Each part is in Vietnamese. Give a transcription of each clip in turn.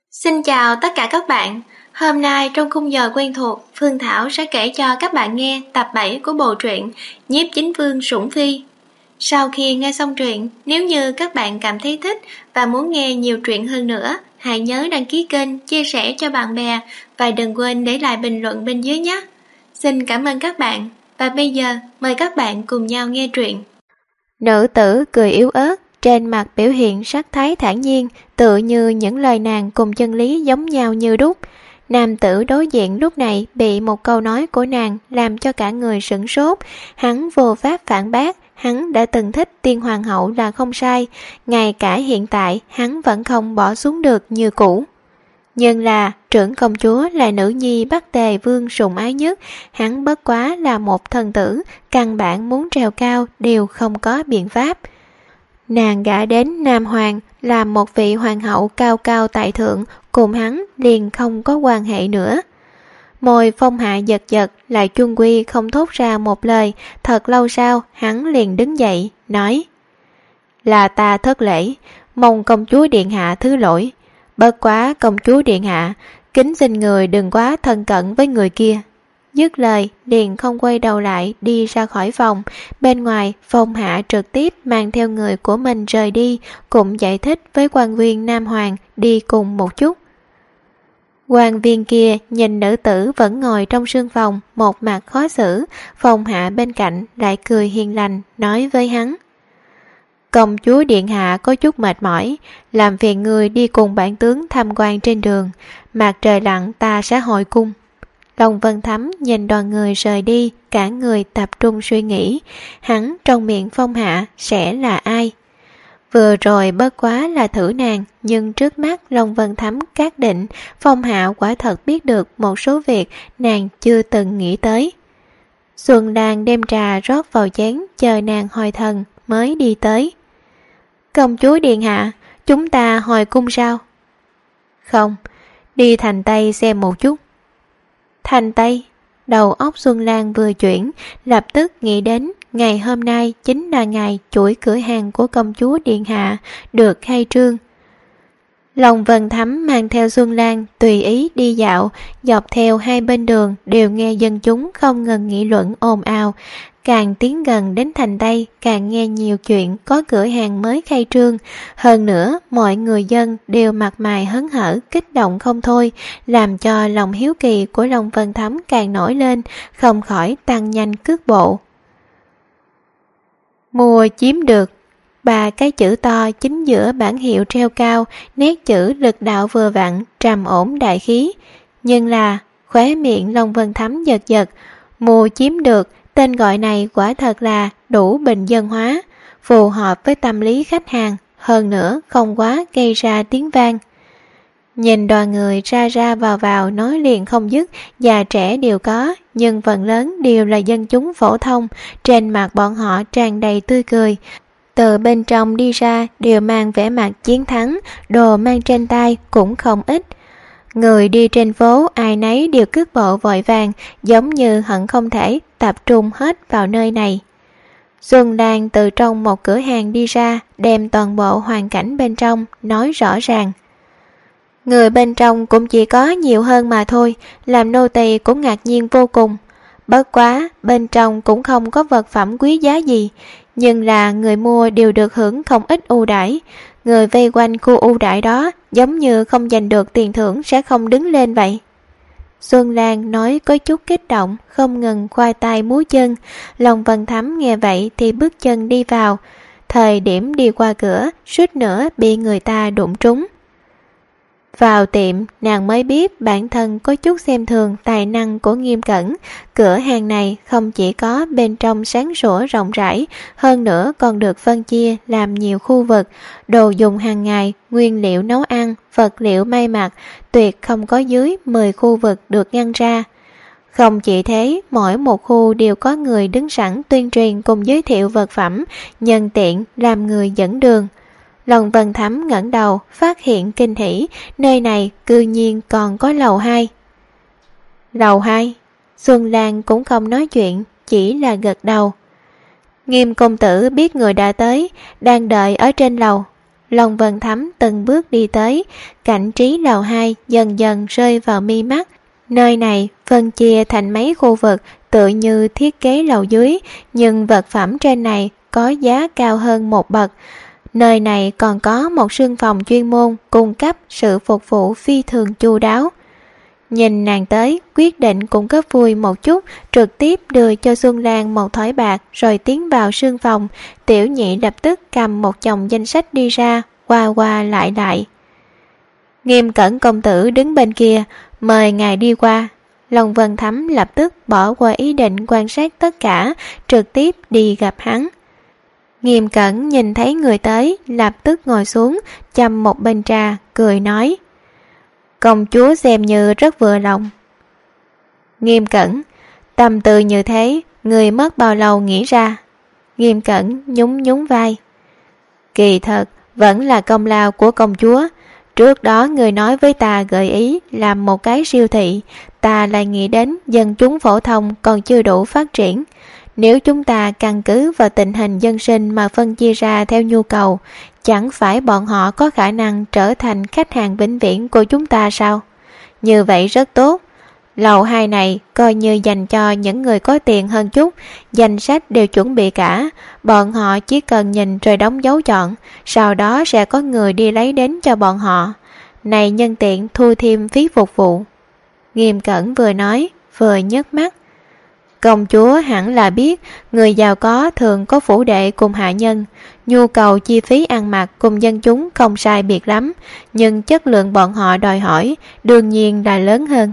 Xin chào tất cả các bạn. Hôm nay trong khung giờ quen thuộc, Phương Thảo sẽ kể cho các bạn nghe tập 7 của bộ truyện Nhiếp Chính Vương Sủng Phi. Sau khi nghe xong truyện, nếu như các bạn cảm thấy thích và muốn nghe nhiều truyện hơn nữa, hãy nhớ đăng ký kênh, chia sẻ cho bạn bè và đừng quên để lại bình luận bên dưới nhé. Xin cảm ơn các bạn và bây giờ mời các bạn cùng nhau nghe truyện. Nữ tử cười yếu ớt, trên mặt biểu hiện sắc thái thản nhiên, tựa như những lời nàng cùng chân lý giống nhau như đúc. Nam tử đối diện lúc này bị một câu nói của nàng làm cho cả người sửng sốt. Hắn vô pháp phản bác, hắn đã từng thích tiên hoàng hậu là không sai, ngay cả hiện tại hắn vẫn không bỏ xuống được như cũ. Nhưng là trưởng công chúa là nữ nhi Bắc Tề Vương sủng ái nhất, hắn bất quá là một thần tử, căn bản muốn trèo cao đều không có biện pháp. Nàng gả đến Nam Hoàng là một vị hoàng hậu cao cao tại thượng, cùng hắn liền không có quan hệ nữa. Môi Phong Hạ giật giật, lại chung quy không thốt ra một lời. Thật lâu sau hắn liền đứng dậy nói: là ta thất lễ, mong công chúa điện hạ thứ lỗi. Bất quá công chúa điện hạ, kính xin người đừng quá thân cận với người kia. Dứt lời liền không quay đầu lại đi ra khỏi phòng. Bên ngoài Phong Hạ trực tiếp mang theo người của mình rời đi, cũng giải thích với quan viên Nam Hoàng đi cùng một chút. Quan viên kia nhìn nữ tử vẫn ngồi trong sương phòng, một mặt khó xử. Phong Hạ bên cạnh lại cười hiền lành nói với hắn: công chúa điện hạ có chút mệt mỏi, làm phiền người đi cùng bản tướng tham quan trên đường, mặt trời lặn ta sẽ hồi cung. Long Vân Thắm nhìn đoàn người rời đi, cả người tập trung suy nghĩ, hắn trong miệng Phong Hạ sẽ là ai? Vừa rồi bất quá là thử nàng, nhưng trước mắt Long Vân Thắm xác định Phong Hạ quả thật biết được một số việc nàng chưa từng nghĩ tới. Xuân Đàn đem trà rót vào chén, chờ nàng hồi thần mới đi tới. Công chúa điện hạ, chúng ta hồi cung sao? Không, đi thành Tây xem một chút. Thành Tây? Đầu óc Xuân Lan vừa chuyển, lập tức nghĩ đến ngày hôm nay chính là ngày chuỗi cửa hàng của công chúa điện hạ được khai trương. Long Vân Thắm mang theo Xuân Lan tùy ý đi dạo, dọc theo hai bên đường đều nghe dân chúng không ngừng nghị luận ồn ào. Càng tiến gần đến thành Tây, càng nghe nhiều chuyện có cửa hàng mới khai trương. Hơn nữa, mọi người dân đều mặt mày hớn hở, kích động không thôi, làm cho lòng hiếu kỳ của Long Vân Thắm càng nổi lên, không khỏi tăng nhanh cước bộ. Mua chiếm được. 3 cái chữ to chính giữa bảng hiệu treo cao, nét chữ lực đạo vừa vặn, trầm ổn đại khí. Nhưng là, khóe miệng Long Vân Thắm giật giật, mua chiếm được. Tên gọi này quả thật là đủ bình dân hóa, phù hợp với tâm lý khách hàng, hơn nữa không quá gây ra tiếng vang. Nhìn đoàn người ra vào nói liền không dứt, già trẻ đều có, nhưng phần lớn đều là dân chúng phổ thông, trên mặt bọn họ tràn đầy tươi cười. Từ bên trong đi ra đều mang vẻ mặt chiến thắng, đồ mang trên tay cũng không ít. Người đi trên phố ai nấy đều cước bộ vội vàng, giống như hận không thể tập trung hết vào nơi này. Xuân đang từ trong một cửa hàng đi ra, đem toàn bộ hoàn cảnh bên trong nói rõ ràng. Người bên trong cũng chỉ có nhiều hơn mà thôi, làm nô tỳ cũng ngạc nhiên vô cùng. Bất quá, bên trong cũng không có vật phẩm quý giá gì, nhưng là người mua đều được hưởng không ít ưu đãi. Người vây quanh khu ưu đãi đó giống như không giành được tiền thưởng sẽ không đứng lên vậy. Xuân Lan nói có chút kích động, không ngừng khoai tay múa chân. Long Vân Thắm nghe vậy thì bước chân đi vào. Thời điểm đi qua cửa, suýt nữa bị người ta đụng trúng. Vào tiệm, nàng mới biết bản thân có chút xem thường tài năng của Nghiêm Cẩn. Cửa hàng này không chỉ có bên trong sáng sủa rộng rãi, hơn nữa còn được phân chia làm nhiều khu vực, đồ dùng hàng ngày, nguyên liệu nấu ăn, vật liệu may mặc, tuyệt không có dưới 10 khu vực được ngăn ra. Không chỉ thế, mỗi một khu đều có người đứng sẵn tuyên truyền cùng giới thiệu vật phẩm, nhân tiện làm người dẫn đường. Long Vân Thắm ngẩng đầu, phát hiện kinh hỉ, nơi này cư nhiên còn có lầu 2. Lầu 2? Xuân Lan cũng không nói chuyện, chỉ là gật đầu. Nghiêm công tử biết người đã tới, đang đợi ở trên lầu. Long Vân Thấm từng bước đi tới, cảnh trí lầu 2 dần dần rơi vào mi mắt. Nơi này phân chia thành mấy khu vực tự như thiết kế lầu dưới, nhưng vật phẩm trên này có giá cao hơn một bậc. Nơi này còn có một sương phòng chuyên môn cung cấp sự phục vụ phi thường chu đáo. Nhìn nàng tới, quyết định cũng góp vui một chút, trực tiếp đưa cho Xuân Lan một thỏi bạc rồi tiến vào sương phòng. Tiểu nhị lập tức cầm một chồng danh sách đi ra, qua qua lại lại. Nghiêm Cẩn công tử đứng bên kia, mời ngài đi qua. Long Vân Thấm lập tức bỏ qua ý định quan sát tất cả, trực tiếp đi gặp hắn. Nghiêm Cẩn nhìn thấy người tới, lập tức ngồi xuống, châm một bình trà, cười nói: công chúa xem như rất vừa lòng. Nghiêm Cẩn: tâm tư như thế, người mất bao lâu nghĩ ra? Nghiêm Cẩn nhún nhún vai: kỳ thật vẫn là công lao của công chúa. Trước đó người nói với ta gợi ý làm một cái siêu thị, ta lại nghĩ đến dân chúng phổ thông còn chưa đủ phát triển. Nếu chúng ta căn cứ vào tình hình dân sinh mà phân chia ra theo nhu cầu, chẳng phải bọn họ có khả năng trở thành khách hàng vĩnh viễn của chúng ta sao? Như vậy rất tốt. Lầu 2 này coi như dành cho những người có tiền hơn chút, danh sách đều chuẩn bị cả, bọn họ chỉ cần nhìn rồi đóng dấu chọn, sau đó sẽ có người đi lấy đến cho bọn họ. Này nhân tiện thu thêm phí phục vụ. Nghiêm Cẩn vừa nói vừa nhấc mắt. Công chúa hẳn là biết, người giàu có thường có phủ đệ cùng hạ nhân, nhu cầu chi phí ăn mặc cùng dân chúng không sai biệt lắm, nhưng chất lượng bọn họ đòi hỏi đương nhiên là lớn hơn.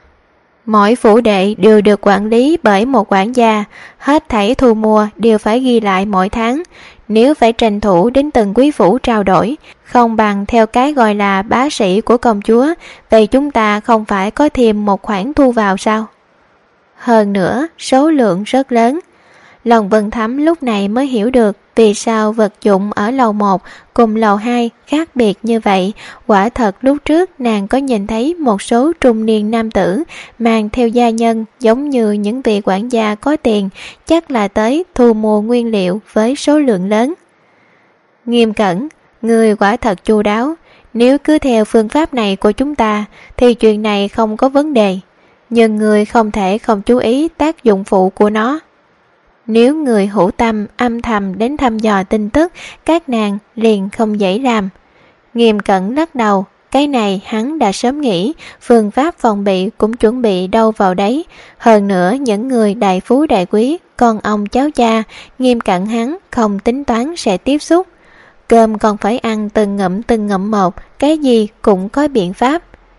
Mỗi phủ đệ đều được quản lý bởi một quản gia, hết thảy thu mua đều phải ghi lại mỗi tháng. Nếu phải tranh thủ đến từng quý phủ trao đổi, không bằng theo cái gọi là bá sĩ của công chúa, vậy chúng ta không phải có thêm một khoản thu vào sao? Hơn nữa, số lượng rất lớn. Long Vân Thấm lúc này mới hiểu được vì sao vật dụng ở lầu 1 cùng lầu 2 khác biệt như vậy. Quả thật lúc trước nàng có nhìn thấy một số trung niên nam tử mang theo gia nhân giống như những vị quản gia có tiền, chắc là tới thu mua nguyên liệu với số lượng lớn. Nghiêm Cẩn, người quả thật chu đáo. Nếu cứ theo phương pháp này của chúng ta thì chuyện này không có vấn đề. Nhưng người không thể không chú ý tác dụng phụ của nó. Nếu người hữu tâm âm thầm đến thăm dò tin tức, các nàng liền không dễ làm. Nghiêm Cẩn lắc đầu, cái này hắn đã sớm nghĩ, phương pháp phòng bị cũng chuẩn bị đâu vào đấy. Hơn nữa những người đại phú đại quý, con ông cháu cha, Nghiêm Cẩn hắn không tính toán sẽ tiếp xúc. Cơm còn phải ăn từng ngụm một, cái gì cũng có biện pháp.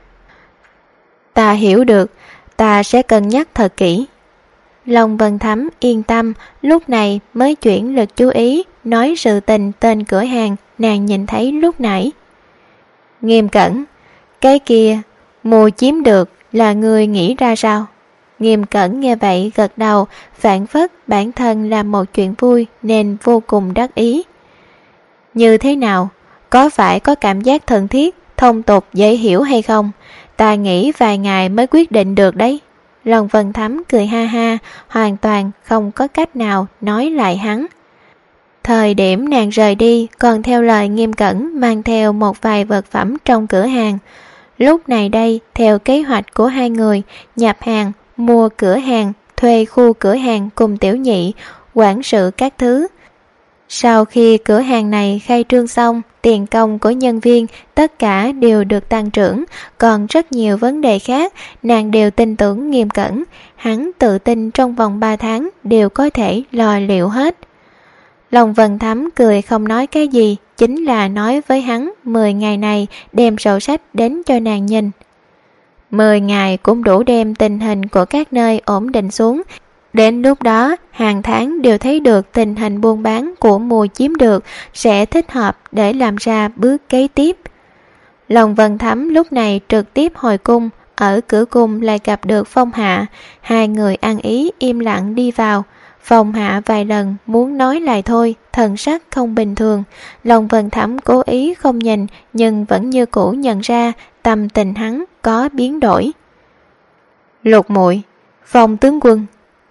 Ta hiểu được, ta sẽ cân nhắc thật kỹ. Long Vân Thấm yên tâm, lúc này mới chuyển lực chú ý, nói sự tình tên cửa hàng nàng nhìn thấy lúc nãy. Nghiêm Cẩn, cái kia, mua chiếm được là người nghĩ ra sao? Nghiêm Cẩn nghe vậy gật đầu, phảng phất bản thân làm một chuyện vui nên vô cùng đắc ý. Như thế nào? Có phải có cảm giác thân thiết, thông tục dễ hiểu hay không? Ta nghĩ vài ngày mới quyết định được đấy. Long Vân Thấm cười ha ha, hoàn toàn không có cách nào nói lại hắn. Thời điểm nàng rời đi còn theo lời Nghiêm Cẩn mang theo một vài vật phẩm trong cửa hàng. Lúc này đây, theo kế hoạch của hai người, nhập hàng, mua cửa hàng, thuê khu cửa hàng cùng tiểu nhị, quản sự các thứ. Sau khi cửa hàng này khai trương xong, tiền công của nhân viên tất cả đều được tăng trưởng, còn rất nhiều vấn đề khác nàng đều tin tưởng Nghiêm Cẩn, hắn tự tin trong vòng 3 tháng đều có thể lo liệu hết. Long Vân Thấm cười không nói cái gì, chính là nói với hắn 10 ngày này đem sổ sách đến cho nàng nhìn. 10 ngày cũng đủ đem tình hình của các nơi ổn định xuống. Đến lúc đó, hàng tháng đều thấy được tình hình buôn bán của mua chiếm được sẽ thích hợp để làm ra bước kế tiếp. Long Vân Thấm lúc này trực tiếp hồi cung, ở cửa cung lại gặp được Phong Hạ. Hai người ăn ý im lặng đi vào. Phong Hạ vài lần muốn nói lại thôi, thần sắc không bình thường. Long Vân Thấm cố ý không nhìn, nhưng vẫn như cũ nhận ra tâm tình hắn có biến đổi. Lục muội, Phong tướng quân.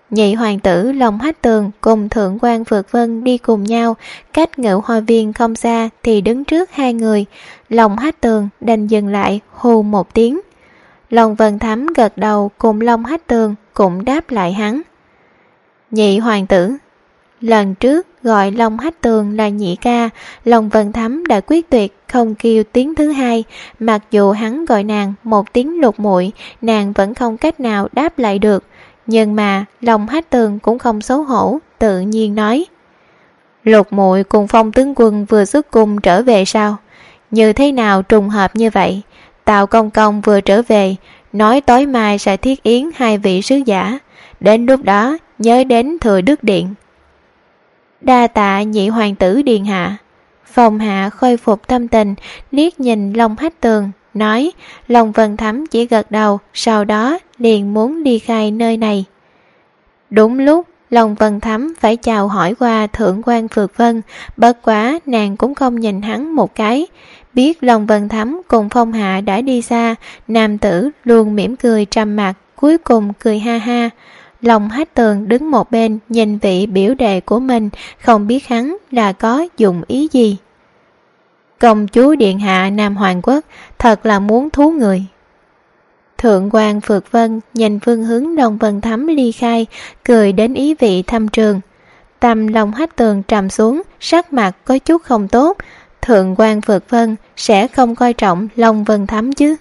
Nhị hoàng tử Long Hách Tường cùng thượng quan Phược Vân đi cùng nhau, cách Ngự Hoa Viên không xa thì đứng trước hai người. Long Hách Tường đành dừng lại hù một tiếng. Long Vân Thắm gật đầu cùng Long Hách Tường cũng đáp lại hắn. Nhị hoàng tử. Lần trước gọi Long Hách Tường là nhị ca, Long Vân Thắm đã quyết tuyệt không kêu tiếng thứ hai. Mặc dù hắn gọi nàng một tiếng lục muội, nàng vẫn không cách nào đáp lại được. Nhưng mà Long Hách Tường cũng không xấu hổ, tự nhiên nói: Lục muội cùng Phong tướng quân vừa xuất cung trở về sao? Như thế nào trùng hợp như vậy? Tào công công vừa trở về, nói tối mai sẽ thiết yến hai vị sứ giả, đến lúc đó nhớ đến Thừa Đức Điện. Đa tạ nhị hoàng tử điện hạ. Phong hạ khôi phục tâm tình, liếc nhìn Long Hách Tường, nói. Long Vân Thắm chỉ gật đầu, sau đó liền muốn ly khai nơi này. Đúng lúc Long Vân Thắm phải chào hỏi qua thượng quan Phược Vân, bất quá nàng cũng không nhìn hắn một cái. Biết Long Vân Thắm cùng Phong hạ đã đi xa, nam tử luôn mỉm cười trầm mặc, cuối cùng cười ha ha. Long Hách Tường đứng một bên nhìn vị biểu đệ của mình, không biết hắn là có dụng ý gì. Công chúa điện hạ Nam Hoàng Quốc thật là muốn thú người. Thượng quan Phược Vân nhìn phương hướng Long Vân Thắm ly khai, cười đến ý vị thâm trường. Tâm Long Hách Tường trầm xuống, sắc mặt có chút không tốt. Thượng quan Phược Vân sẽ không coi trọng Long Vân Thắm chứ?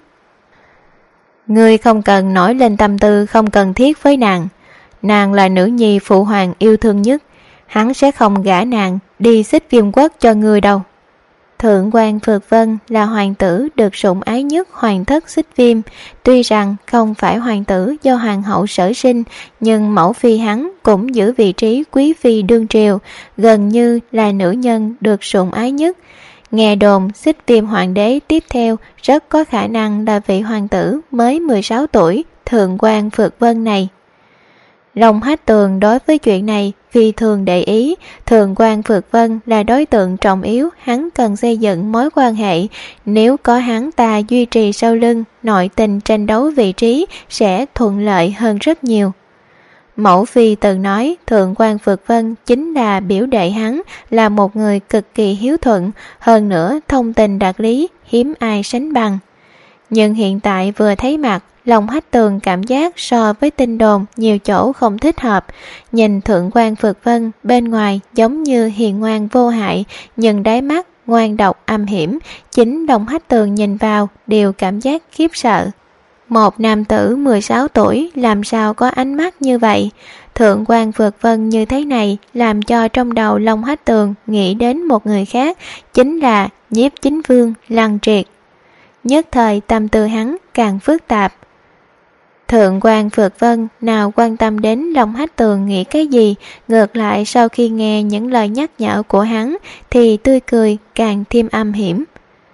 Ngươi không cần nổi lên tâm tư không cần thiết với nàng. Nàng là nữ nhi phụ hoàng yêu thương nhất, hắn sẽ không gả nàng đi Xích Viêm Quốc cho ngươi đâu. Thượng quan Phược Vân là hoàng tử được sủng ái nhất hoàng thất Xích Viêm, tuy rằng không phải hoàng tử do hoàng hậu sở sinh, nhưng mẫu phi hắn cũng giữ vị trí quý phi đương triều, gần như là nữ nhân được sủng ái nhất. Nghe đồn Xích Viêm hoàng đế tiếp theo rất có khả năng là vị hoàng tử mới 16 tuổi, Thượng quan Phược Vân này. Long Hách Tường đối với chuyện này phi thường để ý. Thượng quan Phược Vân là đối tượng trọng yếu, hắn cần xây dựng mối quan hệ. Nếu có hắn ta duy trì sau lưng, nội tình tranh đấu vị trí sẽ thuận lợi hơn rất nhiều. Mẫu phi từng nói Thượng quan Phược Vân chính là biểu đệ hắn, là một người cực kỳ hiếu thuận, hơn nữa thông tình đạt lý, hiếm ai sánh bằng. Nhưng hiện tại vừa thấy mặt, Long Hách Tường cảm giác so với tin đồn nhiều chỗ không thích hợp. Nhìn Thượng quan Phược Vân bên ngoài giống như hiền ngoan vô hại, nhưng đáy mắt ngoan độc âm hiểm. Chính Long Hách Tường nhìn vào đều cảm giác khiếp sợ. Một nam tử 16 tuổi làm sao có ánh mắt như vậy? Thượng quan Phược Vân như thế này làm cho trong đầu Long Hách Tường nghĩ đến một người khác, chính là Nhiếp Chính Vương Lăng Triệt. Nhất thời tâm tư hắn càng phức tạp. Thượng quan Phược Vân nào quan tâm đến Long Hách Tường nghĩ cái gì, ngược lại sau khi nghe những lời nhắc nhở của hắn thì tươi cười càng thêm âm hiểm.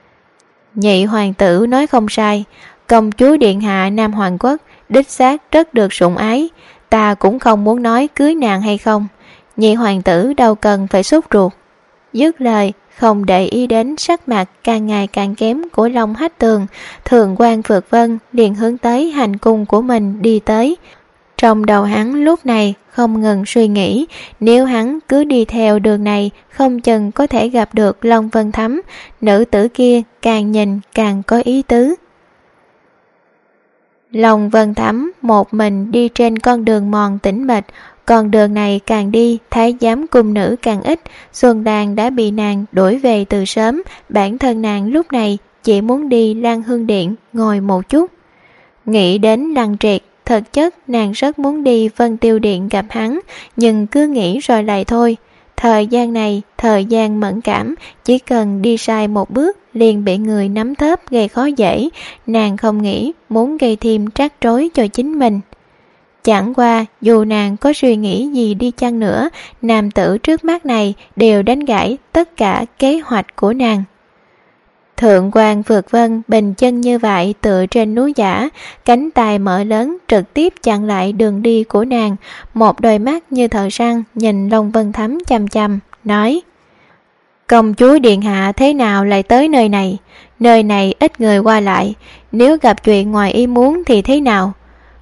Nhị hoàng tử nói không sai, công chúa điện hạ Nam Hoàng Quốc đích xác rất được sủng ái, ta cũng không muốn nói cưới nàng hay không, nhị hoàng tử đâu cần phải sốt ruột. Dứt lời, không để ý đến sắc mặt càng ngày càng kém của Long Hách Tường, Thượng quan Phược Vân liền hướng tới hành cung của mình đi tới. Trong đầu hắn lúc này không ngừng suy nghĩ, nếu hắn cứ đi theo đường này không chừng có thể gặp được Long Vân Thắm. Nữ tử kia càng nhìn càng có ý tứ. Long Vân Thắm một mình đi trên con đường mòn tĩnh mịch. Con đường này càng đi, thái giám cung nữ càng ít. Xuân Đàn đã bị nàng đuổi về từ sớm. Bản thân nàng lúc này chỉ muốn đi Lan Hương Điện ngồi một chút. Nghĩ đến Lăng Triệt, thực chất nàng rất muốn đi Vân Tiêu Điện gặp hắn, nhưng cứ nghĩ rồi lại thôi. Thời gian này, thời gian mẫn cảm, chỉ cần đi sai một bước liền bị người nắm thớp gây khó dễ. Nàng không nghĩ muốn gây thêm rắc rối cho chính mình. Chẳng qua dù nàng có suy nghĩ gì đi chăng nữa, nam tử trước mắt này đều đánh gãy tất cả kế hoạch của nàng. Thượng quan Phược Vân bình chân như vậy tựa trên núi giả, cánh tay mở lớn trực tiếp chặn lại đường đi của nàng. Một đôi mắt như thợ săn nhìn Long Vân Thắm chằm chằm, nói: công chúa điện hạ thế nào lại tới nơi này? Nơi này ít người qua lại, nếu gặp chuyện ngoài ý muốn thì thế nào?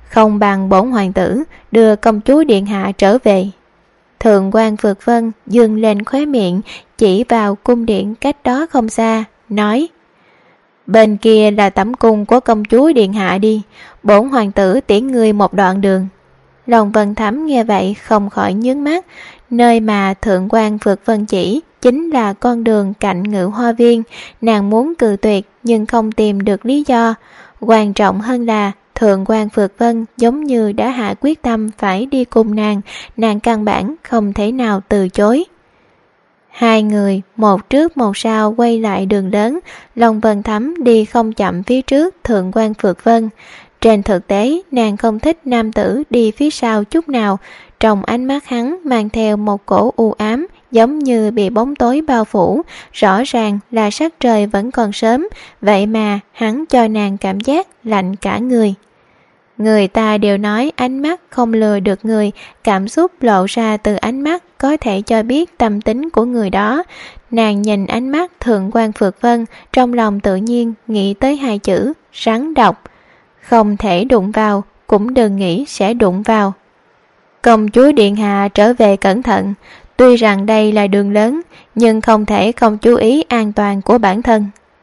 không bằng bổn hoàng tử đưa công chúa điện hạ trở về. Thượng quan Phược Vân dương lên khóe miệng, chỉ vào cung điện cách đó không xa, nói: bên kia là tẩm cung của công chúa điện hạ đi, bổn hoàng tử tiễn ngươi một đoạn đường. Long Vân Thắm nghe vậy không khỏi nhướng mắt, nơi mà thượng quan Phược Vân chỉ chính là con đường cạnh Ngự Hoa Viên. Nàng muốn cự tuyệt nhưng không tìm được lý do. Quan trọng hơn là thượng quan Phược Vân giống như đã hạ quyết tâm phải đi cùng nàng căn bản không thể nào từ chối. Hai người một trước một sau quay lại đường lớn. Long Vân Thắm đi không chậm phía trước thượng quan Phược Vân. Trên thực tế nàng không thích nam tử đi phía sau chút nào. Trong ánh mắt hắn mang theo một cổ u ám, giống như bị bóng tối bao phủ. Rõ ràng là sắc trời vẫn còn sớm, vậy mà hắn cho nàng cảm giác lạnh cả người. Người ta đều nói ánh mắt không lừa được người, cảm xúc lộ ra từ ánh mắt có thể cho biết tâm tính của người đó. Nàng nhìn ánh mắt thượng quan Phược Vân, trong lòng tự nhiên nghĩ tới hai chữ rắn độc. Không thể đụng vào, cũng đừng nghĩ sẽ đụng vào. Công chúa điện hạ trở về cẩn thận, tuy rằng đây là đường lớn, nhưng không thể không chú ý an toàn của bản thân.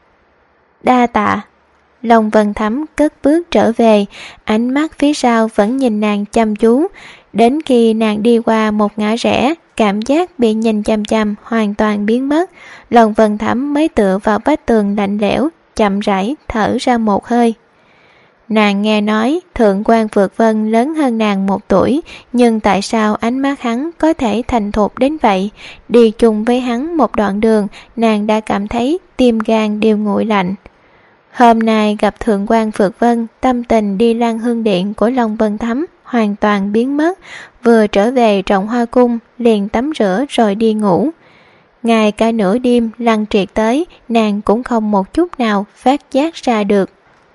Đa tạ. Long Vân Thắm cất bước trở về, ánh mắt phía sau vẫn nhìn nàng chăm chú. Đến khi nàng đi qua một ngã rẽ, cảm giác bị nhìn chăm chăm hoàn toàn biến mất. Long Vân Thắm mới tựa vào vách tường lạnh lẽo, chậm rãi thở ra một hơi. Nàng nghe nói thượng quan Phược Vân lớn hơn nàng 1 tuổi, nhưng tại sao ánh mắt hắn có thể thành thục đến vậy? Đi chung với hắn một đoạn đường, nàng đã cảm thấy tim gan đều nguội lạnh. Hôm nay gặp thượng quan Phược Vân, tâm tình đi Lan Hương Điện của Long Vân Thắm hoàn toàn biến mất. Vừa trở về Trọng Hoa Cung, liền tắm rửa rồi đi ngủ. Ngay cả nửa đêm Lăng Triệt tới, nàng cũng không một chút nào phát giác ra được.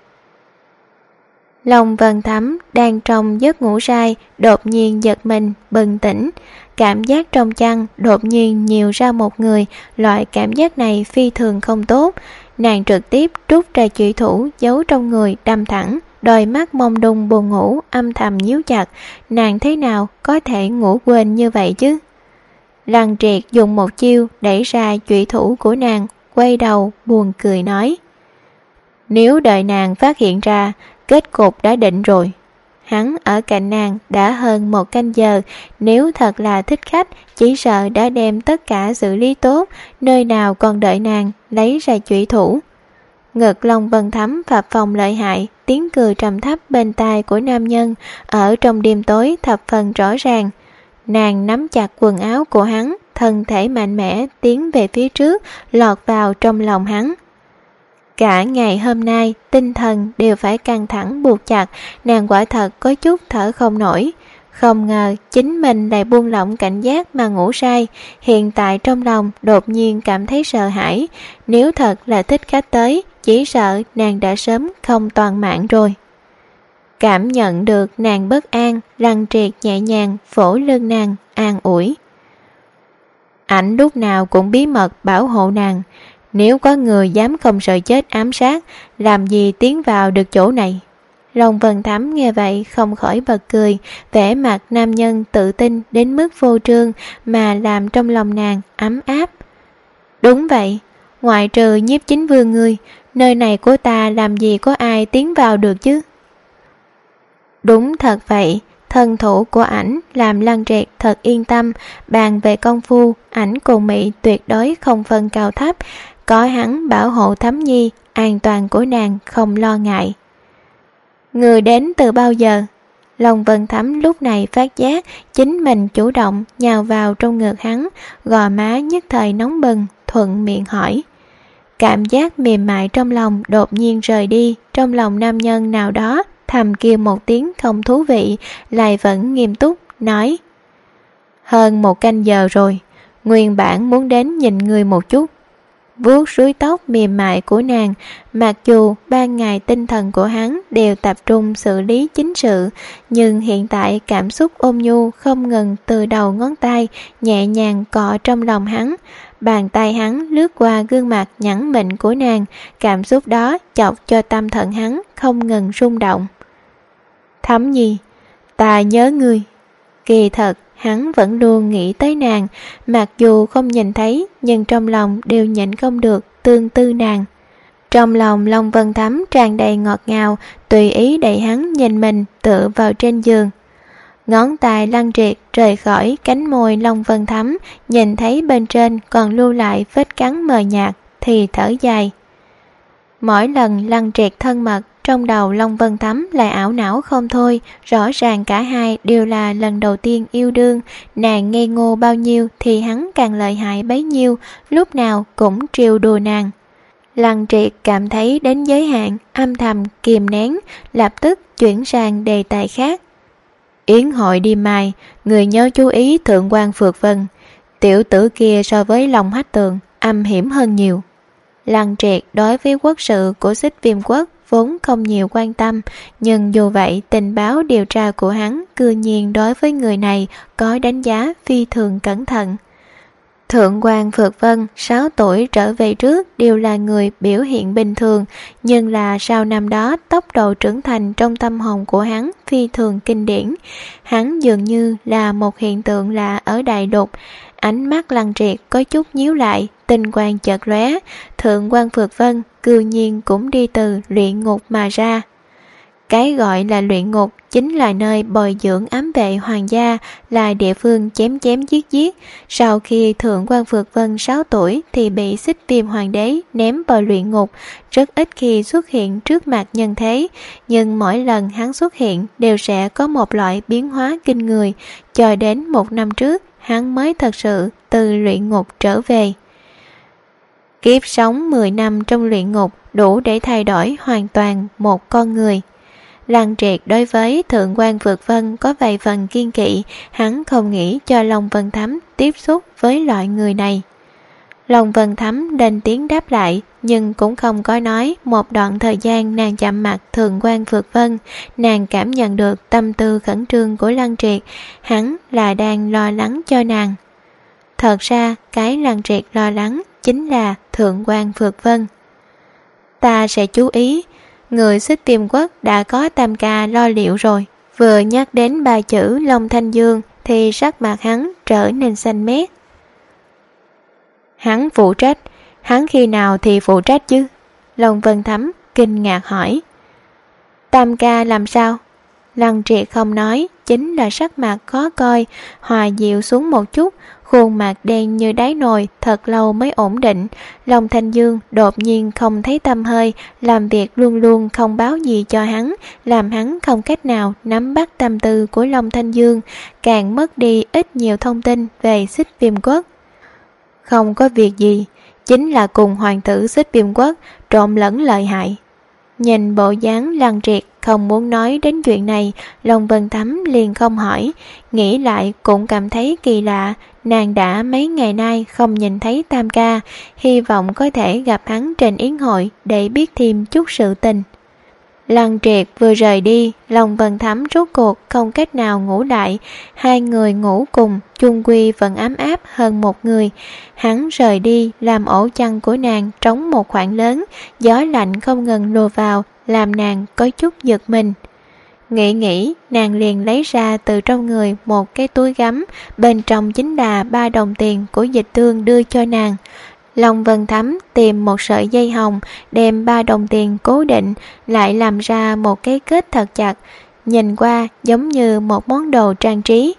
Long Vân Thắm đang trong giấc ngủ say, đột nhiên giật mình, bừng tỉnh. Cảm giác trong chăn đột nhiên nhiều ra một người, loại cảm giác này phi thường không tốt. Nàng trực tiếp rút ra chủy thủ giấu trong người đâm thẳng, đôi mắt mông lung buồn ngủ âm thầm nhíu chặt. Nàng thế nào có thể ngủ quên như vậy chứ? Lăng Triệt dùng một chiêu đẩy ra chủy thủ của nàng, quay đầu buồn cười nói: nếu đợi nàng phát hiện ra, kết cục đã định rồi. Hắn ở cạnh nàng đã hơn 1 canh giờ, nếu thật là thích khách, chỉ sợ đã đem tất cả xử lý tốt, nơi nào còn đợi nàng lấy ra chủy thủ. Ngực Long Vân Thắm phập phồng lợi hại, tiếng cười trầm thấp bên tai của nam nhân ở trong đêm tối thập phần rõ ràng. Nàng nắm chặt quần áo của hắn, thân thể mạnh mẽ tiến về phía trước, lọt vào trong lòng hắn. Cả ngày hôm nay, tinh thần đều phải căng thẳng buộc chặt, nàng quả thật có chút thở không nổi. Không ngờ chính mình lại buông lỏng cảnh giác mà ngủ say, hiện tại trong lòng đột nhiên cảm thấy sợ hãi. Nếu thật là thích khách tới, chỉ sợ nàng đã sớm không toàn mạng rồi. Cảm nhận được nàng bất an, Lăng Triệt nhẹ nhàng vỗ lưng nàng, an ủi. Ảnh lúc nào cũng bí mật bảo hộ nàng. Nếu có người dám không sợ chết ám sát, làm gì tiến vào được chỗ này? Long Vân Thắm nghe vậy không khỏi bật cười, vẻ mặt nam nhân tự tin đến mức vô trương mà làm trong lòng nàng ấm áp. Đúng vậy, ngoại trừ Nhiếp Chính Vương ngươi, nơi này của ta làm gì có ai tiến vào được chứ? Đúng thật vậy, thân thủ của ảnh làm Lăng Triệt thật yên tâm. Bàn về công phu, ảnh cùng Mị tuyệt đối không phân cao thấp, có hắn bảo hộ Thắm Nhi, an toàn của nàng không lo ngại. Người đến từ bao giờ? Long Vân Thắm lúc này phát giác chính mình chủ động nhào vào trong ngực hắn, gò má nhất thời nóng bừng, thuận miệng hỏi. Cảm giác mềm mại trong lòng đột nhiên rời đi, trong lòng nam nhân nào đó thầm kêu một tiếng không thú vị, lại vẫn nghiêm túc nói. Hơn 1 canh giờ rồi, nguyên bản muốn đến nhìn người một chút. Vuốt rối tóc mềm mại của nàng, mặc dù ban ngày tinh thần của hắn đều tập trung xử lý chính sự, nhưng hiện tại cảm xúc ôn nhu không ngừng từ đầu ngón tay nhẹ nhàng cọ trong lòng hắn. Bàn tay hắn lướt qua gương mặt nhẵn mịn của nàng, cảm xúc đó chọc cho tâm thần hắn không ngừng rung động. Thắm Nhi, ta nhớ ngươi. Kỳ thật, hắn vẫn luôn nghĩ tới nàng, mặc dù không nhìn thấy, nhưng trong lòng đều nhịn không được tương tư nàng. Trong lòng Long Vân Thắm tràn đầy ngọt ngào, tùy ý đẩy hắn nhìn mình tựa vào trên giường. Ngón tay Lăng Triệt rời khỏi cánh môi Long Vân Thắm, nhìn thấy bên trên còn lưu lại vết cắn mờ nhạt, thì thở dài. Mỗi lần Lăng Triệt thân mật, trong đầu Long Vân Thắm lại ảo não không thôi, rõ ràng cả hai đều là lần đầu tiên yêu đương, nàng ngây ngô bao nhiêu thì hắn càng lợi hại bấy nhiêu, lúc nào cũng trêu đùa nàng. Lăng Triệt cảm thấy đến giới hạn, âm thầm kìm nén, lập tức chuyển sang đề tài khác. Yến hội đi mai, người nhớ chú ý Thượng quan Phược Vân, tiểu tử kia so với Long Hách Tường âm hiểm hơn nhiều. Lăng Triệt đối với quốc sự của Xích Viêm Quốc vốn không nhiều quan tâm, nhưng dù vậy tình báo điều tra của hắn cư nhiên đối với người này có đánh giá phi thường cẩn thận. Thượng quan Phược Vân 6 tuổi trở về trước đều là người biểu hiện bình thường, nhưng là sau năm đó tốc độ trưởng thành trong tâm hồn của hắn phi thường kinh điển. Hắn dường như là một hiện tượng lạ ở đại lục. Ánh mắt Lăng Triệt có chút nhíu lại, tinh quang chợt lóe, Thượng quan Phược Vân cư nhiên cũng đi từ luyện ngục mà ra. Cái gọi là luyện ngục chính là nơi bồi dưỡng ám vệ hoàng gia, là địa phương chém chém giết giết. Sau khi Thượng quan Phược Vân 6 tuổi thì bị Xích Viêm Hoàng đế ném vào luyện ngục, rất ít khi xuất hiện trước mặt nhân thế, nhưng mỗi lần hắn xuất hiện đều sẽ có một loại biến hóa kinh người, cho đến 1 năm trước hắn mới thật sự từ luyện ngục trở về. Kiếp sống 10 năm trong luyện ngục đủ để thay đổi hoàn toàn một con người. Lăng Triệt đối với Thượng quan Phược Vân có vài phần kiên kỵ, hắn không nghĩ cho Long Vân Thắm tiếp xúc với loại người này. Long Vân Thắm lên tiếng đáp lại, nhưng cũng không có nói. Một đoạn thời gian nàng chạm mặt Thượng quan Phược Vân, nàng cảm nhận được tâm tư khẩn trương của Lăng Triệt, hắn là đang lo lắng cho nàng. Thật ra cái Lăng Triệt lo lắng chính là Thượng quan Phược Vân. Ta sẽ chú ý. Người Xích Viêm Quốc đã có Tam ca lo liệu rồi. Vừa nhắc đến 3 chữ Long Thanh Dương thì sắc mặt hắn trở nên xanh mét. Hắn phụ trách, hắn khi nào thì phụ trách chứ? Long Vân Thắm kinh ngạc hỏi. Tam ca làm sao? Lăng Triệt không nói, chính là sắc mặt khó coi, hòa dịu xuống một chút, khuôn mặt đen như đáy nồi, thật lâu mới ổn định. Long Thanh Dương đột nhiên không thấy tăm hơi, làm việc luôn luôn không báo gì cho hắn, làm hắn không cách nào nắm bắt tâm tư của Long Thanh Dương, càng mất đi ít nhiều thông tin về Xích Viêm Quốc. Không có việc gì, chính là cùng hoàng tử Xích Viêm Quốc trộn lẫn lợi hại. Nhìn bộ dáng Lăng Triệt không muốn nói đến chuyện này, Long Vân Thắm liền không hỏi, nghĩ lại cũng cảm thấy kỳ lạ, nàng đã mấy ngày nay không nhìn thấy Tam ca, hy vọng có thể gặp hắn trên yến hội để biết thêm chút sự tình. Lăng Triệt vừa rời đi, Long Vân Thắm rốt cuộc không cách nào ngủ lại, hai người ngủ cùng, chung quy vẫn ấm áp hơn một người. Hắn rời đi, làm ổ chăn của nàng trống một khoảng lớn, gió lạnh không ngừng lùa vào, làm nàng có chút giật mình. Nghĩ, nàng liền lấy ra từ trong người một cái túi gấm, bên trong chính là 3 đồng tiền của Dịch Tương đưa cho nàng. Long Vân Thắm tìm một sợi dây hồng, đem 3 đồng tiền cố định, lại làm ra một cái kết thật chặt, nhìn qua giống như một món đồ trang trí.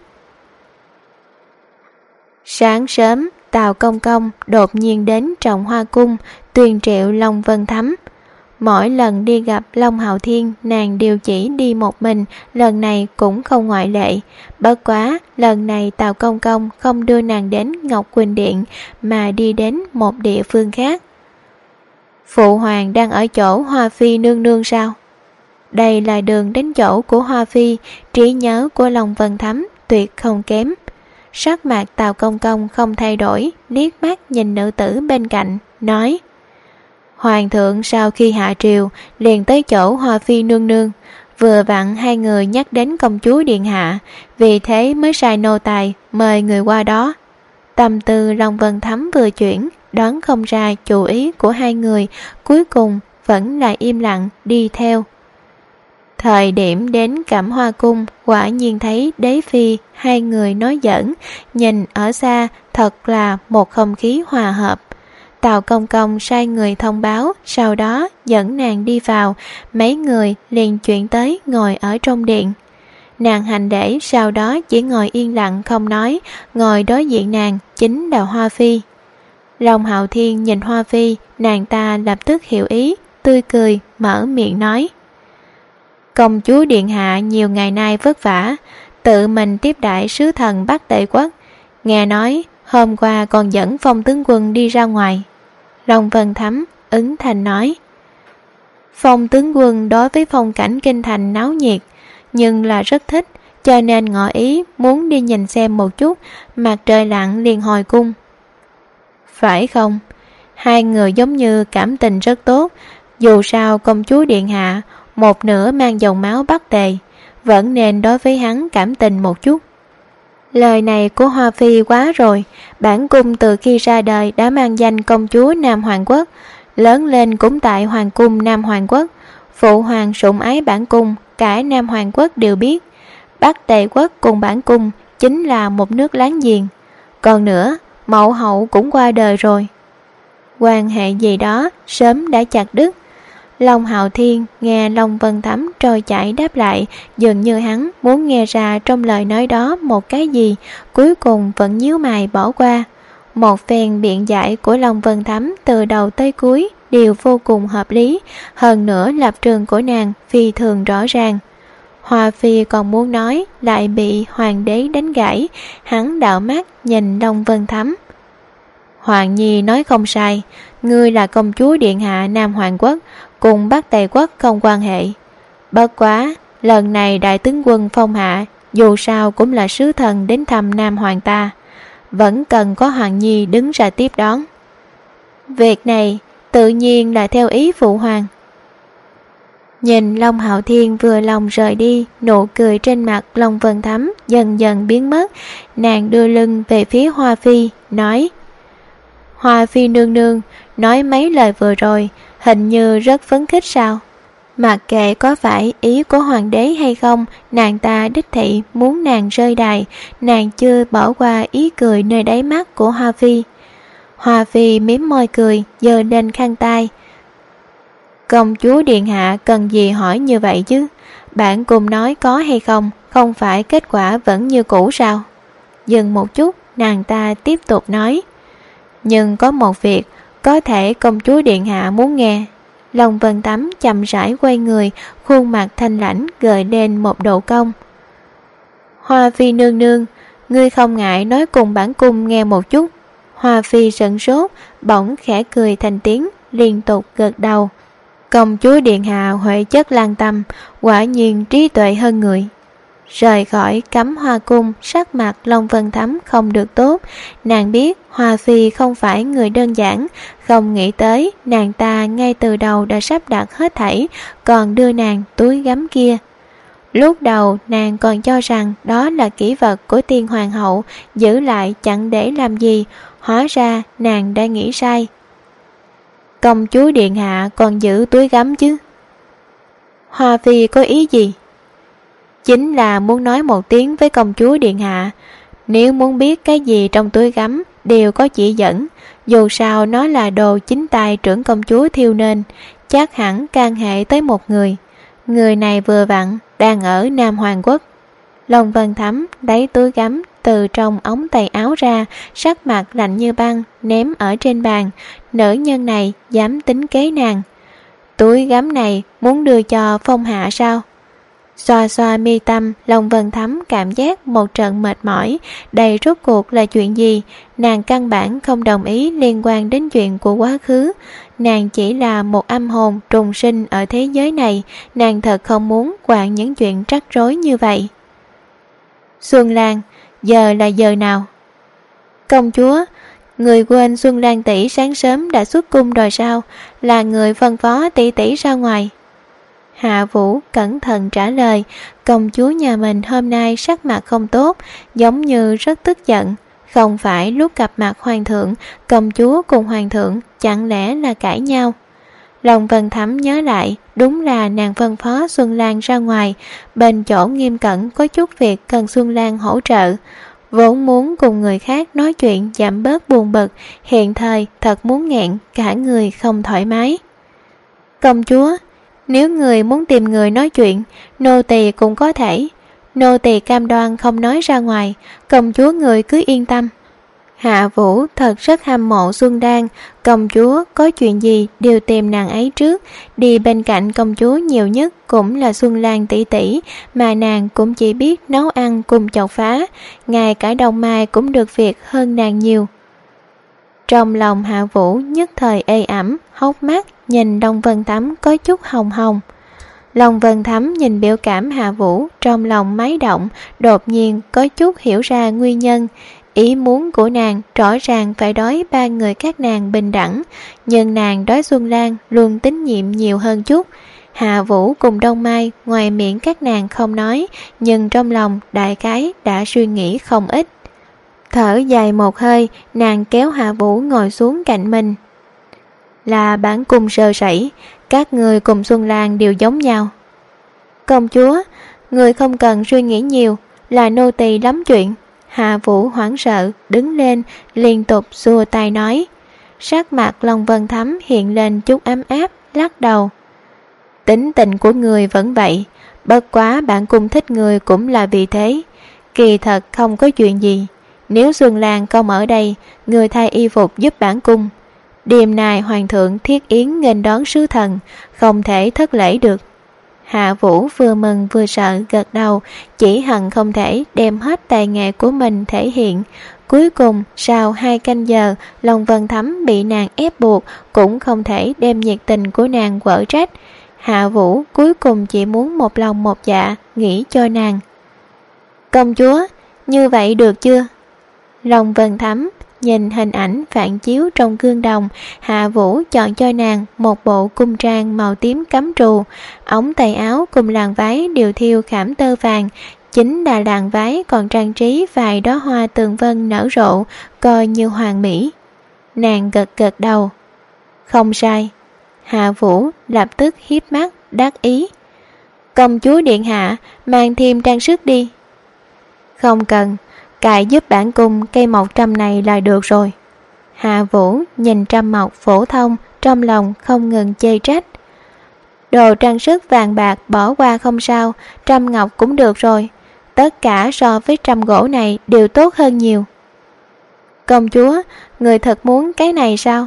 Sáng sớm, Tào Công Công đột nhiên đến Trọng Hoa Cung, tuyên triệu Long Vân Thắm. Mỗi lần đi gặp Long Hạo Thiên, nàng đều chỉ đi một mình, lần này cũng không ngoại lệ. Bất quá, lần này Tào Công Công không đưa nàng đến Ngọc Quỳnh Điện, mà đi đến một địa phương khác. Phụ hoàng đang ở chỗ Hoa Phi nương nương sao? Đây là đường đến chỗ của Hoa Phi, trí nhớ của Long Vân Thắm tuyệt không kém. Sắc mặt Tào Công Công không thay đổi, liếc mắt nhìn nữ tử bên cạnh, nói: Hoàng thượng sau khi hạ triều liền tới chỗ Hoa Phi nương nương, vừa vặn hai người nhắc đến công chúa điện hạ, vì thế mới sai nô tài mời người qua đó. Tâm tư Long Vân Thắm vừa chuyển, đoán không ra chủ ý của hai người, cuối cùng vẫn là im lặng đi theo. Thời điểm đến Cẩm Hoa Cung, quả nhiên thấy đế phi hai người nói giỡn, nhìn ở xa thật là một không khí hòa hợp. Tào Công Công sai người thông báo, sau đó dẫn nàng đi vào, mấy người liền chuyển tới ngồi ở trong điện. Nàng hành lễ, sau đó chỉ ngồi yên lặng không nói, ngồi đối diện nàng chính là Hoa Phi. Long Hạo Thiên nhìn Hoa Phi, nàng ta lập tức hiểu ý, tươi cười, mở miệng nói: Công chúa điện hạ nhiều ngày nay vất vả, tự mình tiếp đãi sứ thần Bắc Tề Quốc. Nghe nói hôm qua còn dẫn Phong tướng quân đi ra ngoài. Long Vân Thấm ứng thành nói: Phong tướng quân đối với phong cảnh kinh thành náo nhiệt, nhưng là rất thích, cho nên ngỏ ý muốn đi nhìn xem một chút. Mặt trời lặn liền hồi cung. Phải không? Hai người giống như cảm tình rất tốt. Dù sao công chúa điện hạ một nửa mang dòng máu Bắc Tề, vẫn nên đối với hắn cảm tình một chút. Lời này của Hoa Phi quá rồi. Bản cung từ khi ra đời đã mang danh công chúa Nam Hoàng Quốc, lớn lên cũng tại Hoàng cung Nam Hoàng Quốc. Phụ hoàng sủng ái bản cung, cả Nam Hoàng Quốc đều biết. Bắc Tề Quốc cùng bản cung chính là một nước láng giềng. Còn nữa, mẫu hậu cũng qua đời rồi. Quan hệ gì đó sớm đã chặt đứt. Long Hạo Thiên nghe Long Vân Thấm trôi chảy đáp lại, dường như hắn muốn nghe ra trong lời nói đó một cái gì, cuối cùng vẫn nhíu mày bỏ qua. Một phen biện giải của Long Vân Thấm từ đầu tới cuối đều vô cùng hợp lý, hơn nữa lập trường của nàng phi thường rõ ràng. Hoa Phi còn muốn nói, lại bị hoàng đế đánh gãy. Hắn đạo mắt nhìn Long Vân Thấm. Hoàng nhi nói không sai, ngươi là công chúa điện hạ Nam Hoàng Quốc, cùng Bắc Tề Quốc không quan hệ. Bất quá, lần này đại tướng quân phong hạ, dù sao cũng là sứ thần đến thăm Nam Hoàng ta, vẫn cần có Hoàng nhi đứng ra tiếp đón. Việc này tự nhiên là theo ý phụ hoàng. Nhìn Long Hạo Thiên vừa lòng rời đi, nụ cười trên mặt Long Vân Thấm dần dần biến mất. Nàng đưa lưng về phía Hoa Phi, nói: Hoa Phi nương nương, nói mấy lời vừa rồi hình như rất phấn khích sao? Mặc kệ có phải ý của hoàng đế hay không, nàng ta đích thị muốn nàng rơi đài. Nàng chưa bỏ qua ý cười nơi đáy mắt của Hoa Phi. Hoa Phi mím môi cười, giơ lên khăn tay. Công chúa điện hạ cần gì hỏi như vậy chứ? Bạn cùng nói có hay không, không phải kết quả vẫn như cũ sao? Dừng một chút, nàng ta tiếp tục nói: Nhưng có một việc có thể công chúa điện hạ muốn nghe. Long Vân Thấm chậm rãi quay người, khuôn mặt thanh lãnh gợi lên một độ cong. Hoa Phi nương nương, ngươi không ngại nói cùng bản cung nghe một chút? Hoa Phi sửng sốt, bỗng khẽ cười thành tiếng, liên tục gật đầu. Công chúa điện hạ huệ chất lan tâm, quả nhiên trí tuệ hơn người. Rời khỏi Cẩm Hoa Cung, sắc mặt Long Vân Thấm không được tốt. Nàng biết Hoa Phi không phải người đơn giản, không nghĩ tới nàng ta ngay từ đầu đã sắp đặt hết thảy, còn đưa nàng túi gấm kia. Lúc đầu nàng còn cho rằng đó là kỷ vật của tiên hoàng hậu, giữ lại chẳng để làm gì, hóa ra nàng đã nghĩ sai. Công chúa điện hạ còn giữ túi gấm chứ? Hoa Phi có ý gì? Chính là muốn nói một tiếng với công chúa điện hạ, nếu muốn biết cái gì trong túi gấm đều có chỉ dẫn, dù sao nó là đồ chính tay trưởng công chúa thiêu nên, chắc hẳn can hệ tới một người. Người này vừa vặn đang ở Nam Hoàng Quốc. Long Vân Thấm lấy túi gấm từ trong ống tay áo ra, sắc mặt lạnh như băng, ném ở trên bàn. Nữ nhân này dám tính kế nàng. Túi gấm này muốn đưa cho phong hạ sao? Xoa xoa mi tâm, Long Vân Thấm cảm giác một trận mệt mỏi. Đây rốt cuộc là chuyện gì? Nàng căn bản không đồng ý liên quan đến chuyện của quá khứ. Nàng chỉ là một âm hồn trùng sinh ở thế giới này. Nàng thật không muốn quản những chuyện rắc rối như vậy. Xuân Lan, giờ là giờ nào? Công chúa, người quên Xuân Lan tỷ sáng sớm đã xuất cung rồi sao? Là người phân phó tỷ tỷ ra ngoài. Hạ Vũ cẩn thận trả lời. Công chúa nhà mình hôm nay sắc mặt không tốt, giống như rất tức giận. Không phải lúc gặp mặt hoàng thượng, công chúa cùng hoàng thượng chẳng lẽ là cãi nhau? Long Vân Thắm nhớ lại, đúng là nàng phân phó Xuân Lan ra ngoài, bên chỗ Nghiêm Cẩn có chút việc cần Xuân Lan hỗ trợ. Vốn muốn cùng người khác nói chuyện giảm bớt buồn bực, hiện thời thật muốn nghẹn, cả người không thoải mái. Công chúa, nếu người muốn tìm người nói chuyện, nô tỳ cũng có thể. Nô tỳ cam đoan không nói ra ngoài, công chúa người cứ yên tâm. Hạ Vũ thật rất hâm mộ Xuân Lan, công chúa có chuyện gì đều tìm nàng ấy trước, đi bên cạnh công chúa nhiều nhất cũng là Xuân Lan tỷ tỷ, mà nàng cũng chỉ biết nấu ăn cùng chọc phá, ngay cả Đông Mai cũng được việc hơn nàng nhiều. Trong lòng Hạ Vũ nhất thời ê ẩm, hốc mắt nhìn Long Vân Thắm có chút hồng hồng. Long Vân Thắm nhìn biểu cảm Hạ Vũ, trong lòng máy động, đột nhiên có chút hiểu ra nguyên nhân. Ý muốn của nàng rõ ràng phải đối ba người các nàng bình đẳng, nhưng nàng đối Xuân Lan luôn tín nhiệm nhiều hơn chút. Hạ Vũ cùng Đông Mai ngoài miệng các nàng không nói, nhưng trong lòng đại khái đã suy nghĩ không ít. Thở dài một hơi, nàng kéo Hạ Vũ ngồi xuống cạnh mình. Là bản cung sơ sẩy, các người cùng Xuân Lan đều giống nhau. Công chúa, người không cần suy nghĩ nhiều, là nô tỳ lắm chuyện. Hạ Vũ hoảng sợ, đứng lên, liên tục xua tay nói. Sắc mặt Long Vân Thắm hiện lên chút ấm áp, lắc đầu. Tính tình của người vẫn vậy, bất quá bản cung thích người cũng là vì thế. Kỳ thật không có chuyện gì, nếu Xuân Lan không ở đây, người thay y phục giúp bản cung. Đêm nay hoàng thượng thiết yến nghênh đón sứ thần, không thể thất lễ được. Hạ Vũ vừa mừng vừa sợ gật đầu, chỉ hận không thể đem hết tài nghệ của mình thể hiện. Cuối cùng sau 2 canh giờ, Long Vân Thắm bị nàng ép buộc, cũng không thể đem nhiệt tình của nàng quở trách. Hạ Vũ cuối cùng chỉ muốn một lòng một dạ nghĩ cho nàng. Công chúa, như vậy được chưa? Long Vân Thắm nhìn hình ảnh phản chiếu trong gương đồng, Hạ Vũ chọn cho nàng một bộ cung trang màu tím cắm trù, ống tay áo cùng làn váy đều thêu khảm tơ vàng, chính là làn váy còn trang trí vài đóa hoa tường vân nở rộ, coi như hoàn mỹ. Nàng gật gật đầu. Không sai. Hạ Vũ lập tức hiếp mắt đắc ý. Công chúa điện hạ, mang thêm trang sức đi. Không cần, cài giúp bản cung cây mộc trâm này là được rồi. Hạ Vũ nhìn trâm mộc phổ thông, trong lòng không ngừng chê trách. Đồ trang sức vàng bạc bỏ qua không sao, trâm ngọc cũng được rồi. Tất cả so với trâm gỗ này đều tốt hơn nhiều. Công chúa, người thật muốn cái này sao?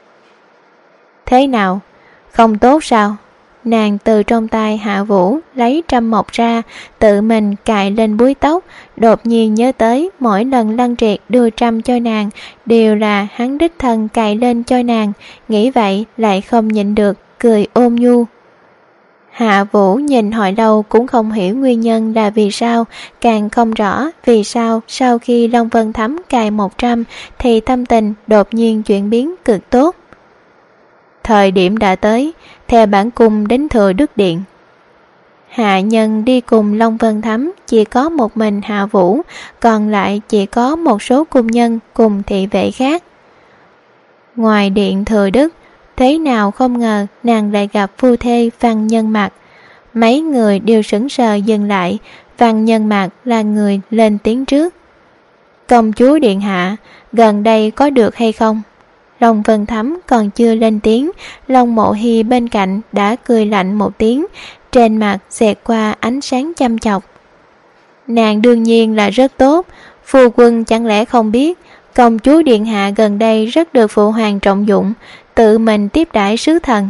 Thế nào? Không tốt sao? Nàng từ trong tay Hạ Vũ lấy trâm mộc ra, tự mình cài lên búi tóc, đột nhiên nhớ tới mỗi lần Lăng Triệt đưa trâm cho nàng đều là hắn đích thân cài lên cho nàng, nghĩ vậy lại không nhịn được, cười ôn nhu. Hạ Vũ nhìn hồi lâu cũng không hiểu nguyên nhân là vì sao, càng không rõ vì sao sau khi Long Vân Thắm cài một trâm thì tâm tình đột nhiên chuyển biến cực tốt. Thời điểm đã tới, theo bản cung đến Thừa Đức Điện. Hạ nhân đi cùng Long Vân Thắm chỉ có một mình Hạ Vũ, còn lại chỉ có một số cung nhân cùng thị vệ khác. Ngoài điện Thừa Đức, thế nào không ngờ nàng lại gặp phu thê Văn Nhân Mặc. Mấy người đều sững sờ dừng lại, Văn Nhân Mặc là người lên tiếng trước. Công chúa điện hạ, gần đây có được hay không? Long Vân Thắm còn chưa lên tiếng, Long Mộ Hy bên cạnh đã cười lạnh một tiếng, trên mặt xẹt qua ánh sáng chăm chọc. Nàng đương nhiên là rất tốt, phu quân chẳng lẽ không biết, công chúa điện hạ gần đây rất được phụ hoàng trọng dụng, tự mình tiếp đãi sứ thần.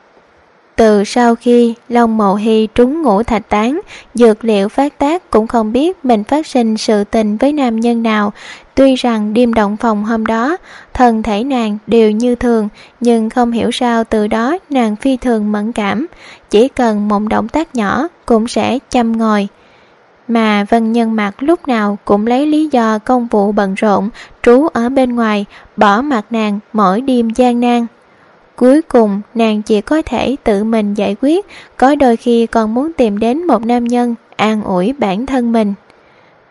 Từ sau khi Long Mộ Hy trúng ngũ thạch tán, dược liệu phát tác cũng không biết mình phát sinh sự tình với nam nhân nào. Tuy rằng đêm động phòng hôm đó, thân thể nàng đều như thường, nhưng không hiểu sao từ đó nàng phi thường mẫn cảm, chỉ cần một động tác nhỏ cũng sẽ châm ngòi. Mà Văn Nhân Mặc lúc nào cũng lấy lý do công vụ bận rộn, trú ở bên ngoài, bỏ mặt nàng mỗi đêm gian nan. Cuối cùng nàng chỉ có thể tự mình giải quyết, có đôi khi còn muốn tìm đến một nam nhân an ủi bản thân mình.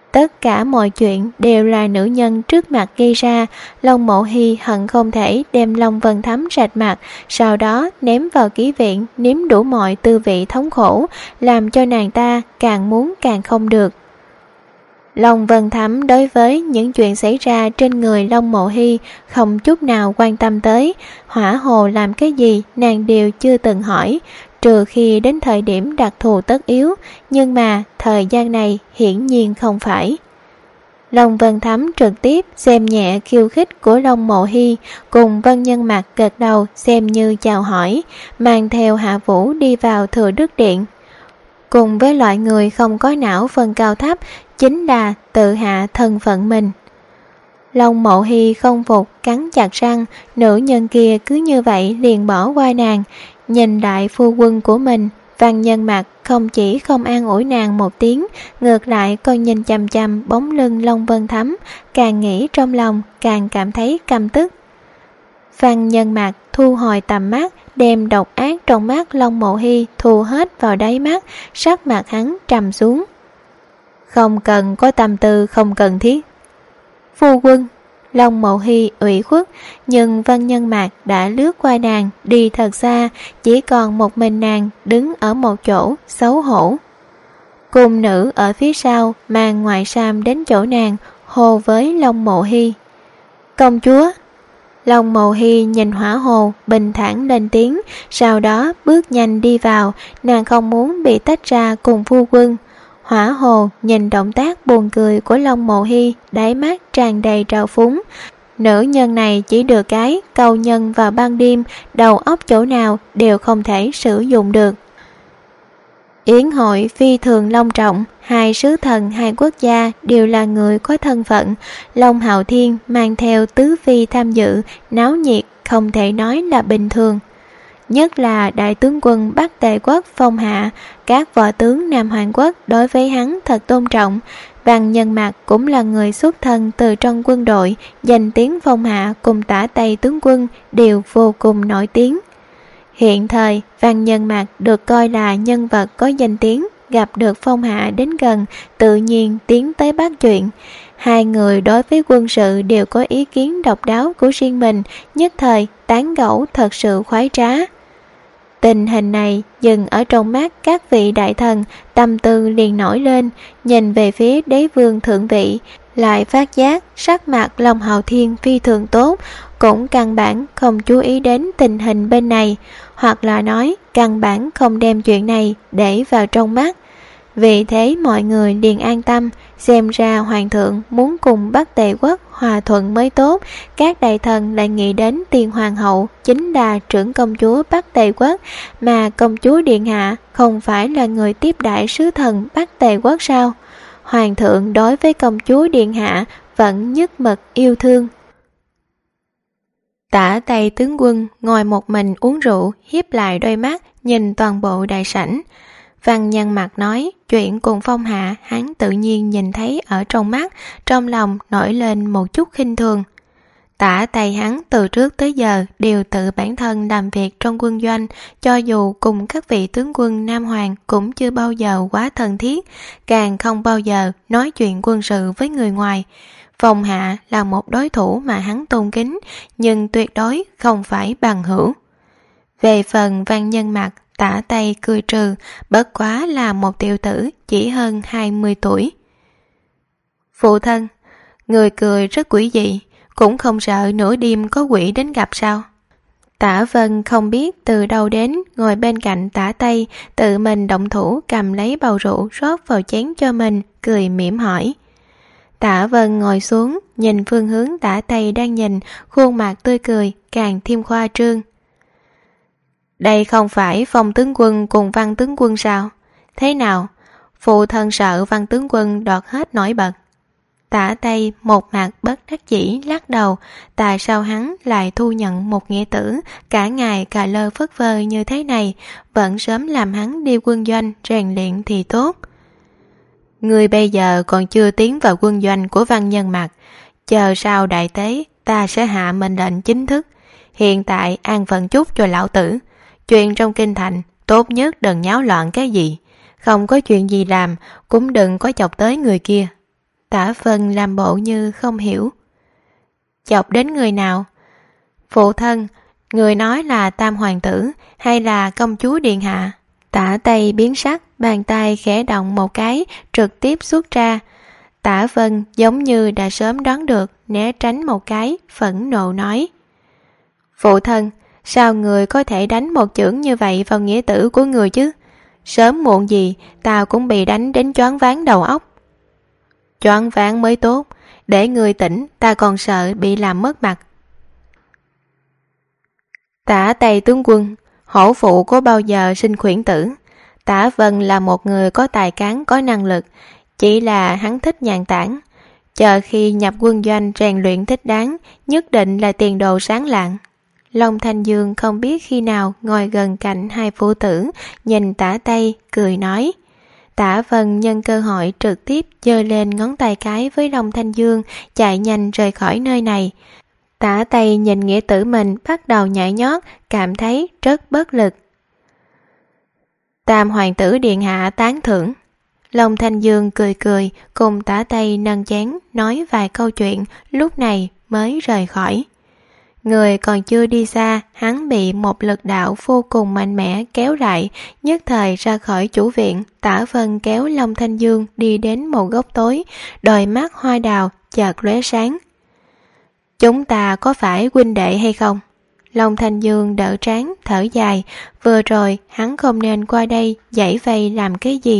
Tất cả mọi chuyện đều là nữ nhân trước mặt gây ra. Long Mộ Hy hận không thể đem Long Vân Thắm rạch mặt, sau đó ném vào ký viện, nếm đủ mọi tư vị thống khổ, làm cho nàng ta càng muốn càng không được. Long Vân Thắm đối với những chuyện xảy ra trên người Long Mộ Hy không chút nào quan tâm tới. Hỏa hồ làm cái gì nàng đều chưa từng hỏi, trừ khi đến thời điểm đặc thù tất yếu, nhưng mà thời gian này hiển nhiên không phải. Long Vân Thắm trực tiếp xem nhẹ khiêu khích của Long Mộ Hy, cùng Vân Nhân Mặt gật đầu xem như chào hỏi, mang theo Hạ Vũ đi vào Thừa Đức Điện. Cùng với loại người không có não phân cao thấp, chính là tự hạ thân phận mình. Long Mộ Hy không phục, cắn chặt răng, nữ nhân kia cứ như vậy liền bỏ qua nàng. Nhìn đại phu quân của mình, Văn Nhân Mặt không chỉ không an ủi nàng một tiếng, ngược lại còn nhìn chằm chằm bóng lưng Long Vân Thắm, càng nghĩ trong lòng càng cảm thấy căm tức. Văn Nhân Mặt thu hồi tầm mắt, đem độc ác trong mắt Long Mộ Hy thu hết vào đáy mắt, sắc mặt hắn trầm xuống. Không cần có tâm tư không cần thiết. Phu quân. Long Mộ Hy ủy khuất, nhưng Văn Nhân Mạc đã lướt qua nàng, đi thật xa, chỉ còn một mình nàng đứng ở một chỗ, xấu hổ. Cung nữ ở phía sau mang ngoại sam đến chỗ nàng, hô với Long Mộ Hy. Công chúa. Long Mộ Hy nhìn hỏa hồ, bình thản lên tiếng, sau đó bước nhanh đi vào, nàng không muốn bị tách ra cùng phu quân. Hỏa hồ nhìn động tác buồn cười của Long Mộ Hy, đáy mắt tràn đầy trào phúng. Nữ nhân này chỉ được cái câu nhân vào ban đêm, đầu óc chỗ nào đều không thể sử dụng được. Yến hội phi thường long trọng, hai sứ thần hai quốc gia đều là người có thân phận. Long Hạo Thiên mang theo tứ phi tham dự, náo nhiệt không thể nói là bình thường. Nhất là đại tướng quân Bắc Tề Quốc Phong Hạ, các võ tướng Nam Hoàng Quốc đối với hắn thật tôn trọng. Văn Nhân Mặt cũng là người xuất thân từ trong quân đội, danh tiếng Phong Hạ cùng Tả Tây tướng quân đều vô cùng nổi tiếng. Hiện thời, Văn Nhân Mặt được coi là nhân vật có danh tiếng, gặp được Phong Hạ đến gần, tự nhiên tiến tới bắt chuyện. Hai người đối với quân sự đều có ý kiến độc đáo của riêng mình, nhất thời tán gẫu thật sự khoái trá. Tình hình này dừng ở trong mắt các vị đại thần, tâm tư liền nổi lên, nhìn về phía đế vương thượng vị, lại phát giác sắc mặt Long Hạo Thiên phi thường tốt, cũng căn bản không chú ý đến tình hình bên này, hoặc là nói căn bản không đem chuyện này để vào trong mắt. Vì thế mọi người liền an tâm, xem ra hoàng thượng muốn cùng Bắc Tề Quốc hòa thuận mới tốt. Các đại thần lại nghĩ đến tiền hoàng hậu chính là trưởng công chúa Bắc Tề Quốc, mà công chúa điện hạ không phải là người tiếp đãi sứ thần Bắc Tề Quốc sao? Hoàng thượng đối với công chúa điện hạ vẫn nhất mực yêu thương. Tả Tây tướng quân ngồi một mình uống rượu, hiếp lại đôi mắt nhìn toàn bộ đại sảnh. Văn Nhân Mặt nói chuyện cùng Phong Hạ hắn tự nhiên nhìn thấy ở trong mắt, trong lòng nổi lên một chút khinh thường. Tả Tây hắn từ trước tới giờ đều tự bản thân làm việc trong quân doanh, cho dù cùng các vị tướng quân Nam Hoàng cũng chưa bao giờ quá thân thiết, càng không bao giờ nói chuyện quân sự với người ngoài. Phong Hạ là một đối thủ mà hắn tôn kính, nhưng tuyệt đối không phải bằng hữu. Về phần Văn Nhân Mặt, Tả Tây cười trừ, bất quá là một tiểu tử chỉ hơn 20 tuổi. Phụ thân, người cười rất quỷ dị, cũng không sợ nửa đêm có quỷ đến gặp sao? Tả Vân không biết từ đâu đến, ngồi bên cạnh Tả Tây, tự mình động thủ cầm lấy bầu rượu rót vào chén cho mình, cười mỉm hỏi. Tả Vân ngồi xuống, nhìn phương hướng Tả Tây đang nhìn, khuôn mặt tươi cười, càng thêm khoa trương. Đây không phải Phong tướng quân cùng Văn tướng quân sao? Thế nào? Phụ thân sợ Văn tướng quân đoạt hết nổi bật. Tả Tây một mặt bất đắc dĩ lắc đầu, tại sao hắn lại thu nhận một nghĩa tử, cả ngày cà lơ phất phơ như thế này, vẫn sớm làm hắn đi quân doanh rèn luyện thì tốt. Người bây giờ còn chưa tiến vào quân doanh của Văn Nhân Mặt, chờ sau đại tế ta sẽ hạ mệnh lệnh chính thức. Hiện tại an phận chút cho lão tử. Chuyện trong kinh thành tốt nhất đừng nháo loạn cái gì, không có chuyện gì làm cũng đừng có chọc tới người kia. Tả Vân làm bộ như không hiểu. Chọc đến người nào? Phụ thân, người nói là tam hoàng tử hay là công chúa điện hạ? Tả Tây biến sắc, bàn tay khẽ động một cái, trực tiếp xuất ra. Tả Vân giống như đã sớm đoán được, né tránh một cái, phẫn nộ nói. Phụ thân, sao người có thể đánh một chưởng như vậy vào nghĩa tử của người chứ? Sớm muộn gì, tao cũng bị đánh đến choáng váng đầu óc. Choáng váng mới tốt, để người tỉnh, ta còn sợ bị làm mất mặt. Tả Tây tướng quân, hổ phụ có bao giờ sinh khuyển tử? Tả Vân là một người có tài cán, có năng lực, chỉ là hắn thích nhàn tản. Chờ khi nhập quân doanh rèn luyện thích đáng, nhất định là tiền đồ sáng lạng. Long Thanh Dương không biết khi nào ngồi gần cạnh hai phụ tử, nhìn Tả Tây, cười nói. Tả Vân nhân cơ hội trực tiếp giơ lên ngón tay cái với Long Thanh Dương, chạy nhanh rời khỏi nơi này. Tả Tây nhìn nghĩa tử mình bắt đầu nhảy nhót, cảm thấy rất bất lực. Tam hoàng tử điện hạ tán thưởng. Long Thanh Dương cười cười, cùng Tả Tây nâng chén, nói vài câu chuyện, lúc này mới rời khỏi. Người còn chưa đi xa, hắn bị một lực đạo vô cùng mạnh mẽ kéo lại, nhất thời ra khỏi chủ viện. Tả Vân kéo Long Thanh Dương đi đến một góc tối, đôi mắt hoa đào chợt lóe sáng. Chúng ta có phải huynh đệ hay không? Long Thanh Dương đỡ trán, thở dài, vừa rồi hắn không nên qua đây giải vây làm cái gì.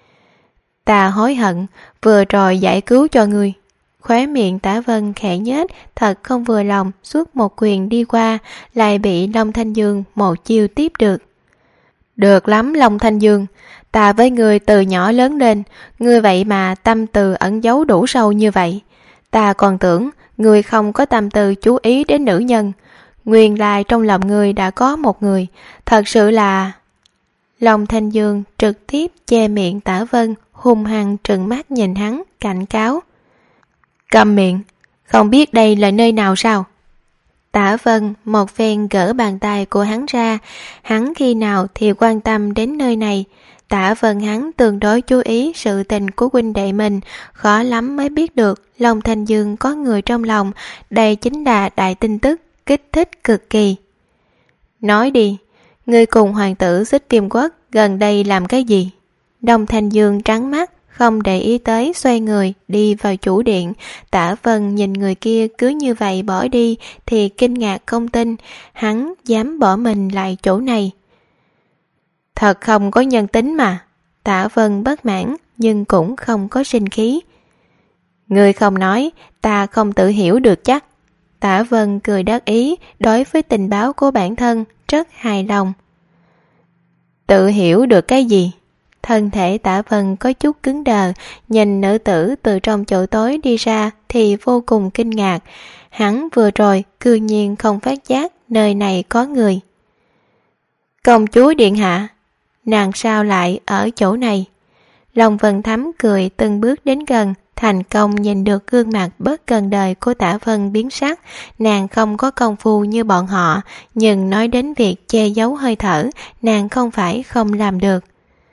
Ta hối hận, vừa rồi giải cứu cho ngươi. Khóe miệng Tả Vân khẽ nhếch, thật không vừa lòng, suốt một quyền đi qua, lại bị Long Thanh Dương một chiêu tiếp được. Được lắm Long Thanh Dương, ta với ngươi từ nhỏ lớn lên, ngươi vậy mà tâm tư ẩn giấu đủ sâu như vậy. Ta còn tưởng ngươi không có tâm tư chú ý đến nữ nhân, nguyên lai trong lòng ngươi đã có một người, thật sự là... Long Thanh Dương trực tiếp che miệng Tả Vân, hung hăng trừng mắt nhìn hắn, cảnh cáo. Câm miệng, không biết đây là nơi nào sao? Tả Vân một phen gỡ bàn tay của hắn ra, hắn khi nào thì quan tâm đến nơi này. Tả Vân hắn tương đối chú ý sự tình của huynh đệ mình, khó lắm mới biết được Long Thanh Dương có người trong lòng, đây chính là đại tin tức, kích thích cực kỳ. Nói đi, ngươi cùng hoàng tử Xích Viêm Quốc gần đây làm cái gì? Long Thanh Dương trắng mắt, không để ý tới, xoay người đi vào chủ điện. Tả Vân nhìn người kia cứ như vậy bỏ đi thì kinh ngạc không tin, hắn dám bỏ mình lại chỗ này. Thật không có nhân tính mà. Tả Vân bất mãn nhưng cũng không có sinh khí. Ngươi không nói, ta không tự hiểu được chắc. Tả Vân cười đắc ý, đối với tình báo của bản thân rất hài lòng. Tự hiểu được cái gì? Thân thể Tả Vân có chút cứng đờ, nhìn nữ tử từ trong chỗ tối đi ra thì vô cùng kinh ngạc. Hắn vừa rồi cư nhiên không phát giác nơi này có người. Công chúa điện hạ, nàng sao lại ở chỗ này? Long Vân Thắm cười từng bước đến gần, thành công nhìn được gương mặt bất cần đời của Tả Vân biến sắc. Nàng không có công phu như bọn họ, nhưng nói đến việc che giấu hơi thở, nàng không phải không làm được.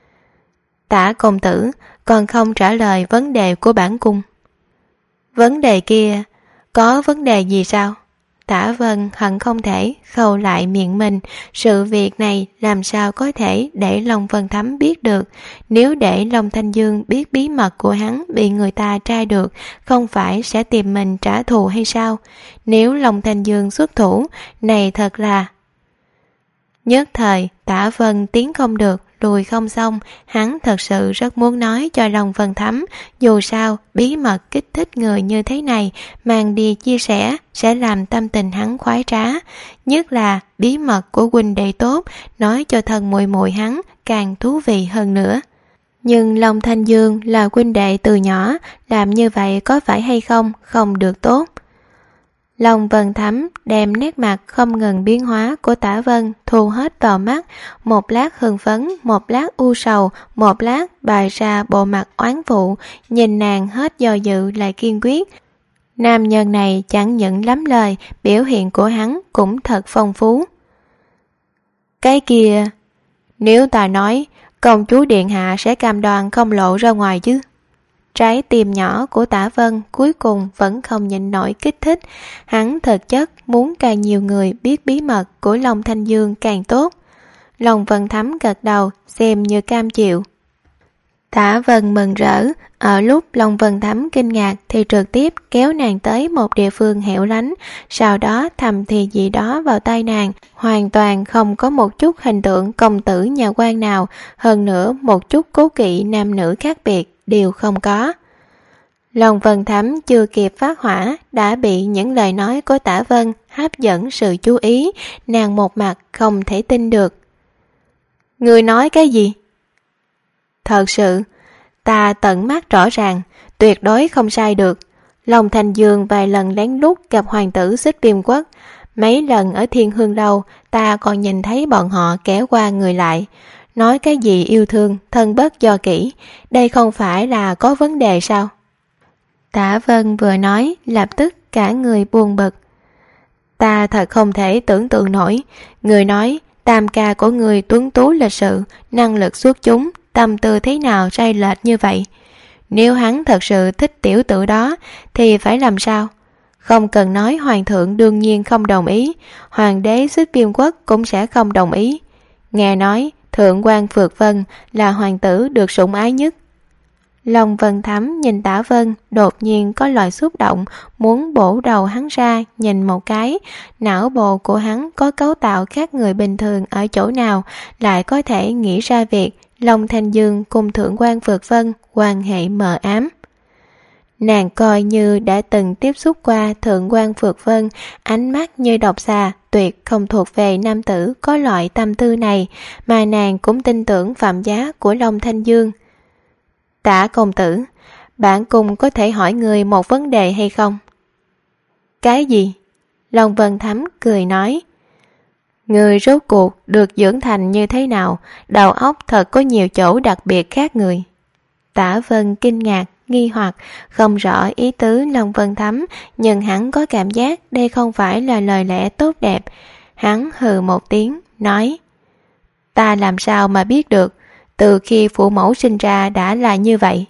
Tả công tử, còn không trả lời vấn đề của bản cung. Vấn đề kia, có vấn đề gì sao? Tả Vân hận không thể khâu lại miệng mình, sự việc này làm sao có thể để Long Vân Thắm biết được. Nếu để Long Thanh Dương biết bí mật của hắn bị người ta tra được, không phải sẽ tìm mình trả thù hay sao? Nếu Long Thanh Dương xuất thủ, này thật là... Nhất thời, Tả Vân tiến không được, lùi không xong, hắn thật sự rất muốn nói cho Long Vân Thắm, dù sao bí mật kích thích người như thế này mang đi chia sẻ sẽ làm tâm tình hắn khoái trá, nhất là bí mật của huynh đệ tốt, nói cho thân muội muội hắn càng thú vị hơn nữa. Nhưng Long Thanh Dương là huynh đệ từ nhỏ, làm như vậy có phải hay không, không được tốt. Long Vân Thắm đem nét mặt không ngừng biến hóa của Tả Vân thu hết vào mắt, một lát hưng phấn, một lát u sầu, một lát bày ra bộ mặt oán vụ, nhìn nàng hết do dự lại kiên quyết. Nam nhân này chẳng những lắm lời, biểu hiện của hắn cũng thật phong phú. Cái kia, nếu ta nói, công chúa điện hạ sẽ cam đoan không lộ ra ngoài chứ? Trái tim nhỏ của Tả Vân cuối cùng vẫn không nhịn nổi kích thích. Hắn thực chất muốn càng nhiều người biết bí mật của Long Thanh Dương càng tốt. Long Vân Thắm gật đầu, xem như cam chịu. Tả Vân mừng rỡ. Ở lúc Long Vân Thắm kinh ngạc thì trực tiếp kéo nàng tới một địa phương hẻo lánh, sau đó thầm thì gì đó vào tai nàng, hoàn toàn không có một chút hình tượng công tử nhà quan nào, hơn nữa một chút cố kỵ nam nữ khác biệt đều không có. Long Vân Thắm chưa kịp phát hỏa đã bị những lời nói của Tả Vân hấp dẫn sự chú ý, nàng một mặt không thể tin được. Ngươi nói cái gì? Thật sự, ta tận mắt rõ ràng, tuyệt đối không sai được. Long Thanh Dương vài lần lén lút gặp hoàng tử Xích Viêm Quốc, mấy lần ở Thiên Hương Lâu ta còn nhìn thấy bọn họ kéo qua người lại. Nói cái gì yêu thương, thân bất do kỷ, đây không phải là có vấn đề sao? Tả Vân vừa nói, lập tức cả người buồn bực. Ta thật không thể tưởng tượng nổi, người nói tam ca của người tuấn tú lịch sự, năng lực xuất chúng, tâm tư thế nào sai lệch như vậy. Nếu hắn thật sự thích tiểu tử đó thì phải làm sao? Không cần nói hoàng thượng đương nhiên không đồng ý, hoàng đế Xích Viêm Quốc cũng sẽ không đồng ý. Nghe nói thượng quan Phược Vân là hoàng tử được sủng ái nhất. Long Vân Thắm nhìn Tả Vân đột nhiên có loại xúc động, muốn bổ đầu hắn ra nhìn một cái. Não bộ của hắn có cấu tạo khác người bình thường ở chỗ nào lại có thể nghĩ ra việc Long Thanh Dương cùng thượng quan Phược Vân quan hệ mờ ám. Nàng coi như đã từng tiếp xúc qua thượng quan Phược Vân, ánh mắt như độc xà, tuyệt không thuộc về nam tử có loại tâm tư này, mà nàng cũng tin tưởng phạm giá của Long Thanh Dương. Tả công tử, bản cung có thể hỏi người một vấn đề hay không? Cái gì? Long Vân Thắm cười nói. Người rốt cuộc được dưỡng thành như thế nào, đầu óc thật có nhiều chỗ đặc biệt khác người. Tả Vân kinh ngạc, nghi hoặc, không rõ ý tứ Long Vân Thắm, nhưng hắn có cảm giác đây không phải là lời lẽ tốt đẹp. Hắn hừ một tiếng, nói: Ta làm sao mà biết được, từ khi phụ mẫu sinh ra đã là như vậy.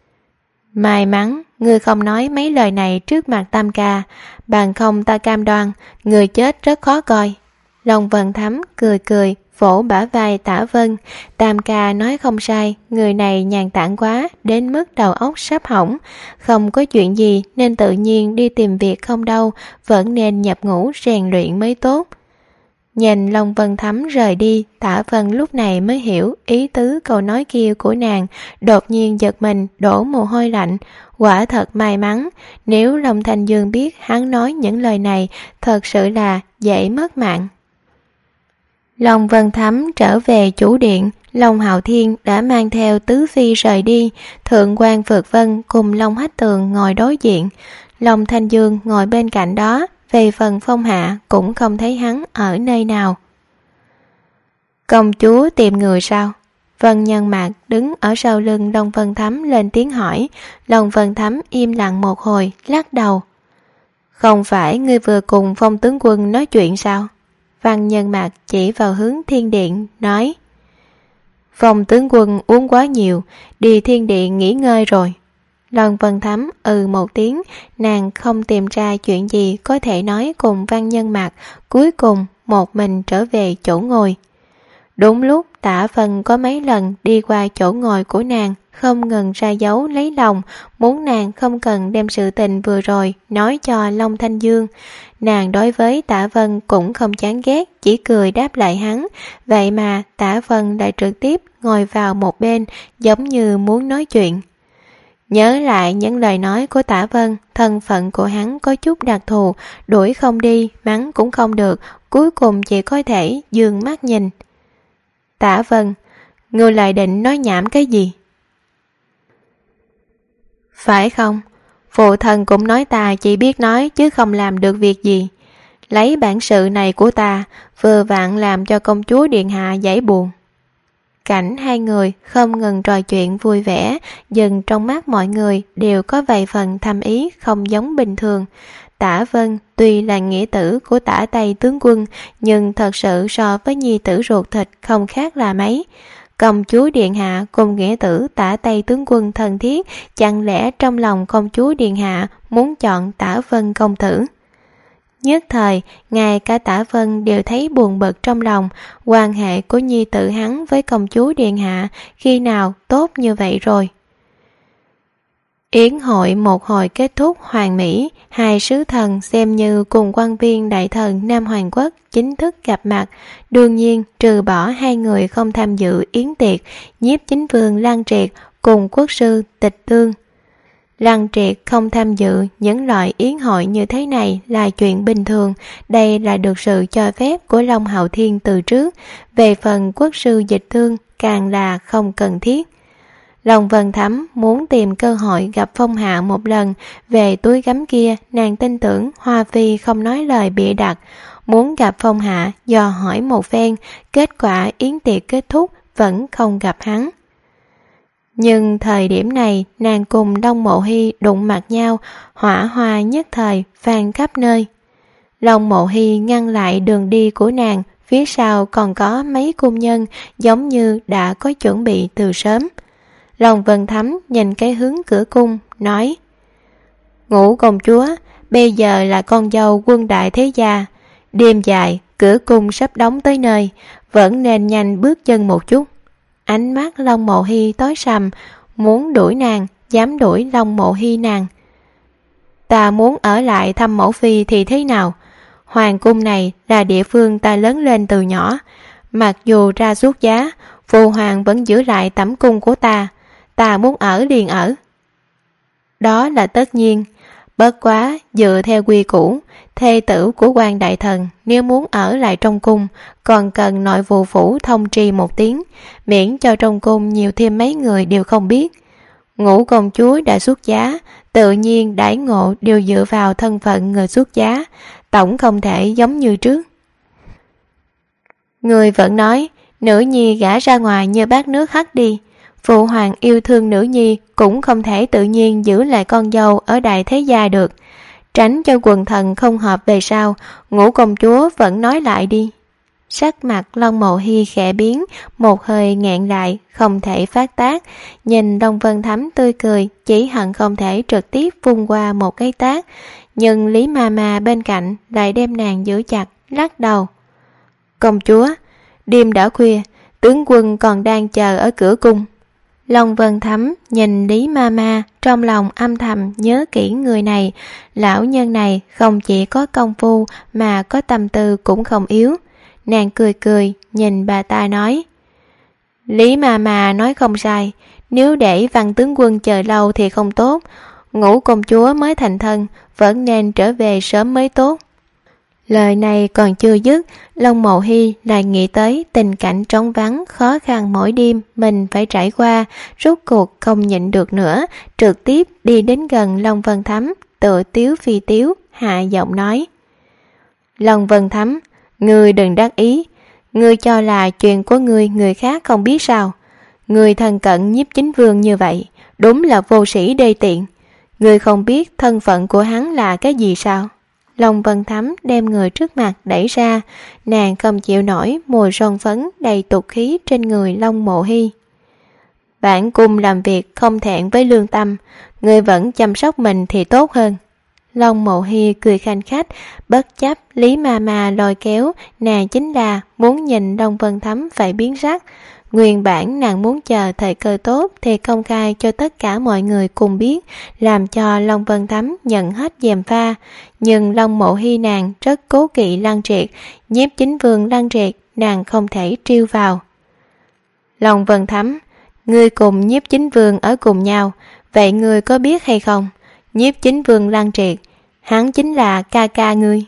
May mắn ngươi không nói mấy lời này trước mặt tam ca, bằng không ta cam đoan người chết rất khó coi. Long Vân Thắm cười cười, vỗ bả vai Tả Vân. Tam ca nói không sai, người này nhàn tản quá, đến mức đầu óc sắp hỏng. Không có chuyện gì nên tự nhiên đi tìm việc không đâu, vẫn nên nhập ngũ rèn luyện mới tốt. Nhìn Long Vân Thắm rời đi, Tả Vân lúc này mới hiểu ý tứ câu nói kia của nàng, đột nhiên giật mình, đổ mồ hôi lạnh. Quả thật may mắn, nếu Long Thanh Dương biết hắn nói những lời này, thật sự là dễ mất mạng. Long Vân Thắm trở về chủ điện, Long Hạo Thiên đã mang theo tứ phi rời đi, thượng quan Phược Vân cùng Long Hách Tường ngồi đối diện, Long Thanh Dương ngồi bên cạnh đó. Về phần Phong Hạ cũng không thấy hắn ở nơi nào. Công chúa tìm người sao? Vân Nhân Mạc đứng ở sau lưng Long Vân Thắm lên tiếng hỏi. Long Vân Thắm im lặng một hồi, lắc đầu. Không phải ngươi vừa cùng Phong tướng quân nói chuyện sao? Vân Nhân Mạc chỉ vào hướng Thiên Điện, nói. Phong tướng quân uống quá nhiều, đi Thiên Điện nghỉ ngơi rồi. Long Vân Thắm một tiếng, nàng không tìm ra chuyện gì có thể nói cùng Văn Nhân Mạc, cuối cùng một mình trở về chỗ ngồi. Đúng lúc Tả Vân có mấy lần đi qua chỗ ngồi của nàng, không ngừng ra dấu lấy lòng, muốn nàng không cần đem sự tình vừa rồi nói cho Long Thanh Dương. Nàng đối với Tả Vân cũng không chán ghét, chỉ cười đáp lại hắn. Vậy mà Tả Vân lại trực tiếp ngồi vào một bên, giống như muốn nói chuyện. Nhớ lại những lời nói của Tả Vân, thân phận của hắn có chút đặc thù, đuổi không đi, mắng cũng không được, cuối cùng chỉ có thể dương mắt nhìn. Tả Vân, ngươi lại định nói nhảm cái gì? Phải không? Phụ thân cũng nói ta chỉ biết nói chứ không làm được việc gì. Lấy bản sự này của ta, vừa vặn làm cho công chúa điện hạ giải buồn. Cảnh hai người không ngừng trò chuyện vui vẻ, dần trong mắt mọi người đều có vài phần thâm ý không giống bình thường. Tả Vân tuy là nghĩa tử của Tả Tây tướng quân, nhưng thật sự so với nhi tử ruột thịt không khác là mấy. công chúa điện hạ cùng nghĩa tử Tả Tây tướng quân thân thiết, chẳng lẽ trong lòng công chúa điện hạ muốn chọn Tả Vân công tử? Nhất thời, ngay cả Tả Vân đều thấy buồn bực trong lòng, quan hệ của nhi tử hắn với công chúa điện hạ khi nào tốt như vậy rồi. Yến hội một hồi kết thúc hoàn mỹ, hai sứ thần xem như cùng quan viên đại thần Nam Hoàng Quốc chính thức gặp mặt. Đương nhiên, trừ bỏ hai người không tham dự yến tiệc, Nhiếp Chính Vương Lăng Triệt cùng quốc sư Tịch Tương. Lăng Triệt không tham dự những loại yến hội như thế này là chuyện bình thường, đây là được sự cho phép của Long Hạo Thiên từ trước. Về phần quốc sư Dịch Thương càng là không cần thiết. Long Vân Thắm muốn tìm cơ hội gặp Phong Hạ một lần. Về túi gấm kia, nàng tin tưởng Hoa Phi không nói lời bịa đặt. Muốn gặp Phong Hạ, dò hỏi một phen, kết quả yến tiệc kết thúc vẫn không gặp hắn. Nhưng thời điểm này, nàng cùng Long Mộ Hy đụng mặt nhau, hỏa hoa nhất thời vang khắp nơi. Long Mộ Hy ngăn lại đường đi của nàng, phía sau còn có mấy cung nhân giống như đã có chuẩn bị từ sớm. Long Vân Thắm nhìn cái hướng cửa cung, nói: Ngũ công chúa, bây giờ là con dâu quân đại thế gia. Đêm dài, cửa cung sắp đóng tới nơi, vẫn nên nhanh bước chân một chút. Ánh mắt Long Mộ Hy tối sầm, muốn đuổi nàng, dám đuổi Long Mộ Hy nàng. Ta muốn ở lại thăm mẫu phi thì thế nào? Hoàng cung này là địa phương ta lớn lên từ nhỏ. Mặc dù ra xuất giá, Phu Hoàng vẫn giữ lại tẩm cung của ta. Ta muốn ở liền ở. Đó là tất nhiên. Bất quá, dựa theo quy củ, thê tử của quan đại thần nếu muốn ở lại trong cung, còn cần nội vụ phủ thông tri một tiếng, miễn cho trong cung nhiều thêm mấy người đều không biết. Ngũ công chúa đã xuất giá, tự nhiên đãi ngộ đều dựa vào thân phận người xuất giá, tổng không thể giống như trước. Người vẫn nói, nữ nhi gả ra ngoài như bát nước hắt đi. Phụ hoàng yêu thương nữ nhi cũng không thể tự nhiên giữ lại con dâu ở đại thế gia được. Tránh cho quần thần không hợp về sau, Ngũ công chúa vẫn nói lại đi. Sắc mặt Long Mộ Hy khẽ biến, một hơi nghẹn lại, không thể phát tác. Nhìn Long Vân Thắm tươi cười, chỉ hận không thể trực tiếp vung qua một cái tát. Nhưng Lý Ma bên cạnh lại đem nàng giữ chặt, lắc đầu. Công chúa, đêm đã khuya, tướng quân còn đang chờ ở cửa cung. Long Vân Thắm nhìn Lý Ma, trong lòng âm thầm nhớ kỹ người này. Lão nhân này không chỉ có công phu mà có tâm tư cũng không yếu. Nàng cười cười nhìn bà ta nói: Lý Ma nói không sai, nếu để Văn tướng quân chờ lâu thì không tốt. Ngũ công chúa mới thành thân, vẫn nên trở về sớm mới tốt. Lời này còn chưa dứt, Long Mộ Hy lại nghĩ tới tình cảnh trống vắng khó khăn mỗi đêm mình phải trải qua, rốt cuộc không nhịn được nữa, trực tiếp đi đến gần Long Vân Thắm, tự tiếu phi tiếu, hạ giọng nói: Long Vân Thắm, ngươi đừng đắc ý, ngươi cho là chuyện của ngươi người khác không biết sao? Ngươi thân cận Nhiếp Chính Vương như vậy, đúng là vô sĩ đê tiện. Ngươi không biết thân phận của hắn là cái gì sao? Long Vân Thắm đem người trước mặt đẩy ra, nàng không chịu nổi mùi son phấn đầy tục khí trên người Long Mộ Hy. Bản cung làm việc không thẹn với lương tâm, ngươi vẫn chăm sóc mình thì tốt hơn. Long Mộ Hy cười khanh khách, bất chấp Lý Ma lôi kéo, nàng chính là muốn nhìn Long Vân Thắm phải biến sắc. Nguyên bản nàng muốn chờ thời cơ tốt thì công khai cho tất cả mọi người cùng biết, làm cho Long Vân Thắm nhận hết gièm pha. Nhưng Long Mộ Hy nàng rất cố kỵ Lăng Triệt, Nhiếp Chính Vương Lăng Triệt nàng không thể trêu vào. Long Vân Thắm, ngươi cùng Nhiếp Chính Vương ở cùng nhau, vậy ngươi có biết hay không? Nhiếp Chính Vương Lăng Triệt, hắn chính là ca ca ngươi.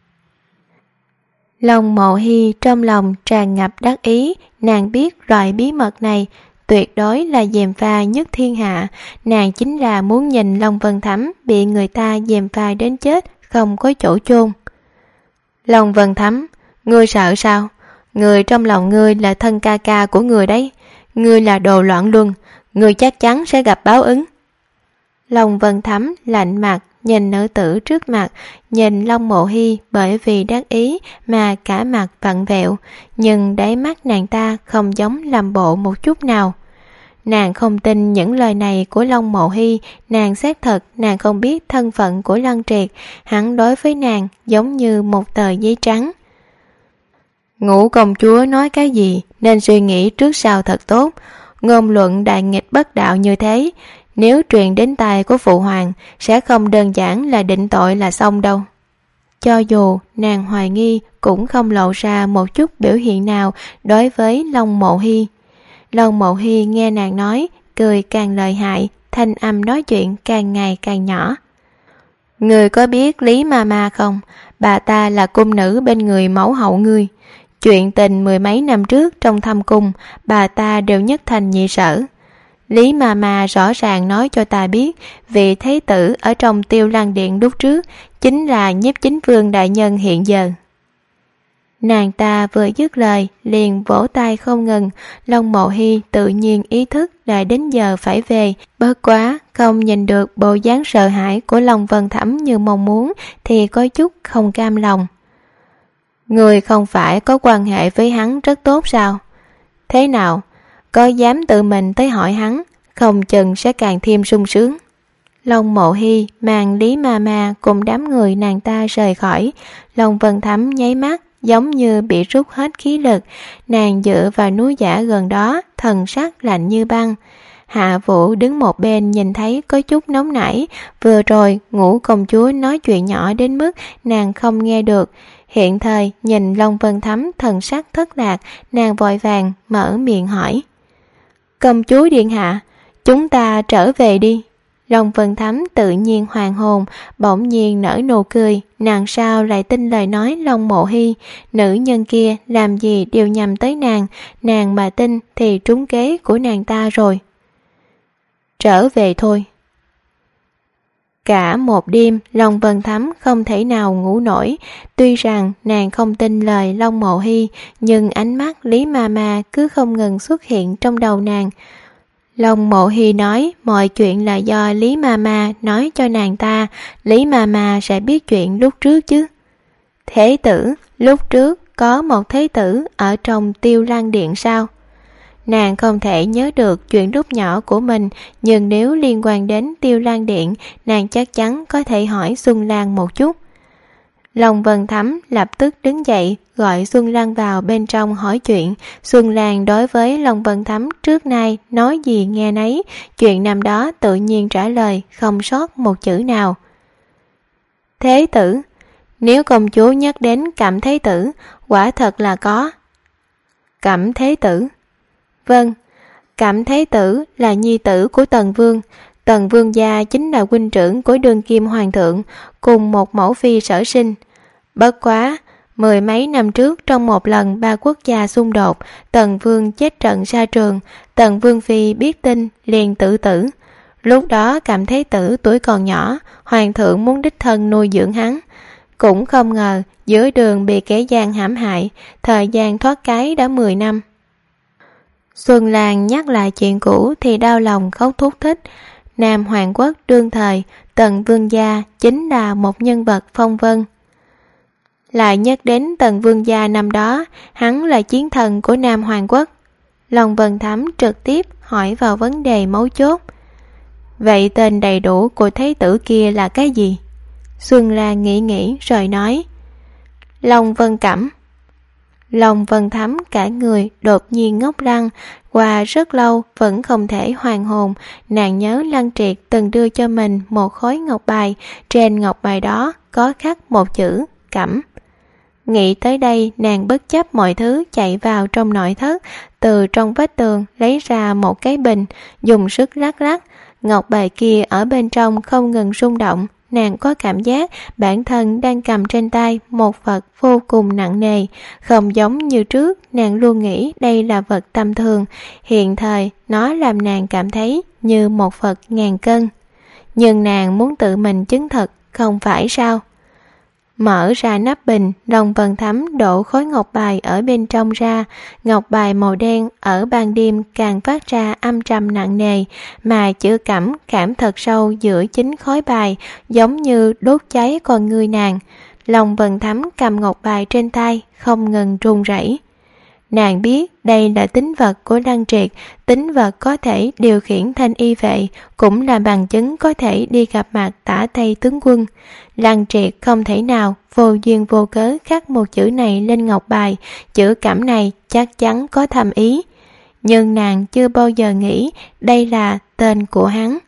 Long Mộ Hy trong lòng tràn ngập đắc ý, nàng biết loại bí mật này tuyệt đối là gièm pha nhất thiên hạ, nàng chính là muốn nhìn Long Vân Thắm bị người ta gièm pha đến chết, không có chỗ chôn. Long Vân Thắm, ngươi sợ sao? Người trong lòng ngươi là thân ca ca của người đấy, ngươi là đồ loạn luân, ngươi chắc chắn sẽ gặp báo ứng. Long Vân Thắm lạnh mặt nhìn nữ tử trước mặt, nhìn Long Mộ Hy bởi vì đắc ý mà cả mặt vặn vẹo, nhưng đáy mắt nàng ta không giống làm bộ một chút nào. Nàng không tin những lời này của Long Mộ Hy, nàng xác thật nàng không biết thân phận của Lăng Triệt, hắn đối với nàng giống như một tờ giấy trắng. Ngũ công chúa nói cái gì nên suy nghĩ trước sau thật tốt, ngôn luận đại nghịch bất đạo như thế, nếu truyền đến tai của phụ hoàng sẽ không đơn giản là định tội là xong đâu. Cho dù nàng hoài nghi cũng không lộ ra một chút biểu hiện nào đối với Long Mộ Hy. Long Mộ Hy nghe nàng nói, cười càng lợi hại, thanh âm nói chuyện càng ngày càng nhỏ. Người có biết Lý Mama không? Bà ta là cung nữ bên người mẫu hậu ngươi. Chuyện tình mười mấy năm trước trong thâm cung, bà ta đều nhất thành nhị sở. Lý Mama rõ ràng nói cho ta biết, vị thái tử ở trong Tiêu Lăng Điện lúc trước chính là Nhiếp Chính Vương đại nhân hiện giờ. Nàng ta vừa dứt lời liền vỗ tay không ngừng. Long Mộ Hy tự nhiên ý thức đã đến giờ phải về, bất quá không nhìn được bộ dáng sợ hãi của Long Vân Thẩm như mong muốn thì có chút không cam lòng. Người không phải có quan hệ với hắn rất tốt sao? Thế nào? Có dám tự mình tới hỏi hắn, không chừng sẽ càng thêm sung sướng. Long Mộ Hy mang Lý Mama cùng đám người nàng ta rời khỏi. Long Vân Thẩm nháy mắt giống như bị rút hết khí lực, nàng dựa vào núi giả gần đó, thần sắc lạnh như băng. Hạ Vũ đứng một bên nhìn thấy có chút nóng nảy, vừa rồi Ngũ công chúa nói chuyện nhỏ đến mức nàng không nghe được. Hiện thời nhìn Long Vân Thẩm thần sắc thất lạc, nàng vội vàng mở miệng hỏi. Công chúa điện hạ, chúng ta trở về đi. Long Vân Thẩm tự nhiên hoàn hồn, bỗng nhiên nở nụ cười, nàng sao lại tin lời nói Long Mộ Hy, nữ nhân kia làm gì đều nhằm tới nàng mà tin thì trúng kế của nàng ta rồi. Trở về thôi. Cả một đêm, Long Vân Thẩm không thể nào ngủ nổi, tuy rằng nàng không tin lời Long Mộ Hy, nhưng ánh mắt Lý Mama cứ không ngừng xuất hiện trong đầu nàng. Long Mộ Hy nói mọi chuyện là do Lý Mama nói cho nàng ta, Lý Mama sẽ biết chuyện lúc trước chứ. Thế tử, lúc trước có một thế tử ở trong Tiêu Lăng Điện sao? Nàng không thể nhớ được chuyện lúc nhỏ của mình, nhưng nếu liên quan đến Tiêu Lăng Điện, nàng chắc chắn có thể hỏi Xuân Lan một chút. Long Vân Thẩm lập tức đứng dậy gọi Xuân Lan vào bên trong hỏi chuyện. Xuân Lan đối với Long Vân Thẩm trước nay nói gì nghe nấy, chuyện năm đó tự nhiên trả lời không sót một chữ nào. Thế tử, nếu công chúa nhắc đến Cẩm Thế Tử, quả thật là có. Cẩm Thế Tử? Vâng, Cẩm Thế Tử là nhi tử của Tần Vương. Tần Vương gia chính là huynh trưởng của đương kim hoàng thượng, cùng một mẫu phi sở sinh. Bất quá, mười mấy năm trước trong một lần ba quốc gia xung đột, Tần Vương chết trận xa trường, Tần Vương phi biết tin liền tự tử. Lúc đó Cẩm Thế Tử tuổi còn nhỏ, hoàng thượng muốn đích thân nuôi dưỡng hắn. Cũng không ngờ giữa đường bị kẻ gian hãm hại, thời gian thoát cái đã 10 năm. Xuân Lan nhắc lại chuyện cũ thì đau lòng khóc thút thích. Nam Hoàng quốc đương thời, Tần Vương gia chính là một nhân vật phong vân. Lại nhắc đến Tần Vương gia năm đó, hắn là chiến thần của Nam Hoàng quốc. Long Vân Thẩm trực tiếp hỏi vào vấn đề mấu chốt. Vậy tên đầy đủ của thế tử kia là cái gì? Xuân Lan nghĩ rồi nói. Long Vân Cẩm. Long Vân Thẩm cả người đột nhiên ngốc lăng, qua rất lâu vẫn không thể hoàn hồn. Nàng nhớ Lăng Triệt từng đưa cho mình một khối ngọc bài, trên ngọc bài đó có khắc một chữ Cẩm. Nghĩ tới đây, nàng bất chấp mọi thứ chạy vào trong nội thất, từ trong vách tường lấy ra một cái bình, dùng sức lắc lắc. Ngọc bài kia ở bên trong không ngừng rung động. Nàng có cảm giác bản thân đang cầm trên tay một vật vô cùng nặng nề, không giống như trước. Nàng luôn nghĩ đây là vật tầm thường, hiện thời nó làm nàng cảm thấy như một vật ngàn cân. Nhưng nàng muốn tự mình chứng thực, không phải sao? Mở ra nắp bình, Long Vân Thắm đổ khối ngọc bài ở bên trong ra. Ngọc bài màu đen ở ban đêm càng phát ra âm trầm nặng nề, mà chữ cẩm khảm thật sâu giữa chính khối bài, giống như đốt cháy con ngươi nàng. Long Vân Thắm cầm ngọc bài trên tay, không ngừng run rẩy. Nàng biết đây là tín vật của Lăng Triệt, tín vật có thể điều khiển thanh y vệ, cũng là bằng chứng có thể đi gặp mặt Tả Tây tướng quân. Lăng Triệt không thể nào vô duyên vô cớ khắc một chữ này lên ngọc bài, chữ cẩm này chắc chắn có thầm ý. Nhưng nàng chưa bao giờ nghĩ đây là tên của hắn.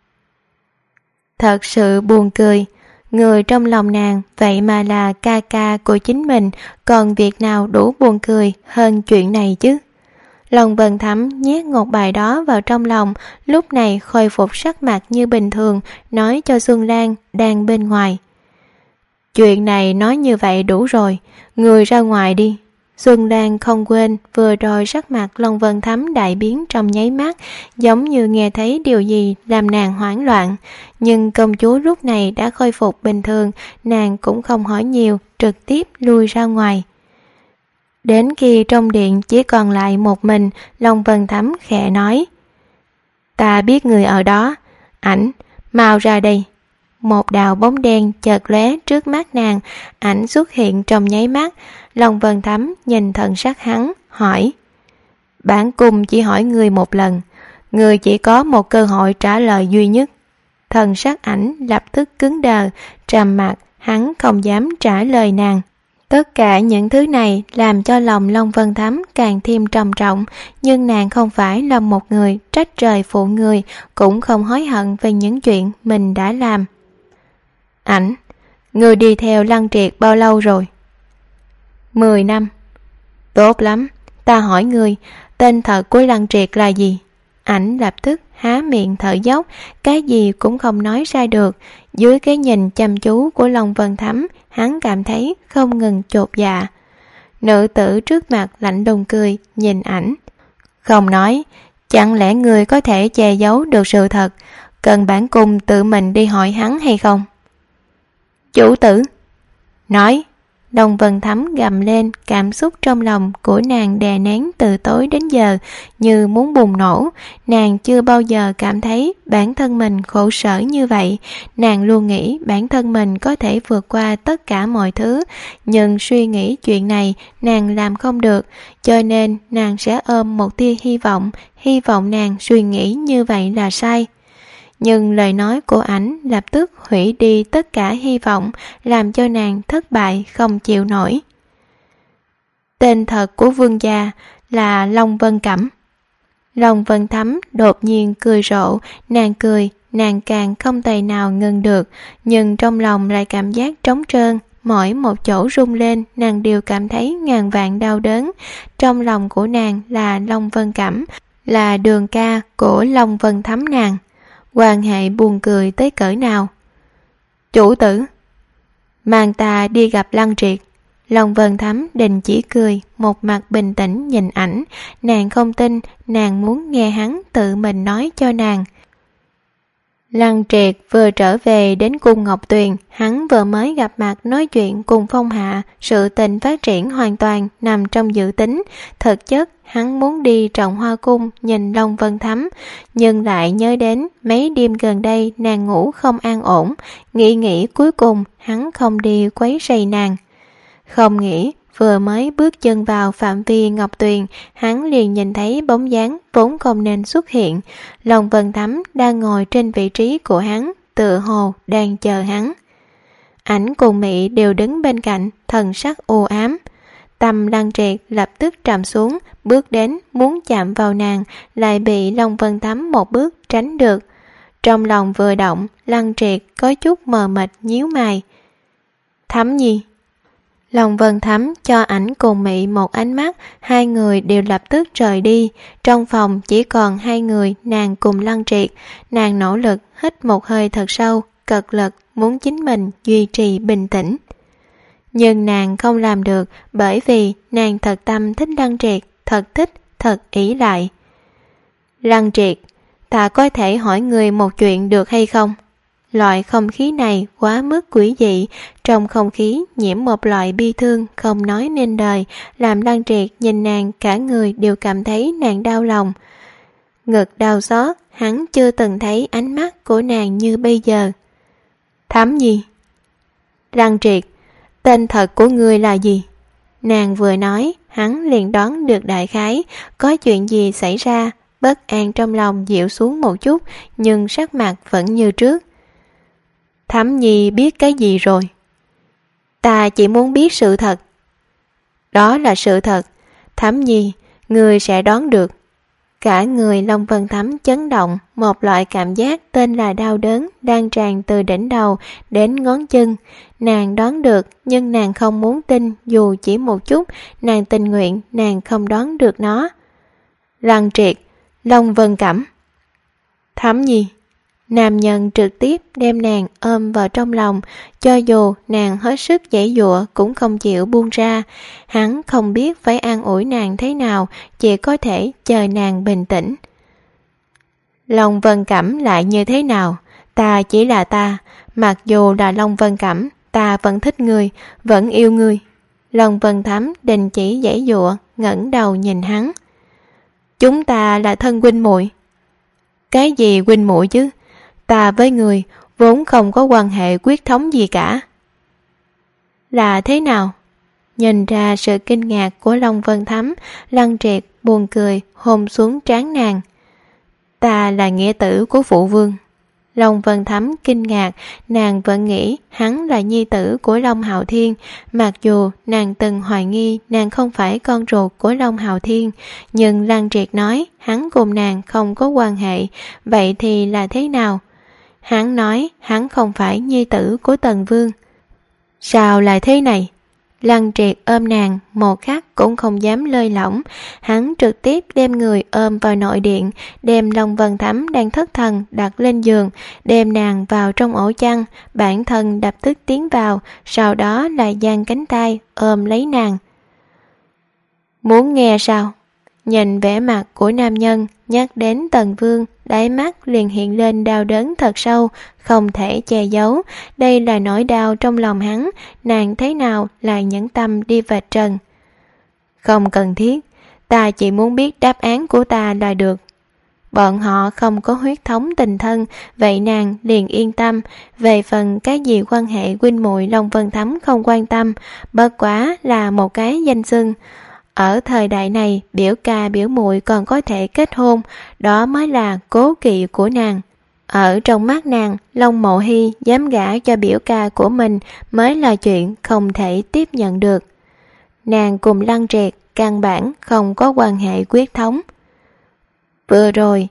Thật sự buồn cười. Người trong lòng nàng vậy mà là ca ca của chính mình, còn việc nào đủ buồn cười hơn chuyện này chứ. Long Vân Thắm nhét ngọc bài đó vào trong lòng, lúc này khôi phục sắc mặt như bình thường, nói cho Xuân Lan đang bên ngoài. Chuyện này nói như vậy đủ rồi, người ra ngoài đi. Xuân Lan không quên vừa rồi sắc mặt Long Vân Thắm đại biến trong nháy mắt, giống như nghe thấy điều gì làm nàng hoảng loạn. Nhưng công chúa lúc này đã khôi phục bình thường, nàng cũng không hỏi nhiều, trực tiếp lui ra ngoài. Đến khi trong điện chỉ còn lại một mình, Long Vân Thắm khẽ nói: Ta biết người ở đó, ảnh, mau ra đây. Một đạo bóng đen chợt lóe trước mắt nàng, ảnh xuất hiện trong nháy mắt. Long Vân Thắm nhìn thần sắc hắn, hỏi: Bản cung chỉ hỏi ngươi một lần, ngươi chỉ có một cơ hội trả lời duy nhất. Thần sắc ảnh lập tức cứng đờ, trầm mặc, hắn không dám trả lời nàng. Tất cả những thứ này làm cho lòng Long Vân Thắm càng thêm trầm trọng, nhưng nàng không phải là một người trách trời phụ người, cũng không hối hận về những chuyện mình đã làm. Ảnh, ngươi đi theo Lăng Triệt bao lâu rồi? 10 năm. Tốt lắm, ta hỏi ngươi, tên thật của Lăng Triệt là gì? Ảnh lập tức há miệng thở dốc, cái gì cũng không nói ra được. Dưới cái nhìn chăm chú của Long Vân Thắm, hắn cảm thấy không ngừng chột dạ. Nữ tử trước mặt lạnh lùng cười, nhìn ảnh. Không nói, chẳng lẽ người có thể che giấu được sự thật, cần bản cung tự mình đi hỏi hắn hay không? Chủ tử! Nói! Long Vân Thắm gầm lên, cảm xúc trong lòng của nàng đè nén từ tối đến giờ như muốn bùng nổ. Nàng chưa bao giờ cảm thấy bản thân mình khổ sở như vậy. Nàng luôn nghĩ bản thân mình có thể vượt qua tất cả mọi thứ, nhưng suy nghĩ chuyện này nàng làm không được, cho nên nàng sẽ ôm một tia hy vọng nàng suy nghĩ như vậy là sai. Nhưng lời nói của ảnh lập tức hủy đi tất cả hy vọng, làm cho nàng thất bại không chịu nổi. Tên thật của vương gia là Long Vân Cẩm. Long Vân Thắm đột nhiên cười rộ, nàng cười, nàng càng không tài nào ngừng được, nhưng trong lòng lại cảm giác trống trơn, mỗi một chỗ rung lên nàng đều cảm thấy ngàn vạn đau đớn. Trong lòng của nàng là Long Vân Cẩm, là đường ca của Long Vân Thắm nàng. Quan hệ buồn cười tới cỡ nào. Chủ tử, mang ta đi gặp Lăng Triệt. Long Vân Thắm đình chỉ cười, một mặt bình tĩnh nhìn ảnh. Nàng không tin, nàng muốn nghe hắn tự mình nói cho nàng. Lăng Triệt vừa trở về đến cung Ngọc Tuyền, hắn vừa mới gặp mặt nói chuyện cùng Phong Hạ, sự tình phát triển hoàn toàn nằm trong dự tính. Thực chất hắn muốn đi Trọng Hoa Cung nhìn Long Vân Thắm, nhưng lại nhớ đến mấy đêm gần đây nàng ngủ không an ổn, nghĩ cuối cùng hắn không đi quấy rầy nàng. Không nghĩ vừa mới bước chân vào phạm vi Ngọc Tuyền, hắn liền nhìn thấy bóng dáng vốn không nên xuất hiện. Long Vân Thắm đang ngồi trên vị trí của hắn, tựa hồ đang chờ hắn. Ảnh cùng Mị đều đứng bên cạnh, thần sắc u ám. Tâm Lăng Triệt lập tức trầm xuống, bước đến muốn chạm vào nàng, lại bị Long Vân Thắm một bước tránh được. Trong lòng vừa động, Lăng Triệt có chút mờ mịt nhíu mày. Thắm Nhi. Long Vân Thắm cho ảnh cùng Mị một ánh mắt, hai người đều lập tức rời đi. Trong phòng chỉ còn hai người, nàng cùng Lăng Triệt. Nàng nỗ lực hít một hơi thật sâu, cật lực muốn chính mình duy trì bình tĩnh. Nhưng nàng không làm được, bởi vì nàng thật tâm thích Lăng Triệt, thật thích, thật ỷ lại. Lăng Triệt, ta có thể hỏi người một chuyện được hay không? Loại không khí này quá mức quỷ dị, trong không khí nhiễm một loại bi thương không nói nên lời, làm Lăng Triệt nhìn nàng cả người đều cảm thấy nàng đau lòng. Ngực đau xót, hắn chưa từng thấy ánh mắt của nàng như bây giờ. Thắm Nhi. Lăng Triệt, tên thật của ngươi là gì? Nàng vừa nói, hắn liền đoán được đại khái, có chuyện gì xảy ra, bất an trong lòng dịu xuống một chút, nhưng sắc mặt vẫn như trước. Thắm Nhi biết cái gì rồi? Ta chỉ muốn biết sự thật. Đó là sự thật. Thắm Nhi, ngươi sẽ đoán được. Cả người Long Vân Thắm chấn động, một loại cảm giác tên là đau đớn đang tràn từ đỉnh đầu đến ngón chân. Nàng đoán được, nhưng nàng không muốn tin dù chỉ một chút, nàng tình nguyện nàng không đoán được nó. Lăng Triệt, Long Vân Cẩm. Thắm Nhi. Nam nhân trực tiếp đem nàng ôm vào trong lòng, cho dù nàng hết sức giãy giụa cũng không chịu buông ra. Hắn không biết phải an ủi nàng thế nào, chỉ có thể chờ nàng bình tĩnh. Long Vân Cẩm lại như thế nào? Ta chỉ là ta, mặc dù là Long Vân Cẩm, ta vẫn thích ngươi, vẫn yêu ngươi. Long Vân Thắm đình chỉ giãy giụa, ngẩng đầu nhìn hắn. Chúng ta là thân huynh muội. Cái gì huynh muội chứ? Ta với người vốn không có quan hệ quyết thống gì cả. Là thế nào? Nhìn ra sự kinh ngạc của Long Vân Thắm, Lăng Triệt buồn cười hôn xuống trán nàng. Ta là nghĩa tử của phụ vương. Long Vân Thắm kinh ngạc, nàng vẫn nghĩ hắn là nhi tử của Long Hạo Thiên, mặc dù nàng từng hoài nghi nàng không phải con ruột của Long Hạo Thiên, nhưng Lăng Triệt nói hắn cùng nàng không có quan hệ, vậy thì là thế nào? Hắn nói hắn không phải nhi tử của Tần Vương. Sao lại thế này? Lăng Triệt ôm nàng một khắc cũng không dám lơi lỏng, hắn trực tiếp đem người ôm vào nội điện, đem Long Vân Thắm đang thất thần đặt lên giường, đem nàng vào trong ổ chăn, bản thân lập tức tiến vào, sau đó lại giang cánh tay ôm lấy nàng. Muốn nghe sao? Nhìn vẻ mặt của nam nhân, nhắc đến Tần Vương, đáy mắt liền hiện lên đau đớn thật sâu, không thể che giấu. Đây là nỗi đau trong lòng hắn, nàng thế nào lại nhẫn tâm đi vạch trần. Không cần thiết, ta chỉ muốn biết đáp án của ta là được. Bọn họ không có huyết thống tình thân, vậy nàng liền yên tâm. Về phần cái gì quan hệ huynh muội Long Vân Thắm không quan tâm, bất quá là một cái danh xưng. Ở thời đại này, biểu ca biểu muội còn có thể kết hôn, đó mới là cố kỵ của nàng. Ở trong mắt nàng, Long Mộ Hy dám gả cho biểu ca của mình mới là chuyện không thể tiếp nhận được. Nàng cùng Lăng Triệt căn bản không có quan hệ quyết thống. Vừa rồi,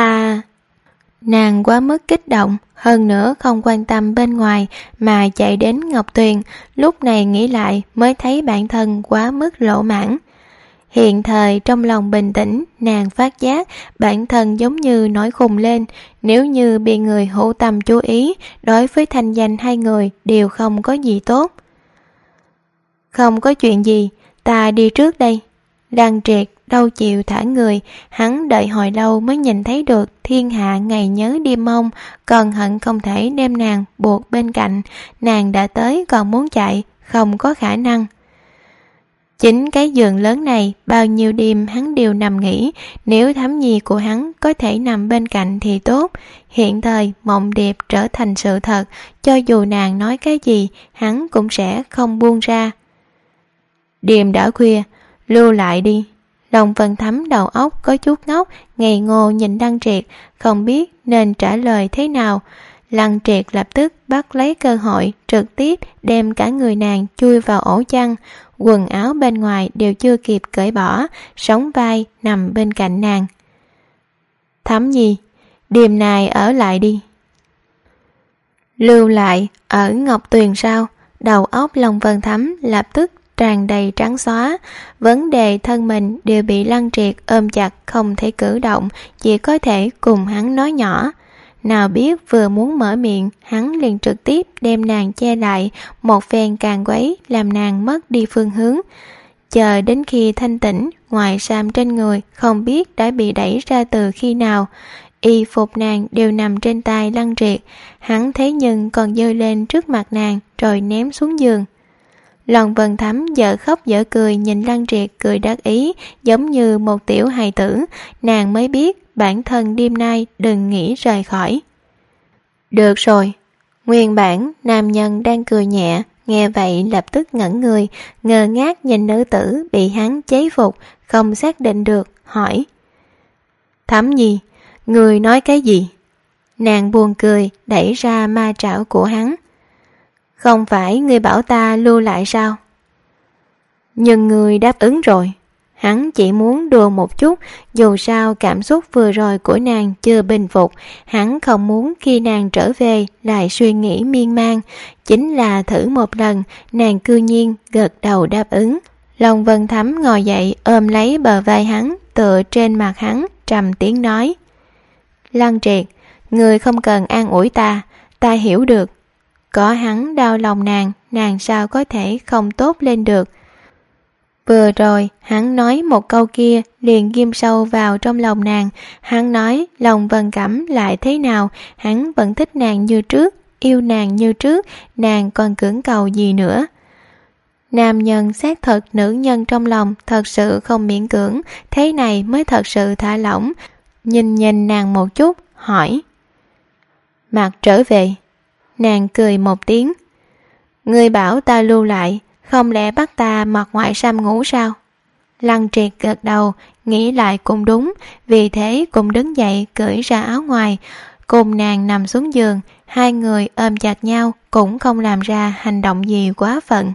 Nàng quá mức kích động, hơn nữa không quan tâm bên ngoài mà chạy đến Ngọc Tuyền, lúc này nghĩ lại mới thấy bản thân quá mức lỗ mãn. Hiện thời trong lòng bình tĩnh, nàng phát giác bản thân giống như nổi khùng lên, nếu như bị người hữu tâm chú ý, đối với thanh danh hai người đều không có gì tốt. Không có chuyện gì, ta đi trước đây. Lăng Triệt đâu chịu thả người, hắn đợi hồi lâu mới nhìn thấy được thiên hạ ngày nhớ đêm mong, còn hận không thể đem nàng buộc bên cạnh, nàng đã tới còn muốn chạy, không có khả năng. Chính cái giường lớn này bao nhiêu đêm hắn đều nằm nghỉ, nếu Thắm Nhi của hắn có thể nằm bên cạnh thì tốt. Hiện thời mộng đẹp trở thành sự thật, cho dù nàng nói cái gì hắn cũng sẽ không buông ra. Đêm đã khuya, lưu lại đi. Long Vân Thắm đầu óc có chút ngốc, ngây ngô nhìn Lăng Triệt, không biết nên trả lời thế nào. Lăng Triệt lập tức bắt lấy cơ hội, trực tiếp đem cả người nàng chui vào ổ chăn, quần áo bên ngoài đều chưa kịp cởi bỏ, sóng vai nằm bên cạnh nàng. Thắm Nhi, đêm này ở lại đi. Lưu lại ở Ngọc Tuyền sao? Đầu óc Long Vân Thắm lập tức tràn đầy trắng xóa, vấn đề thân mình đều bị Lăng Triệt ôm chặt không thể cử động, chỉ có thể cùng hắn nói nhỏ. Nào biết vừa muốn mở miệng, hắn liền trực tiếp đem nàng che lại, một phen càng quấy làm nàng mất đi phương hướng. Chờ đến khi thanh tỉnh, ngoài sam trên người không biết đã bị đẩy ra từ khi nào. y phục nàng đều nằm trên tay Lăng Triệt, hắn thế nhưng còn giơ lên trước mặt nàng rồi ném xuống giường. Lòng Vân Thắm dở khóc dở cười nhìn Lăng Triệt cười đắc ý giống như một tiểu hài tử, nàng mới biết bản thân đêm nay đừng nghĩ rời khỏi. Được rồi. Nguyên bản nam nhân đang cười nhẹ, nghe vậy lập tức ngẩn người, ngơ ngác nhìn nữ tử bị hắn chế phục, không xác định được, hỏi: Thắm Nhi, người nói cái gì? Nàng buồn cười, đẩy ra ma trảo của hắn. Không phải ngươi bảo ta lưu lại sao? Nhưng ngươi đáp ứng rồi. Hắn chỉ muốn đùa một chút, dù sao cảm xúc vừa rồi của nàng chưa bình phục, hắn không muốn khi nàng trở về lại suy nghĩ miên man, chính là thử một lần, nàng cư nhiên gật đầu đáp ứng. Long Vân Thắm ngồi dậy ôm lấy bờ vai hắn, tựa trên mặt hắn, trầm tiếng nói: Lăng Triệt, người không cần an ủi ta hiểu được. Có hắn đau lòng nàng sao có thể không tốt lên được. Vừa rồi hắn nói một câu kia liền ghim sâu vào trong lòng nàng. Hắn nói lòng Vân Cẩm lại thế nào, hắn vẫn thích nàng như trước, yêu nàng như trước, nàng còn cưỡng cầu gì nữa. Nam nhân xác thực nữ nhân trong lòng thật sự không miễn cưỡng, thế này mới thật sự thả lỏng. Nhìn nàng một chút, hỏi: Mặt trở về. Nàng cười một tiếng: Ngươi bảo ta lưu lại, không lẽ bắt ta mặc ngoại sam ngủ sao? Lăng Triệt gật đầu, nghĩ lại cũng đúng, vì thế cũng đứng dậy cởi ra áo ngoài, cùng nàng nằm xuống giường, hai người ôm chặt nhau, cũng không làm ra hành động gì quá phận.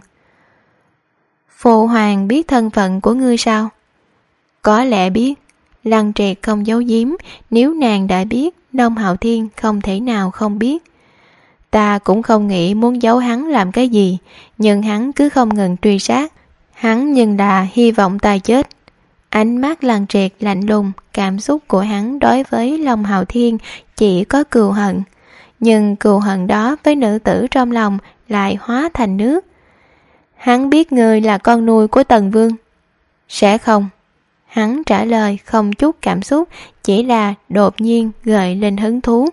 Phụ hoàng biết thân phận của ngươi sao? Có lẽ biết. Lăng Triệt không giấu giếm, nếu nàng đã biết, Đông Hạo Thiên không thể nào không biết. Ta cũng không nghĩ muốn giấu hắn làm cái gì, nhưng hắn cứ không ngừng truy sát. Hắn nhưng là hy vọng ta chết. Ánh mắt Lăng Triệt lạnh lùng, cảm xúc của hắn đối với Long Hạo Thiên chỉ có cừu hận. Nhưng cừu hận đó với nữ tử trong lòng lại hóa thành nước. Hắn biết ngươi là con nuôi của Tần Vương. Sẽ không. Hắn trả lời không chút cảm xúc, chỉ là đột nhiên gợi lên hứng thú.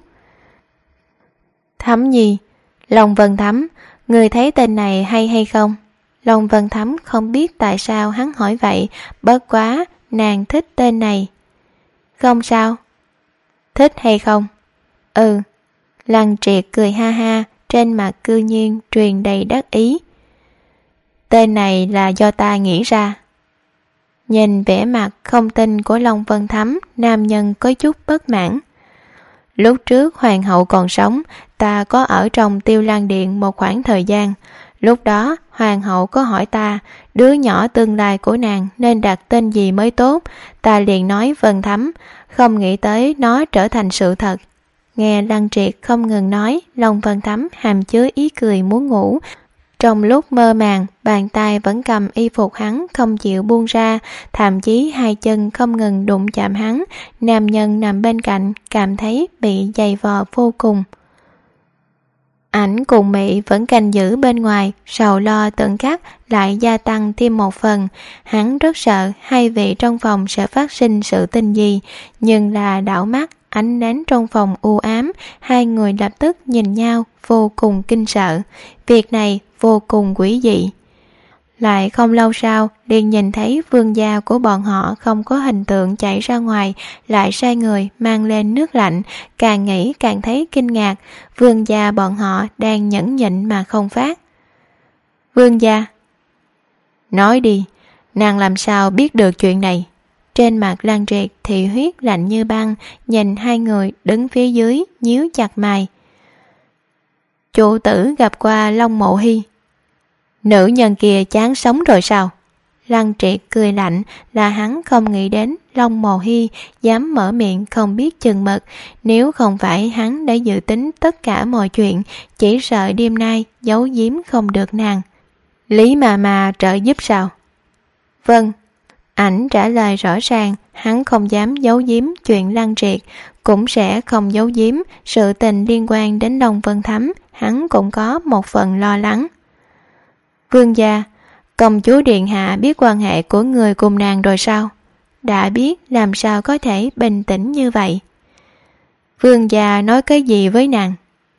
Thắm Nhi, Long Vân Thắm, người thấy tên này hay không? Long Vân Thắm không biết tại sao hắn hỏi vậy, bất quá nàng thích tên này. Không sao. Thích hay không? Ừ. Lăng Triệt cười ha ha, trên mặt cư nhiên truyền đầy đắc ý. Tên này là do ta nghĩ ra. Nhìn vẻ mặt không tin của Long Vân Thắm, nam nhân có chút bất mãn. Lúc trước hoàng hậu còn sống, ta có ở trong Tiêu Lan Điện một khoảng thời gian. Lúc đó hoàng hậu có hỏi ta đứa nhỏ tương lai của nàng nên đặt tên gì mới tốt, ta liền nói Vân Thắm, không nghĩ tới nó trở thành sự thật. Nghe Lăng Triệt không ngừng nói, Long Vân Thắm hàm chứa ý cười muốn ngủ. Trong lúc mơ màng, bàn tay vẫn cầm y phục hắn không chịu buông ra, thậm chí hai chân không ngừng đụng chạm hắn. Nam nhân nằm bên cạnh cảm thấy bị dày vò vô cùng. Ảnh cùng Mị vẫn canh giữ bên ngoài, sầu lo từng khắc lại gia tăng thêm một phần. Hắn rất sợ hai vị trong phòng sẽ phát sinh sự tình gì, nhưng là đảo mắt, ánh nến trong phòng u ám, hai người lập tức nhìn nhau vô cùng kinh sợ. Việc này vô cùng quỷ dị. Lại không lâu sau, liền nhìn thấy vương gia của bọn họ không có hình tượng chạy ra ngoài, lại sai người mang lên nước lạnh, càng nghĩ càng thấy kinh ngạc, vương gia bọn họ đang nhẫn nhịn mà không phát. Vương gia. Nói đi, nàng làm sao biết được chuyện này? Trên mặt Lăng Triệt thị huyết lạnh như băng, nhìn hai người đứng phía dưới, nhíu chặt mày. Chủ tử gặp qua Long Mộ Hy. Nữ nhân kia chán sống rồi sao? Lăng Triệt cười lạnh, là hắn không nghĩ đến Long Mộ Hy dám mở miệng không biết chừng mực. Nếu không phải hắn đã dự tính tất cả mọi chuyện, chỉ sợ đêm nay giấu giếm không được nàng. Lý mà trợ giúp sao? Vâng. Ảnh trả lời rõ ràng, hắn không dám giấu giếm chuyện Lăng Triệt, cũng sẽ không giấu giếm sự tình liên quan đến Long Vân Thắm, hắn cũng có một phần lo lắng. Vương gia, công chúa điện hạ biết quan hệ của người cùng nàng rồi sao? Đã biết làm sao có thể bình tĩnh như vậy? Vương gia nói cái gì với nàng?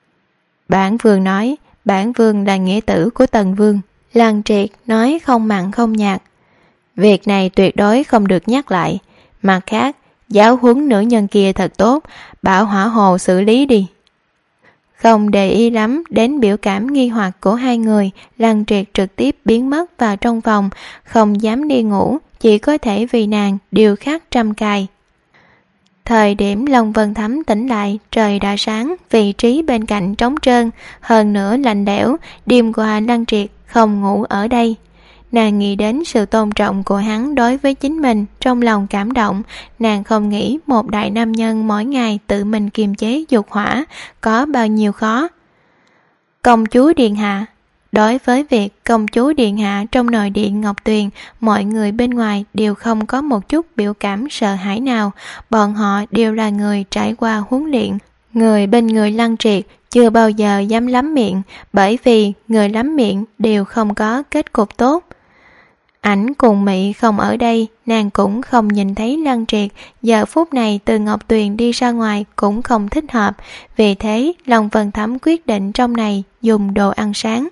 Bản vương nói bản vương là nghĩa tử của Tần Vương. Lăng Triệt nói không mặn không nhạt. Việc này tuyệt đối không được nhắc lại. Mặt khác, giáo huấn nữ nhân kia thật tốt, bảo Hỏa Hồ xử lý đi. Không để ý lắm đến biểu cảm nghi hoặc của hai người, Lăng Triệt trực tiếp biến mất vào trong phòng, không dám đi ngủ, chỉ có thể vì nàng điều khắc trăm cài. Thời điểm Long Vân Thấm tỉnh lại, trời đã sáng, vị trí bên cạnh trống trơn, hơn nữa lạnh lẽo, đêm qua Lăng Triệt không ngủ ở đây. Nàng nghĩ đến sự tôn trọng của hắn đối với chính mình, trong lòng cảm động. Nàng không nghĩ một đại nam nhân mỗi ngày tự mình kiềm chế dục hỏa có bao nhiêu khó. Công chúa điện hạ. Đối với việc công chúa điện hạ trong nội điện Ngọc Tuyền, mọi người bên ngoài đều không có một chút biểu cảm sợ hãi nào. Bọn họ đều là người trải qua huấn luyện. Người bên người Lăng Triệt chưa bao giờ dám lắm miệng, bởi vì người lắm miệng đều không có kết cục tốt. Ảnh cùng Mị không ở đây, nàng cũng không nhìn thấy Lăng Triệt. Giờ phút này từ Ngọc Tuyền đi ra ngoài cũng không thích hợp. Vì thế Long Vân Thấm quyết định trong này dùng đồ ăn sáng.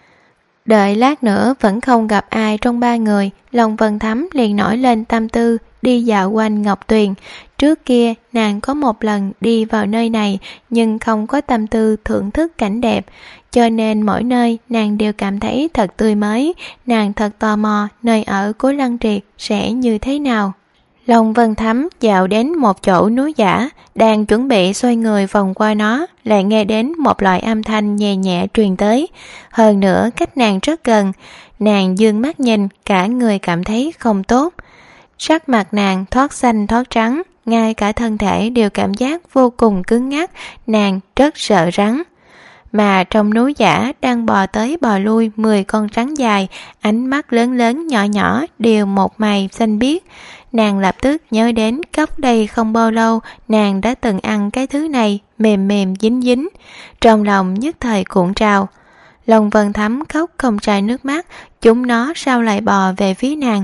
Đợi lát nữa vẫn không gặp ai trong ba người, Long Vân Thấm liền nổi lên tâm tư đi dạo quanh Ngọc Tuyền. Trước kia nàng có một lần đi vào nơi này nhưng không có tâm tư thưởng thức cảnh đẹp, cho nên mỗi nơi nàng đều cảm thấy thật tươi mới. Nàng thật tò mò nơi ở của Lăng Triệt sẽ như thế nào. Long Vân Thấm dạo đến một chỗ núi giả, đang chuẩn bị xoay người vòng qua nó, lại nghe đến một loại âm thanh nhẹ nhẹ truyền tới. Hơn nữa cách nàng rất gần, nàng dương mắt nhìn, cả người cảm thấy không tốt. Sắc mặt nàng thoát xanh thoát trắng, ngay cả thân thể đều cảm giác vô cùng cứng ngắc, nàng rất sợ rắn. Mà trong núi giả đang bò tới bò lui 10 con rắn dài, ánh mắt lớn lớn nhỏ nhỏ đều một mày xanh biếc. Nàng lập tức nhớ đến cách đây không bao lâu nàng đã từng ăn cái thứ này, mềm mềm dính dính. Trong lòng nhất thời cuộn trào. Long Vân Thấm khóc không ra nước mắt, chúng nó sao lại bò về phía nàng.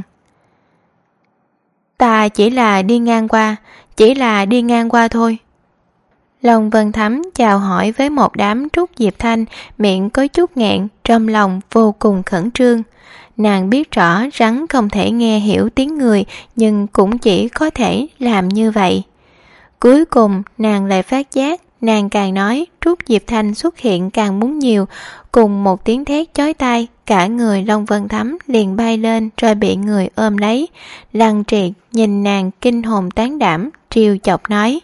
Ta chỉ là đi ngang qua thôi. Long Vân Thấm chào hỏi với một đám Trúc Diệp Thanh, miệng có chút nghẹn, trong lòng vô cùng khẩn trương. Nàng biết rõ rắn không thể nghe hiểu tiếng người, nhưng cũng chỉ có thể làm như vậy. Cuối cùng nàng lại phát giác, nàng càng nói Trúc Diệp Thanh xuất hiện càng muốn nhiều. Cùng một tiếng thét chói tai, cả người Long Vân Thấm liền bay lên rồi bị người ôm lấy. Lăng Triệt nhìn nàng kinh hồn tán đảm, trêu chọc nói: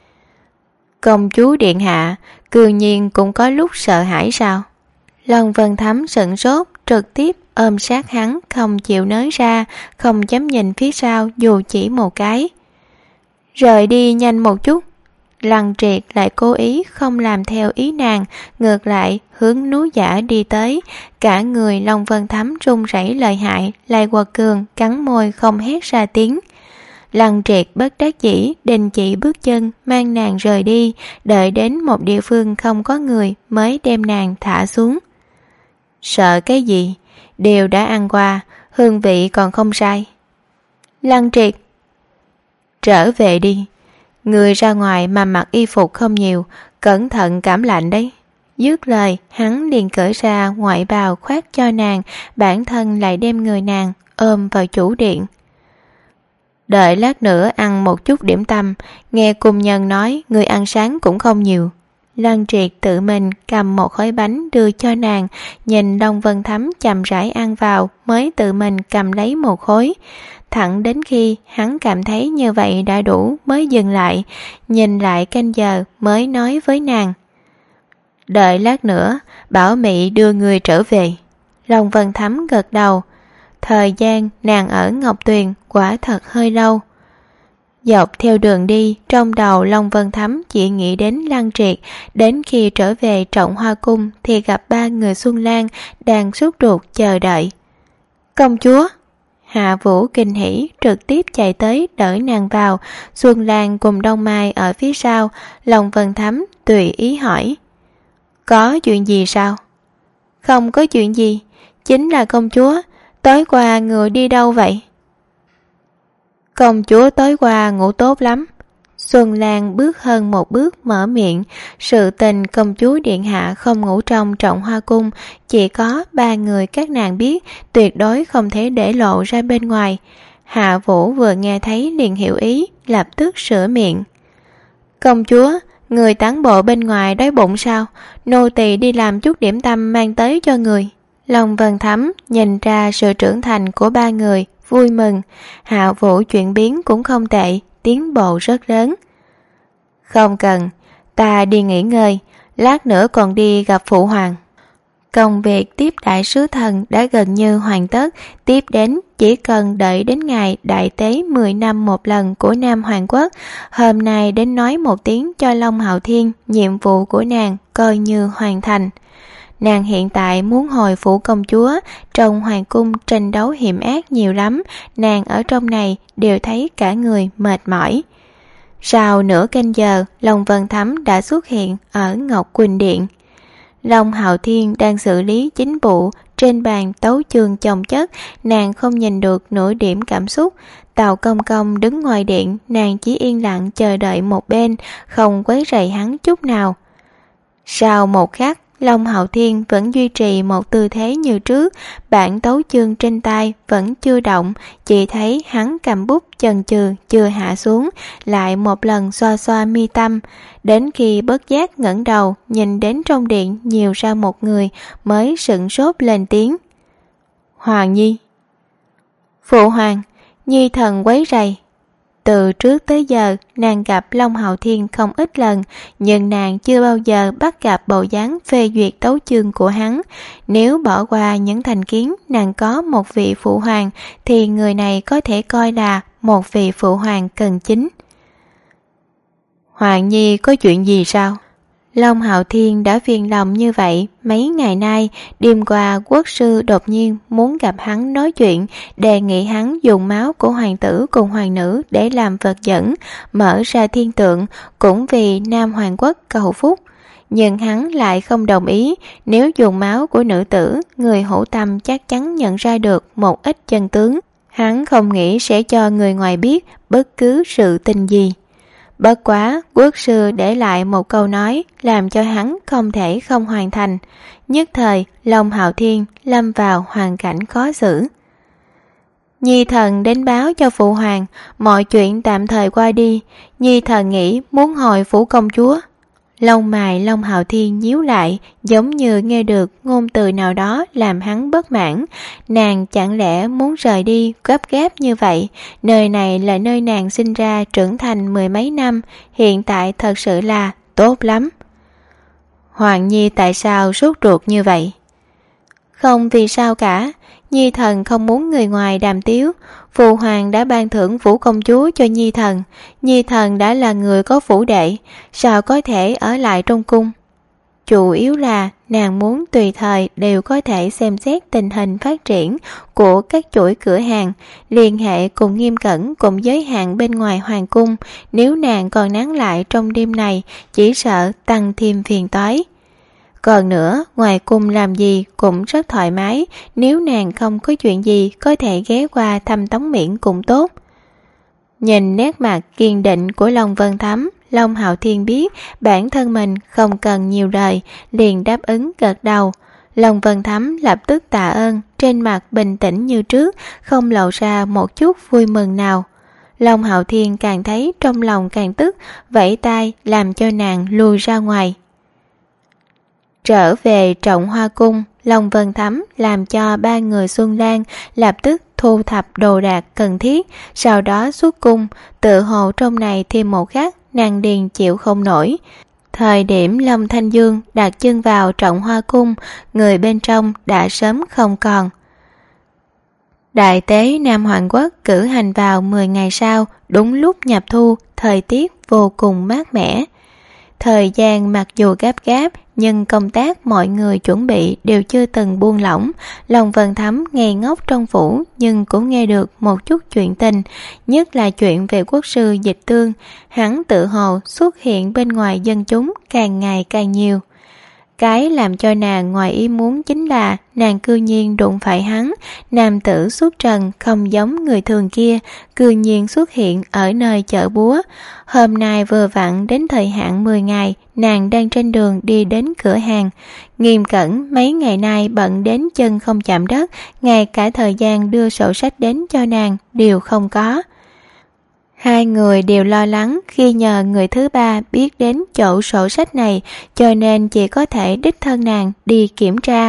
Công chúa điện hạ, cư nhiên cũng có lúc sợ hãi sao? Long Vân Thấm sửng sốt, trực tiếp ôm sát hắn, không chịu nới ra, không dám nhìn phía sau dù chỉ một cái. Rời đi nhanh một chút. Lăng Triệt lại cố ý không làm theo ý nàng, ngược lại hướng núi giả đi tới. Cả người Long Vân Thấm run rẩy lợi hại, lại quật cường cắn môi không hét ra tiếng. Lăng Triệt bất đắc dĩ đình chỉ bước chân, mang nàng rời đi, đợi đến một địa phương không có người mới đem nàng thả xuống. Sợ cái gì? Đều đã ăn qua, hương vị còn không sai. Lăng Triệt, trở về đi. Người ra ngoài mà mặc y phục không nhiều, cẩn thận cảm lạnh đấy. Dứt lời, hắn liền cởi ra ngoại bào khoác cho nàng, bản thân lại đem người nàng ôm vào chủ điện. Đợi lát nữa ăn một chút điểm tâm, nghe cung nhân nói người ăn sáng cũng không nhiều. Lăng Triệt tự mình cầm một khối bánh đưa cho nàng, nhìn Long Vân Thấm chậm rãi ăn vào mới tự mình cầm lấy một khối. Thẳng đến khi hắn cảm thấy như vậy đã đủ mới dừng lại, nhìn lại canh giờ mới nói với nàng: Đợi lát nữa, bảo Mị đưa người trở về. Long Vân Thấm gật đầu. Thời gian nàng ở Ngọc Tuyền quả thật hơi lâu. Dọc theo đường đi, trong đầu Long Vân Thấm chỉ nghĩ đến Lăng Triệt. Đến khi trở về Trọng Hoa Cung thì gặp ba người Xuân Lan đang sốt ruột chờ đợi. Công chúa! Hạ Vũ kinh hỉ trực tiếp chạy tới đỡ nàng vào. Xuân Lan cùng Đông Mai ở phía sau. Long Vân Thấm tùy ý hỏi: Có chuyện gì sao? Không có chuyện gì, chính là công chúa, tối qua người đi đâu vậy? Công chúa tối qua ngủ tốt lắm. Xuân Lan bước hơn một bước mở miệng, sự tình công chúa điện hạ không ngủ trong Trọng Hoa Cung, chỉ có 3 người các nàng biết, tuyệt đối không thể để lộ ra bên ngoài. Hạ Vũ vừa nghe thấy liền hiểu ý, lập tức sửa miệng. Công chúa, người tán bộ bên ngoài đói bụng sao? Nô tỳ đi làm chút điểm tâm mang tới cho người. Long Vân Thấm nhìn ra sự trưởng thành của 3 người, vui mừng. Hạ Vũ chuyển biến cũng không tệ, tiến bộ rất lớn. Không cần, ta đi nghỉ ngơi, lát nữa còn đi gặp phụ hoàng. Công việc tiếp đại sứ thần đã gần như hoàn tất, tiếp đến chỉ cần đợi đến ngày đại tế 10 năm một lần của Nam Hoàng Quốc. Hôm nay đến nói một tiếng cho Long Hạo Thiên, nhiệm vụ của nàng coi như hoàn thành. Nàng hiện tại muốn hồi phủ công chúa, trong hoàng cung tranh đấu hiểm ác nhiều lắm, nàng ở trong này đều thấy cả người mệt mỏi. Sau nửa canh giờ, Long Vân Thấm đã xuất hiện ở Ngọc Quỳnh Điện. Long Hạo Thiên đang xử lý chính vụ, trên bàn tấu chương chồng chất, nàng không nhìn được nửa điểm cảm xúc. Tào Công Công đứng ngoài điện, nàng chỉ yên lặng chờ đợi một bên, không quấy rầy hắn chút nào. Sau một khắc, Long Hạo Thiên vẫn duy trì một tư thế như trước, bản tấu chương trên tay vẫn chưa động, chỉ thấy hắn cầm bút chần chừ chưa hạ xuống, lại một lần xoa xoa mi tâm, đến khi bất giác ngẩng đầu nhìn đến trong điện nhiều ra một người mới sửng sốt lên tiếng. Hoàng Nhi. Phụ hoàng, Nhi thần quấy rầy. Từ trước tới giờ, nàng gặp Long Hạo Thiên không ít lần, nhưng nàng chưa bao giờ bắt gặp bộ dáng phê duyệt tấu chương của hắn. Nếu bỏ qua những thành kiến nàng có một vị phụ hoàng, thì người này có thể coi là một vị phụ hoàng cần chính. Hoàng Nhi có chuyện gì sao? Long Hạo Thiên đã phiền lòng như vậy mấy ngày nay, đêm qua quốc sư đột nhiên muốn gặp hắn nói chuyện, đề nghị hắn dùng máu của hoàng tử cùng hoàng nữ để làm vật dẫn, mở ra thiên tượng, cũng vì Nam Hoàng Quốc cầu phúc. Nhưng hắn lại không đồng ý, nếu dùng máu của nữ tử, người hữu tâm chắc chắn nhận ra được một ít chân tướng. Hắn không nghĩ sẽ cho người ngoài biết bất cứ sự tình gì. Bất quá, quốc sư để lại một câu nói làm cho hắn không thể không hoàn thành. Nhất thời, Long Hạo Thiên lâm vào hoàn cảnh khó xử. Nhi thần đến báo cho phụ hoàng, mọi chuyện tạm thời qua đi. Nhi thần nghĩ muốn hồi phủ công chúa. Lông mày Long Hạo Thiên nhíu lại, giống như nghe được ngôn từ nào đó làm hắn bất mãn. Nàng chẳng lẽ muốn rời đi gấp gáp như vậy? Nơi này là nơi nàng sinh ra trưởng thành 10 mấy năm, hiện tại thật sự là tốt lắm. Hoàng Nhi tại sao sốt ruột như vậy? Không vì sao cả, Nhi thần không muốn người ngoài đàm tiếu. Phụ hoàng đã ban thưởng phủ công chúa cho Nhi thần. Nhi thần đã là người có phủ đệ, sao có thể ở lại trong cung? Chủ yếu là nàng muốn tùy thời đều có thể xem xét tình hình phát triển của các chuỗi cửa hàng, liên hệ cùng nghiêm cẩn cùng giới hạn bên ngoài hoàng cung. Nếu nàng còn nán lại trong đêm này, chỉ sợ tăng thêm phiền toái. Còn nữa, ngoài cung làm gì cũng rất thoải mái, nếu nàng không có chuyện gì có thể ghé qua thăm Tống Miễn cũng tốt. Nhìn nét mặt kiên định của Long Vân Thấm, Long Hạo Thiên biết bản thân mình không cần nhiều lời, liền đáp ứng gật đầu. Long Vân Thấm lập tức tạ ơn, trên mặt bình tĩnh như trước, không lộ ra một chút vui mừng nào. Long Hạo Thiên càng thấy trong lòng càng tức, vẫy tay làm cho nàng lùi ra ngoài. Trở về Trọng Hoa Cung, Long Vân Thấm làm cho 3 người Xuân Lan lập tức thu thập đồ đạc cần thiết, sau đó xuất cung, tự hồ trong này thêm một khắc, nàng điền chịu không nổi. Thời điểm Long Thanh Dương đặt chân vào Trọng Hoa Cung, người bên trong đã sớm không còn. Đại tế Nam Hoàng Quốc cử hành vào 10 ngày sau, đúng lúc nhập thu, thời tiết vô cùng mát mẻ. Thời gian mặc dù gấp gáp, nhưng công tác mọi người chuẩn bị đều chưa từng buông lỏng. Long Vân Thấm ngây ngốc trong phủ, nhưng cũng nghe được một chút chuyện tình, nhất là chuyện về quốc sư Dịch Tương. Hắn tự hồ xuất hiện bên ngoài dân chúng càng ngày càng nhiều. Cái làm cho nàng ngoài ý muốn chính chính là nàng cư nhiên đụng phải hắn, nam tử xuất trần không giống người thường kia, cư nhiên xuất hiện ở nơi chợ búa. Hôm nay vừa vặn đến thời hạn 10 ngày, nàng đang trên đường đi đến cửa hàng. Nghiêm Cẩn mấy ngày nay bận đến chân không chạm đất, ngay cả thời gian đưa sổ sách đến cho nàng đều không có. Hai người đều lo lắng khi nhờ người thứ ba biết đến chỗ sổ sách này, cho nên chỉ có thể đích thân nàng đi kiểm tra.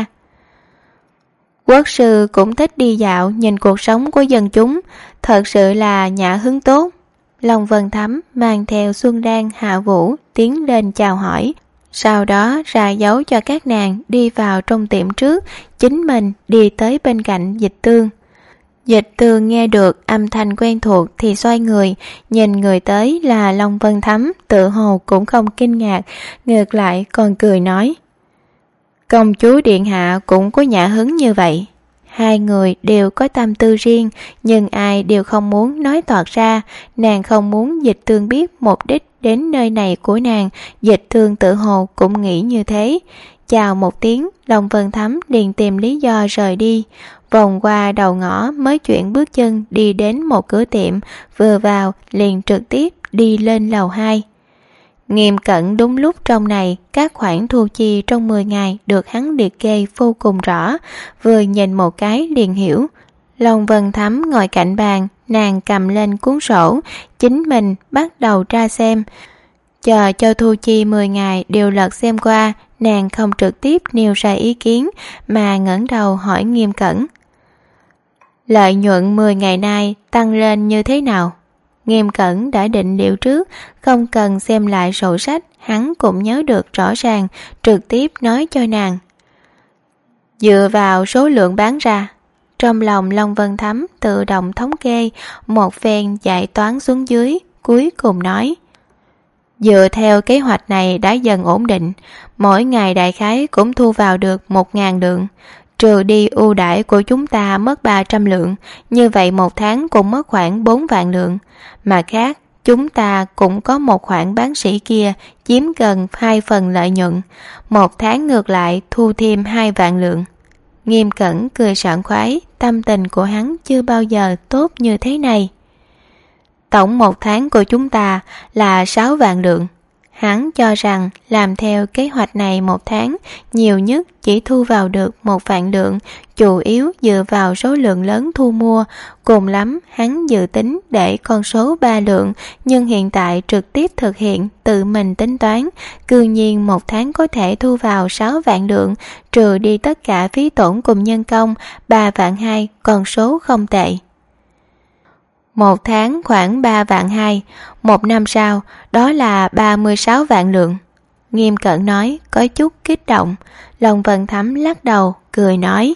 Quốc sư cũng thích đi dạo nhìn cuộc sống của dân chúng, thật sự là nhã hứng tốt. Long Vân Thắm mang theo Xuân Đan, Hạ Vũ tiến lên chào hỏi, sau đó ra dấu cho các nàng đi vào trong tiệm trước, chính mình đi tới bên cạnh Dịch Tương. Dịch Tương nghe được âm thanh quen thuộc thì xoay người, nhìn người tới là Long Vân Thắm, tự hồ cũng không kinh ngạc, ngược lại còn cười nói: công chúa điện hạ cũng có nhã hứng như vậy. Hai người đều có tâm tư riêng, nhưng ai đều không muốn nói toạc ra. Nàng không muốn Dịch Tương biết mục đích đến nơi này của nàng, Dịch Tương tự hồ cũng nghĩ như thế. Chào một tiếng, Long Vân Thắm liền tìm lý do rời đi. Vòng qua đầu ngõ mới chuyển bước chân đi đến một cửa tiệm, vừa vào liền trực tiếp đi lên lầu 2. Nghiêm Cẩn đúng lúc trong này, các khoản thu chi trong 10 ngày được hắn liệt kê vô cùng rõ, vừa nhìn một cái liền hiểu. Long Vân Thắm ngồi cạnh bàn, nàng cầm lên cuốn sổ, chính mình bắt đầu tra xem. Chờ cho thu chi 10 ngày đều lật xem qua, nàng không trực tiếp nêu ra ý kiến mà ngẩng đầu hỏi Nghiêm Cẩn: lợi nhuận 10 ngày nay tăng lên như thế nào? Nghiêm Cẩn đã định liệu trước, không cần xem lại sổ sách, hắn cũng nhớ được rõ ràng, trực tiếp nói cho nàng: dựa vào số lượng bán ra. Trong lòng Long Vân Thắm tự động thống kê, một phen giải toán xuống dưới, cuối cùng nói: dựa theo kế hoạch này đã dần ổn định, mỗi ngày đại khái cũng thu vào được 1.000 lượng, trừ đi ưu đãi của chúng ta mất 300 lượng, như vậy một tháng cũng mất khoảng 4 vạn lượng. Mà khác, chúng ta cũng có một khoản bán sỉ kia chiếm gần 2 phần lợi nhuận, một tháng ngược lại thu thêm 2 vạn lượng. Nghiêm Cẩn cười sảng khoái, tâm tình của hắn chưa bao giờ tốt như thế này. Tổng một tháng của chúng ta là 6 vạn lượng. Hắn cho rằng làm theo kế hoạch này một tháng, nhiều nhất chỉ thu vào được 1 vạn lượng, chủ yếu dựa vào số lượng lớn thu mua, cùng lắm hắn dự tính để con số 3 lượng, nhưng hiện tại trực tiếp thực hiện tự mình tính toán, cư nhiên một tháng có thể thu vào 6 vạn lượng, trừ đi tất cả phí tổn cùng nhân công, 3 vạn 2, con số không tệ. Một tháng khoảng 3 vạn 2, một năm sau đó là 36 vạn lượng. Nghiêm Cẩn nói có chút kích động. Long Vân Thắm lắc đầu cười nói: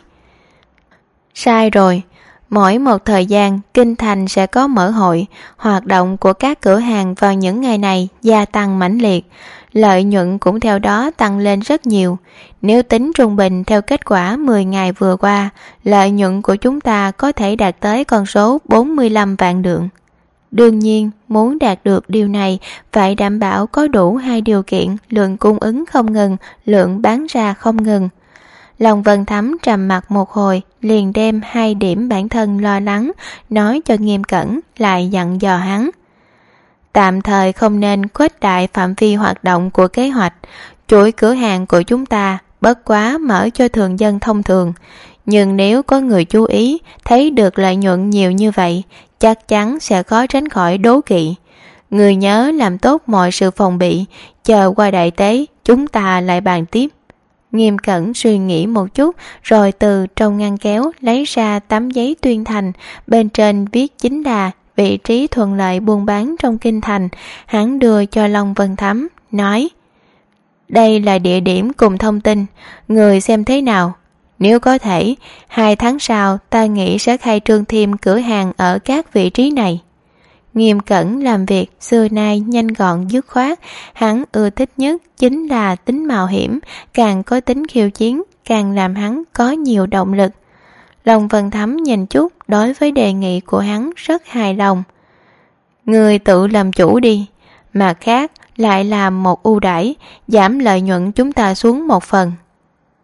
sai rồi, mỗi một thời gian kinh thành sẽ có mở hội, hoạt động của các cửa hàng vào những ngày này gia tăng mãnh liệt, lợi nhuận cũng theo đó tăng lên rất nhiều. Nếu tính trung bình theo kết quả 10 ngày vừa qua, lợi nhuận của chúng ta có thể đạt tới con số 45 vạn lượng. Đương nhiên, muốn đạt được điều này phải đảm bảo có đủ hai điều kiện: lượng cung ứng không ngừng, lượng bán ra không ngừng. Long Vân Thắm trầm mặc một hồi, liền đem 2 điểm bản thân lo lắng nói cho Nghiêm Cẩn, lại dặn dò hắn: tạm thời không nên khuếch đại phạm vi hoạt động của kế hoạch. Chuỗi cửa hàng của chúng ta bất quá mở cho thường dân thông thường, nhưng nếu có người chú ý thấy được lợi nhuận nhiều như vậy, chắc chắn sẽ khó tránh khỏi đố kỵ. Người nhớ làm tốt mọi sự phòng bị, chờ qua đại tế chúng ta lại bàn tiếp. Nghiêm Cẩn suy nghĩ một chút, rồi từ trong ngăn kéo lấy ra tấm giấy tuyên thành, bên trên viết chính là vị trí thuận lợi buôn bán trong kinh thành. Hắn đưa cho Long Vân Thắm, nói: đây là địa điểm cùng thông tin, người xem thế nào? Nếu có thể, 2 tháng sau ta nghĩ sẽ khai trương thêm cửa hàng ở các vị trí này. Nghiêm Cẩn làm việc xưa nay nhanh gọn dứt khoát, hắn ưa thích nhất chính là tính mạo hiểm, càng có tính khiêu chiến, càng làm hắn có nhiều động lực. Long Vân Thắm nhìn chút, đối với đề nghị của hắn rất hài lòng. Người tự làm chủ đi, mà khác lại làm một ưu đãi, giảm lợi nhuận chúng ta xuống 1 phần.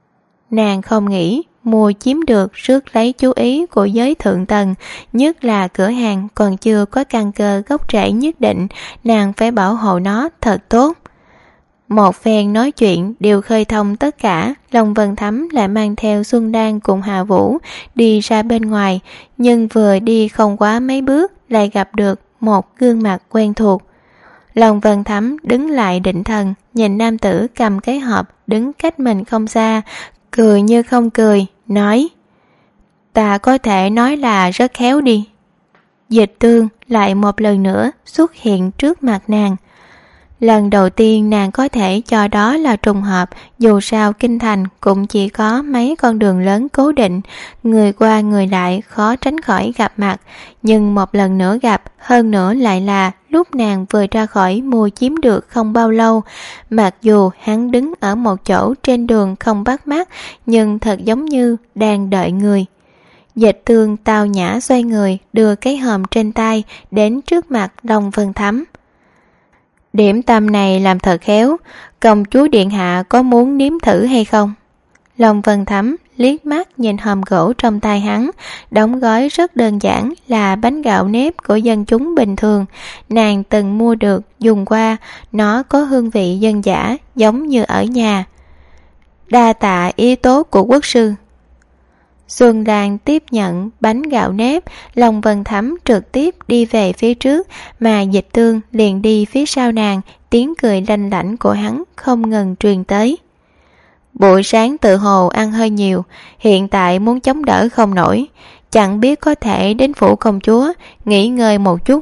Nàng không nghĩ mua chiếm được rước lấy chú ý của giới thượng tầng, nhất là cửa hàng còn chưa có căn cơ gốc rễ nhất định, nàng phải bảo hộ nó thật tốt. Một phen nói chuyện đều khơi thông tất cả, Long Vân Thắm lại mang theo Xuân Đan cùng Hạ Vũ đi ra bên ngoài, nhưng vừa đi không quá mấy bước lại gặp được một gương mặt quen thuộc. Long Vân Thắm đứng lại định thần, nhìn nam tử cầm cái hộp đứng cách mình không xa, cười như không cười, nói: ta có thể nói là rất khéo đi. Dịch Tương lại một lần nữa xuất hiện trước mặt nàng. Lần đầu tiên nàng có thể cho đó là trùng hợp, dù sao kinh thành cũng chỉ có mấy con đường lớn cố định, người qua người lại khó tránh khỏi gặp mặt, nhưng một lần nữa gặp, hơn nữa lại là lúc nàng vừa ra khỏi mua chiếm được không bao lâu. Mặc dù hắn đứng ở một chỗ trên đường không bắt mắt, nhưng thật giống như đang đợi người. Dịch Tương tao nhã xoay người, đưa cái hòm trên tay đến trước mặt Long Vân Thắm. Điểm tâm này làm thật khéo, công chúa điện hạ có muốn nếm thử hay không? Long Vân Thắm liếc mắt nhìn hòm gỗ trong tay hắn, đóng gói rất đơn giản, là bánh gạo nếp của dân chúng bình thường. Nàng từng mua được, dùng qua, nó có hương vị dân dã, giống như ở nhà. Đa tạ ý tốt của quốc sư. Xuân Đan tiếp nhận bánh gạo nếp, Long Vân Thắm trực tiếp đi về phía trước, mà Dịch Tương liền đi phía sau nàng, tiếng cười lanh lảnh của hắn không ngừng truyền tới. Buổi sáng tự hồ ăn hơi nhiều, hiện tại muốn chống đỡ không nổi, chẳng biết có thể đến phủ công chúa nghỉ ngơi một chút.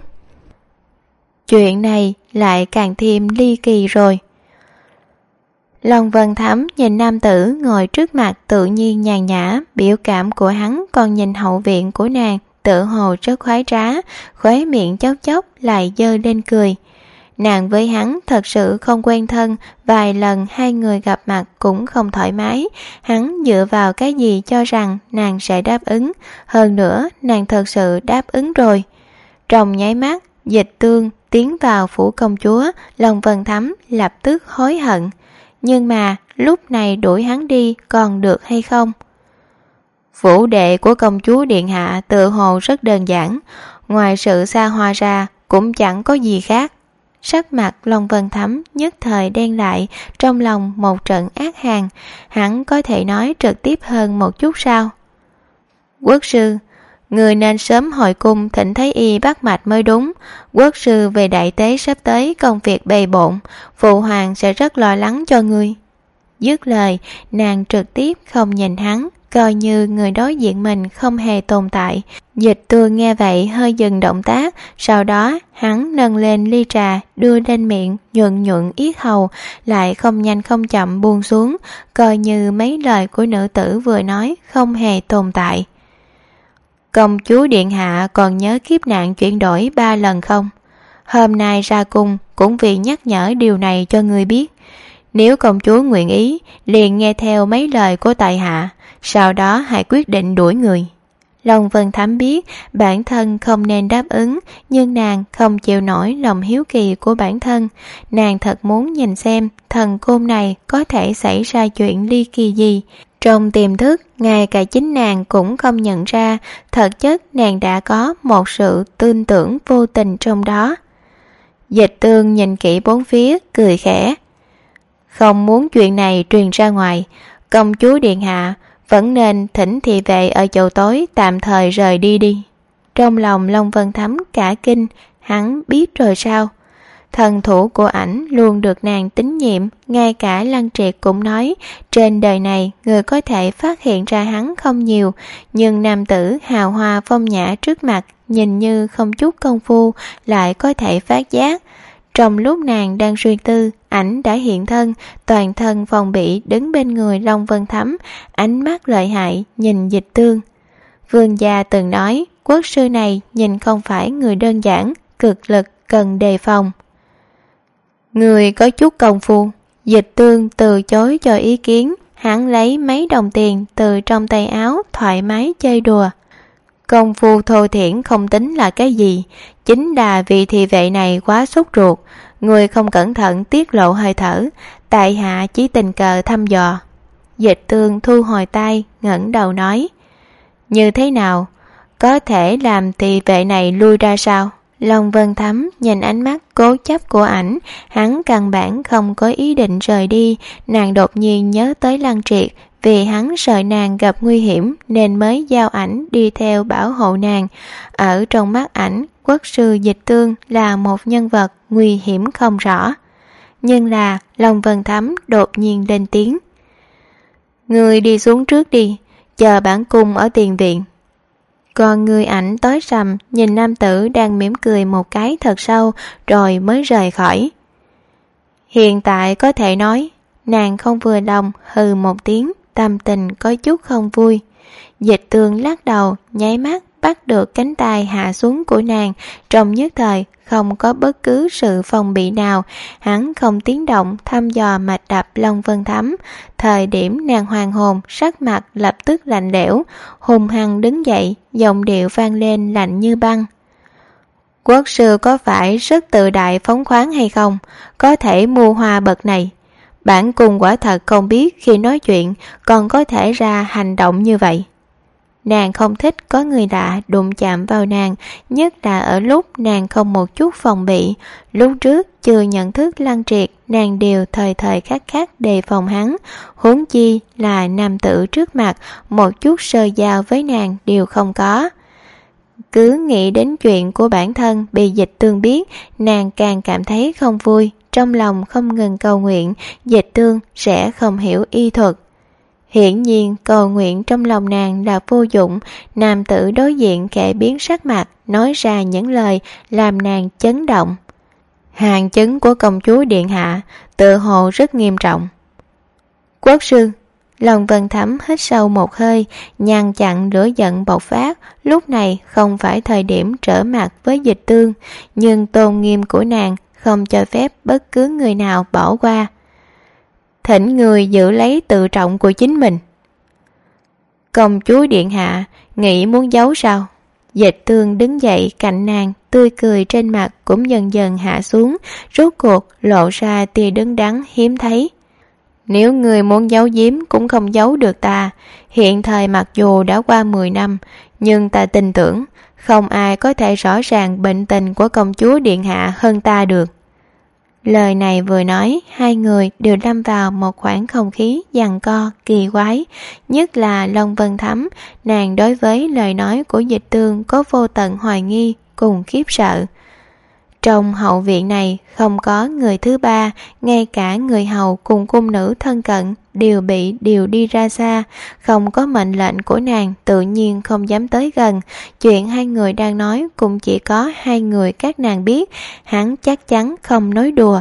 Chuyện này lại càng thêm ly kỳ rồi. Long Vân Thắm nhìn nam tử ngồi trước mặt tự nhiên nhàn nhã, biểu cảm của hắn còn nhìn hậu viện của nàng tự hồ rất khoái trá, khóe miệng chốc chốc lại giơ lên cười. Nàng với hắn thật sự không quen thân, vài lần hai người gặp mặt cũng không thoải mái, hắn dựa vào cái gì cho rằng nàng sẽ đáp ứng, hơn nữa nàng thật sự đáp ứng rồi. Trong nháy mắt, Dịch Tương tiến vào phủ công chúa, Long Vân Thắm lập tức hối hận. Nhưng mà lúc này đuổi hắn đi còn được hay không? Phủ đệ của công chúa điện hạ tự hồ rất đơn giản, ngoài sự xa hoa ra cũng chẳng có gì khác. Sắc mặt Long Vân Thắm nhất thời đen lại, trong lòng một trận ác hàn. Hắn có thể nói trực tiếp hơn một chút sao? Quốc sư, người nên sớm hồi cung thỉnh Thái y bắt mạch mới đúng. Quốc sư về đại tế sắp tới công việc bề bộn, phụ hoàng sẽ rất lo lắng cho ngươi. Dứt lời, nàng trực tiếp không nhìn hắn, coi như người đối diện mình không hề tồn tại. Dịch Tương nghe vậy hơi dừng động tác, sau đó hắn nâng lên ly trà đưa lên miệng, nhuận nhuận yết hầu, lại không nhanh không chậm buông xuống, coi như mấy lời của nữ tử vừa nói không hề tồn tại. Công chúa điện hạ còn nhớ kiếp nạn chuyển đổi 3 lần không? Hôm nay ra cung cũng vì nhắc nhở điều này cho ngươi biết. Nếu công chúa nguyện ý, liền nghe theo mấy lời của tại hạ, sau đó hãy quyết định đuổi người. Long Vân Thắm biết bản thân không nên đáp ứng, nhưng nàng không chịu nổi lòng hiếu kỳ của bản thân. Nàng thật muốn nhìn xem thần côn này có thể xảy ra chuyện ly kỳ gì. Trong tiềm thức, ngay cả chính nàng cũng không nhận ra, thực chất nàng đã có một sự tin tưởng vô tình trong đó. Dịch Tương nhìn kỹ bốn phía, cười khẽ. Không muốn chuyện này truyền ra ngoài, công chúa điện hạ vẫn nên thỉnh thị vệ ở chỗ tối tạm thời rời đi đi. Trong lòng Long Vân Thắm cả kinh, hắn biết rồi sao? Thần thủ của ảnh luôn được nàng tín nhiệm, ngay cả Lăng Triệt cũng nói, trên đời này người có thể phát hiện ra hắn không nhiều, nhưng nam tử hào hoa phong nhã trước mặt, nhìn như không chút công phu, lại có thể phát giác. Trong lúc nàng đang suy tư, ảnh đã hiện thân, toàn thân phòng bị đứng bên người Long Vân Thắm, ánh mắt lợi hại nhìn Dịch Tương. Vương gia từng nói, quốc sư này nhìn không phải người đơn giản, cực lực cần đề phòng. Người có chút công phu. Dịch Tương từ chối cho ý kiến, hắn lấy mấy đồng tiền từ trong tay áo thoải mái chơi đùa. Công phu thô thiển không tính là cái gì, chính là vị thị vệ này quá sốt ruột, người không cẩn thận tiết lộ hơi thở, tại hạ chỉ tình cờ thăm dò. Dịch Tương thu hồi tay, ngẩng đầu nói: Như thế nào? Có thể làm thị vệ này lui ra sao? Long Vân Thấm nhìn ánh mắt cố chấp của ảnh, hắn căn bản không có ý định rời đi. Nàng đột nhiên nhớ tới Lăng Triệt, vì hắn sợ nàng gặp nguy hiểm nên mới giao ảnh đi theo bảo hộ nàng. Ở trong mắt ảnh, quốc sư Dịch Tương là một nhân vật nguy hiểm không rõ. Nhưng là Long Vân Thấm đột nhiên lên tiếng: Người đi xuống trước đi, chờ bản cung ở tiền viện. Còn người ảnh tối sầm nhìn nam tử đang mỉm cười một cái thật sâu rồi mới rời khỏi. Hiện tại có thể nói, nàng không vừa lòng hừ một tiếng, tâm tình có chút không vui. Dịch Tương lắc đầu, nháy mắt bắt được cánh tay hạ xuống của nàng, trong nhất thời không có bất cứ sự phòng bị nào. Hắn không tiếng động thăm dò mạch đập Long Vân Thấm. Thời điểm nàng hoàn hồn, sắc mặt lập tức lạnh lẽo, hung hăng đứng dậy, giọng điệu vang lên lạnh như băng. Quốc sư có phải rất tự đại phóng khoáng hay không? Có thể mua hoa bậc này. Bản cung quả thật không biết khi nói chuyện còn có thể ra hành động như vậy. Nàng không thích có người lạ đụng chạm vào nàng, nhất là ở lúc nàng không một chút phòng bị. Lúc trước chưa nhận thức Lăng Triệt, nàng đều thời thời khắc khắc đề phòng hắn, huống chi là nam tử trước mặt, một chút sơ giao với nàng đều không có. Cứ nghĩ đến chuyện của bản thân bị Dịch Tương biết, nàng càng cảm thấy không vui, trong lòng không ngừng cầu nguyện Dịch Tương sẽ không hiểu y thuật. Hiển nhiên cầu nguyện trong lòng nàng là vô dụng. Nam tử đối diện khẽ biến sắc mặt, nói ra những lời làm nàng chấn động. Hàng chứng của công chúa điện hạ tự hồ rất nghiêm trọng. Quốc sư. Long Vân Thấm hít sâu một hơi, ngăn chặn lửa giận bộc phát. Lúc này không phải thời điểm trở mặt với Dịch Tương, nhưng tôn nghiêm của nàng không cho phép bất cứ người nào bỏ qua. Thỉnh người giữ lấy tự trọng của chính mình. Công chúa điện hạ nghĩ muốn giấu sao? Dịch Tương đứng dậy cạnh nàng, tươi cười trên mặt cũng dần dần hạ xuống, rốt cuộc lộ ra tia đứng đắn hiếm thấy. Nếu người muốn giấu giếm cũng không giấu được ta. Hiện thời mặc dù đã qua 10 năm, nhưng ta tin tưởng không ai có thể rõ ràng bệnh tình của công chúa điện hạ hơn ta được. Lời này vừa nói, hai người đều lâm vào một khoảng không khí giằng co, kỳ quái. Nhất là Long Vân Thấm, nàng đối với lời nói của Dịch Tương có vô tận hoài nghi cùng khiếp sợ. Trong hậu viện này không có người thứ ba, ngay cả người hầu cùng cung nữ thân cận đều bị điều đi ra xa. Không có mệnh lệnh của nàng tự nhiên không dám tới gần. Chuyện hai người đang nói cũng chỉ có hai người các nàng biết, hắn chắc chắn không nói đùa.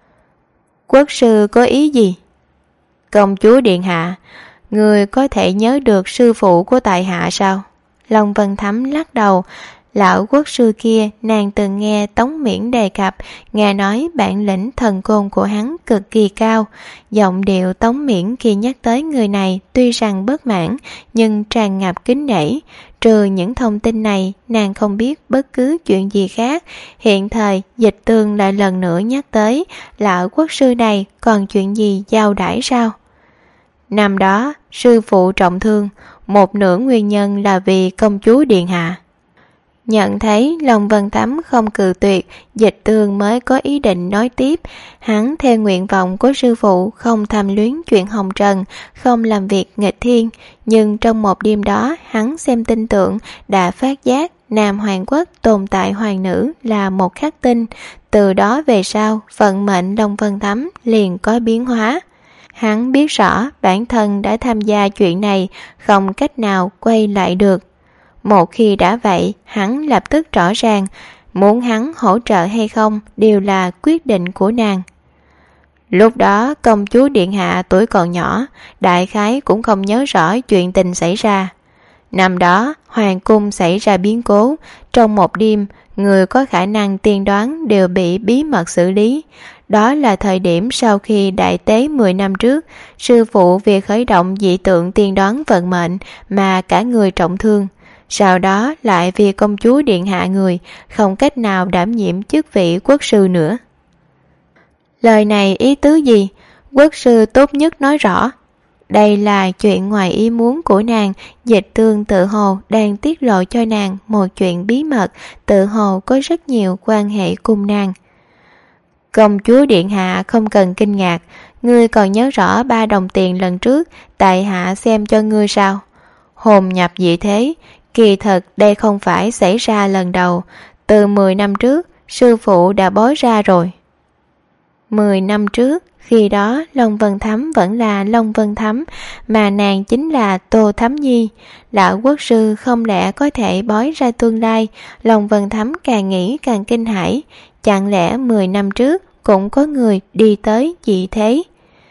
Quốc sư có ý gì? Công chúa điện hạ, người có thể nhớ được sư phụ của tại hạ sao? Long Vân Thấm lắc đầu. Lão quốc sư kia nàng từng nghe Tống Miễn đề cập, nghe nói bản lĩnh thần côn của hắn cực kỳ cao. Giọng điệu Tống Miễn khi nhắc tới người này tuy rằng bất mãn nhưng tràn ngập kính nể. Trừ những thông tin này, nàng không biết bất cứ chuyện gì khác. Hiện thời Dịch Tương lại lần nữa nhắc tới lão quốc sư này còn chuyện gì giao đãi sao? Năm đó sư phụ trọng thương, một nửa nguyên nhân là vì công chúa điện hạ. Nhận thấy Long Vân Thấm không cự tuyệt, Dịch Tương mới có ý định nói tiếp. Hắn theo nguyện vọng của sư phụ không tham luyến chuyện hồng trần, không làm việc nghịch thiên. Nhưng trong một đêm đó, hắn xem tin tưởng đã phát giác Nam Hoàng Quốc tồn tại hoàng nữ là một khắc tinh. Từ đó về sau, vận mệnh Long Vân Thấm liền có biến hóa. Hắn biết rõ bản thân đã tham gia chuyện này, không cách nào quay lại được. Một khi đã vậy, hắn lập tức rõ ràng, muốn hắn hỗ trợ hay không đều là quyết định của nàng. Lúc đó công chúa điện hạ tuổi còn nhỏ, đại khái cũng không nhớ rõ chuyện tình xảy ra. Năm đó, hoàng cung xảy ra biến cố, trong một đêm, người có khả năng tiên đoán đều bị bí mật xử lý. Đó là thời điểm sau khi đại tế 10 năm trước, sư phụ vì khởi động dị tượng tiên đoán vận mệnh mà cả người trọng thương. Sau đó lại vì công chúa điện hạ người, không cách nào đảm nhiệm chức vị quốc sư nữa. Lời này ý tứ gì? Quốc sư tốt nhất nói rõ. đây là chuyện ngoài ý muốn của nàng. Dịch Tương tự hồ đang tiết lộ cho nàng một chuyện bí mật, tự hồ có rất nhiều quan hệ cùng nàng. Công chúa điện hạ không cần kinh ngạc, ngươi còn nhớ rõ 3 đồng tiền lần trước tại hạ xem cho ngươi sao? Hồn nhập dị thế, kỳ thật đây không phải xảy ra lần đầu, từ 10 năm trước sư phụ đã bói ra rồi. 10 năm trước, khi đó Long Vân Thắm vẫn là Long Vân Thắm, mà nàng chính là Tô Thắm Nhi. Lão quốc sư không lẽ có thể bói ra tương lai? Long Vân Thắm càng nghĩ càng kinh hãi. Chẳng lẽ 10 năm trước cũng có người đi tới dị thế?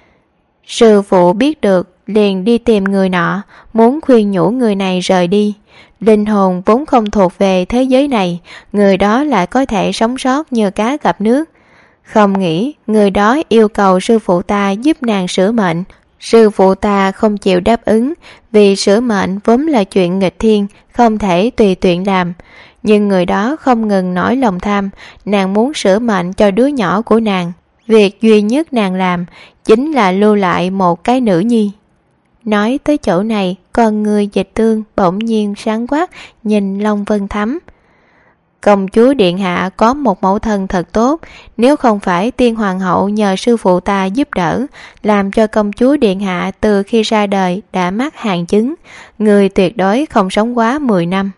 Sư phụ biết được liền đi tìm người nọ, muốn khuyên nhủ người này rời đi. Linh hồn vốn không thuộc về thế giới này, người đó lại có thể sống sót như cá gặp nước. Không nghĩ người đó yêu cầu sư phụ ta giúp nàng sửa mệnh. Sư phụ ta không chịu đáp ứng, vì sửa mệnh vốn là chuyện nghịch thiên, không thể tùy tiện làm. Nhưng người đó không ngừng nổi lòng tham, nàng muốn sửa mệnh cho đứa nhỏ của nàng. Việc duy nhất nàng làm chính là lưu lại một cái nữ nhi. Nói tới chỗ này, con người Dịch Tương bỗng nhiên sáng quắc nhìn Long Vân Thắm. Công chúa điện hạ có một mẫu thân thật tốt, nếu không phải tiên hoàng hậu nhờ sư phụ ta giúp đỡ, làm cho công chúa điện hạ từ khi ra đời đã mắc hạn chứng, người tuyệt đối không sống quá 10 năm.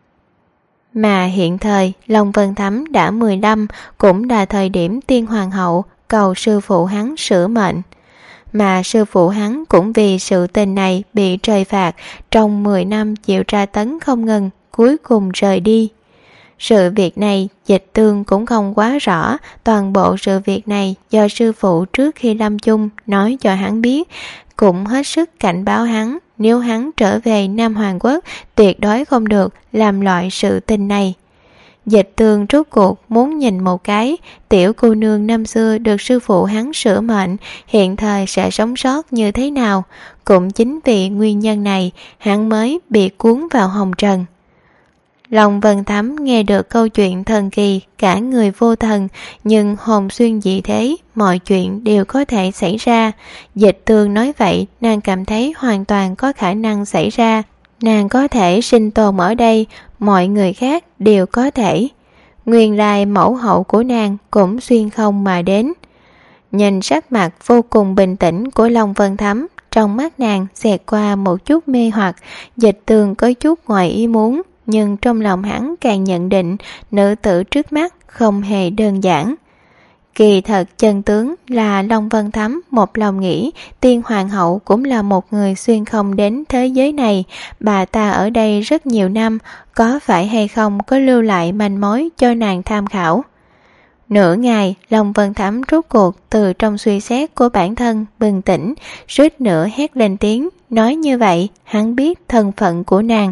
Mà hiện thời Long Vân Thắm đã 15, cũng là thời điểm tiên hoàng hậu cầu sư phụ hắn sửa mệnh. Mà sư phụ hắn cũng vì sự tình này bị trời phạt, trong 10 năm chịu tra tấn không ngừng, cuối cùng rời đi. Sự việc này Dịch Tương cũng không quá rõ, toàn bộ sự việc này do sư phụ trước khi lâm chung nói cho hắn biết, cũng hết sức cảnh báo hắn, nếu hắn trở về Nam Hoàng Quốc tuyệt đối không được làm loại sự tình này. Dịch Tương rốt cuộc muốn nhìn một cái, tiểu cô nương năm xưa được sư phụ hắn sửa mệnh, hiện thời sẽ sống sót như thế nào. Cũng chính vì nguyên nhân này, hắn mới bị cuốn vào hồng trần. Long Vân Thắm nghe được câu chuyện thần kỳ, cả người vô thần, nhưng hồn xuyên dị thế, mọi chuyện đều có thể xảy ra. Dịch Tương nói vậy, nàng cảm thấy hoàn toàn có khả năng xảy ra. Nàng có thể sinh tồn ở đây, mọi người khác đều có thể. Nguyên lai mẫu hậu của nàng cũng xuyên không mà đến. Nhìn sắc mặt vô cùng bình tĩnh của Long Vân Thắm, trong mắt nàng xẹt qua một chút mê hoặc. Dịch Tương có chút ngoài ý muốn, nhưng trong lòng hắn càng nhận định nữ tử trước mắt không hề đơn giản. Kỳ thật chân tướng là Long Vân Thắm một lòng nghĩ tiên hoàng hậu cũng là một người xuyên không đến thế giới này, bà ta ở đây rất nhiều năm, có phải hay không có lưu lại manh mối cho nàng tham khảo. Nửa ngày, Long Vân Thắm rốt cuộc từ trong suy xét của bản thân bừng tỉnh, suýt nữa hét lên tiếng, nói như vậy hắn biết thân phận của nàng.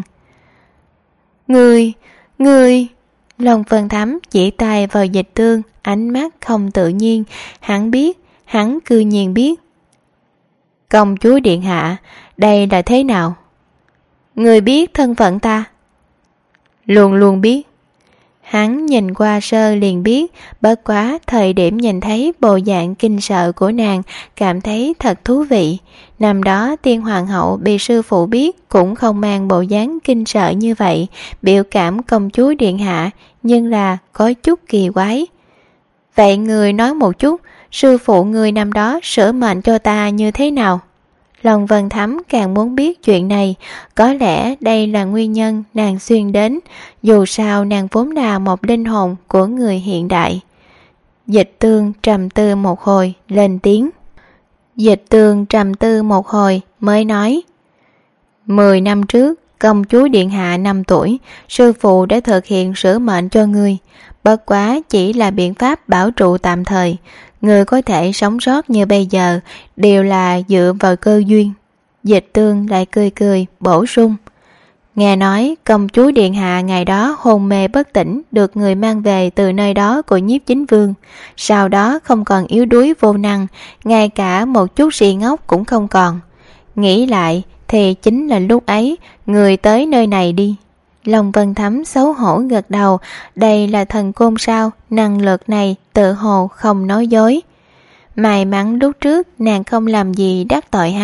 Ngươi... Long Vân Thắm chỉ tay vào Dịch Tương, ánh mắt không tự nhiên, hắn cư nhiên biết. Công chúa điện hạ, đây là thế nào? Ngươi biết thân phận ta? Luôn luôn biết. Hắn nhìn qua sơ liền biết, bất quá thời điểm nhìn thấy bộ dạng kinh sợ của nàng, cảm thấy thật thú vị. Năm đó tiên hoàng hậu bị sư phụ biết cũng không mang bộ dáng kinh sợ như vậy, biểu cảm công chúa điện hạ, nhưng là có chút kỳ quái. Vậy người nói một chút, sư phụ người năm đó sửa mệnh cho ta như thế nào? Long Vân Thắm càng muốn biết chuyện này, có lẽ đây là nguyên nhân nàng xuyên đến, dù sao nàng vốn là một linh hồn của người hiện đại. Dịch Tương trầm tư một hồi, lên tiếng. Dịch Tương trầm tư một hồi mới nói: 10 năm trước, công chúa điện hạ 5 tuổi, sư phụ đã thực hiện sửa mệnh cho ngươi, bất quá chỉ là biện pháp bảo trụ tạm thời. Người có thể sống sót như bây giờ đều là dựa vào cơ duyên. Dịch Tương lại cười cười bổ sung: nghe nói công chúa điện hạ ngày đó hôn mê bất tỉnh, được người mang về từ nơi đó của Nhiếp Chính Vương, sau đó không còn yếu đuối vô năng, ngay cả một chút si ngốc cũng không còn. Nghĩ lại thì chính là lúc ấy người tới nơi này đi. Long Vân Thắm xấu hổ gật đầu, đây là thần côn sao, năng lực này tự hồ không nói dối. May mắn lúc trước nàng không làm gì đắc tội hắn.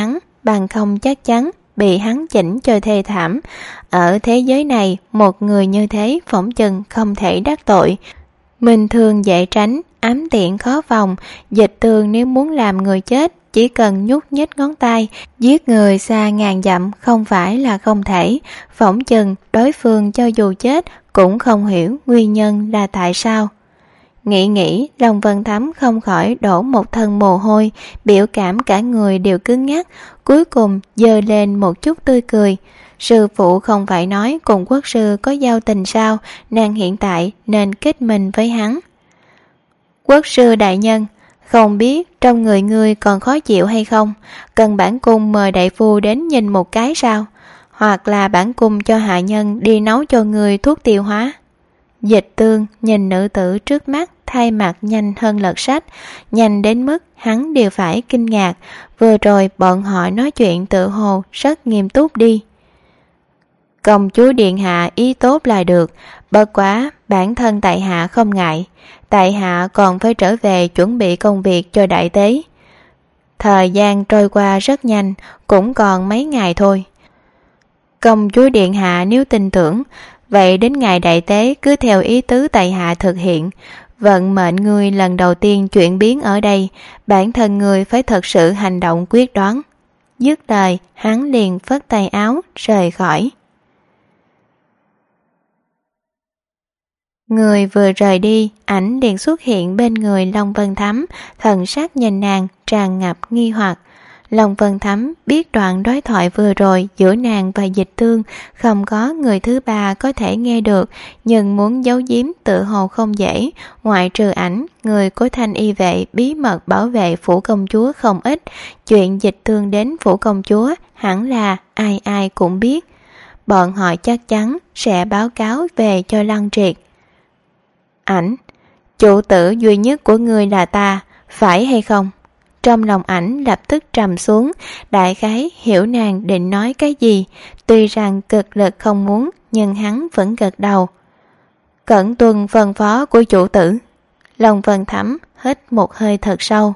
bằng không chắc chắn bị hắn chỉnh cho thê thảm. Ở thế giới này, một người như thế phỏng chừng không thể đắc tội. Mình thường dễ tránh, ám tiện khó phòng. Dịch Tương nếu muốn làm người chết, chỉ cần nhúc nhích ngón tay, giết người xa ngàn dặm không phải là không thể. Phỏng chừng đối phương cho dù chết cũng không hiểu nguyên nhân là tại sao. Nghĩ lòng Vân Thắm không khỏi đổ một thân mồ hôi, biểu cảm cả người đều cứng ngắc, cuối cùng giơ lên một chút tươi cười. Sư phụ không phải nói cùng quốc sư có giao tình sao, nàng hiện tại nên kết minh với hắn. Quốc sư đại nhân, không biết trong người ngươi còn khó chịu hay không, cần bản cung mời đại phu đến nhìn một cái sao, hoặc là bản cung cho hạ nhân đi nấu cho ngươi thuốc tiêu hóa. Dịch Tương nhìn nữ tử trước mắt thay mặt nhanh hơn lật sách, nhanh đến mức hắn đều phải kinh ngạc. Vừa rồi bọn họ nói chuyện tự hồ rất nghiêm túc đi. Công chúa điện hạ ý tốt là được, bất quá bản thân tại hạ không ngại, tại hạ còn phải trở về chuẩn bị công việc cho đại tế. Thời gian trôi qua rất nhanh, cũng còn mấy ngày thôi. Công chúa điện hạ nếu tin tưởng, vậy đến ngày đại tế cứ theo ý tứ tại hạ thực hiện. Vận mệnh người lần đầu tiên chuyển biến ở đây, bản thân người phải thật sự hành động quyết đoán. Dứt lời, hắn liền phất tay áo rời khỏi. Người vừa rời đi, ảnh liền xuất hiện bên người Long Vân Thắm, thần sắc nhìn nàng tràn ngập nghi hoặc. Long Vân Thắm biết đoạn đối thoại vừa rồi giữa nàng và Dịch Tương không có người thứ ba có thể nghe được, nhưng muốn giấu giếm tự hồ không dễ. Ngoại trừ ảnh, người của Thanh Y vệ bí mật bảo vệ phủ công chúa không ít. Chuyện Dịch Tương đến phủ công chúa hẳn là ai ai cũng biết. Bọn họ chắc chắn sẽ báo cáo về cho Lăng Triệt. Ảnh, chủ tử duy nhất của ngươi là ta, phải hay không? Trong lòng ảnh lập tức trầm xuống, đại khái hiểu nàng định nói cái gì. Tuy rằng cực lực không muốn, nhưng hắn vẫn gật đầu. Cẩn tuân phân phó của chủ tử. Long Vân Thắm hít một hơi thật sâu.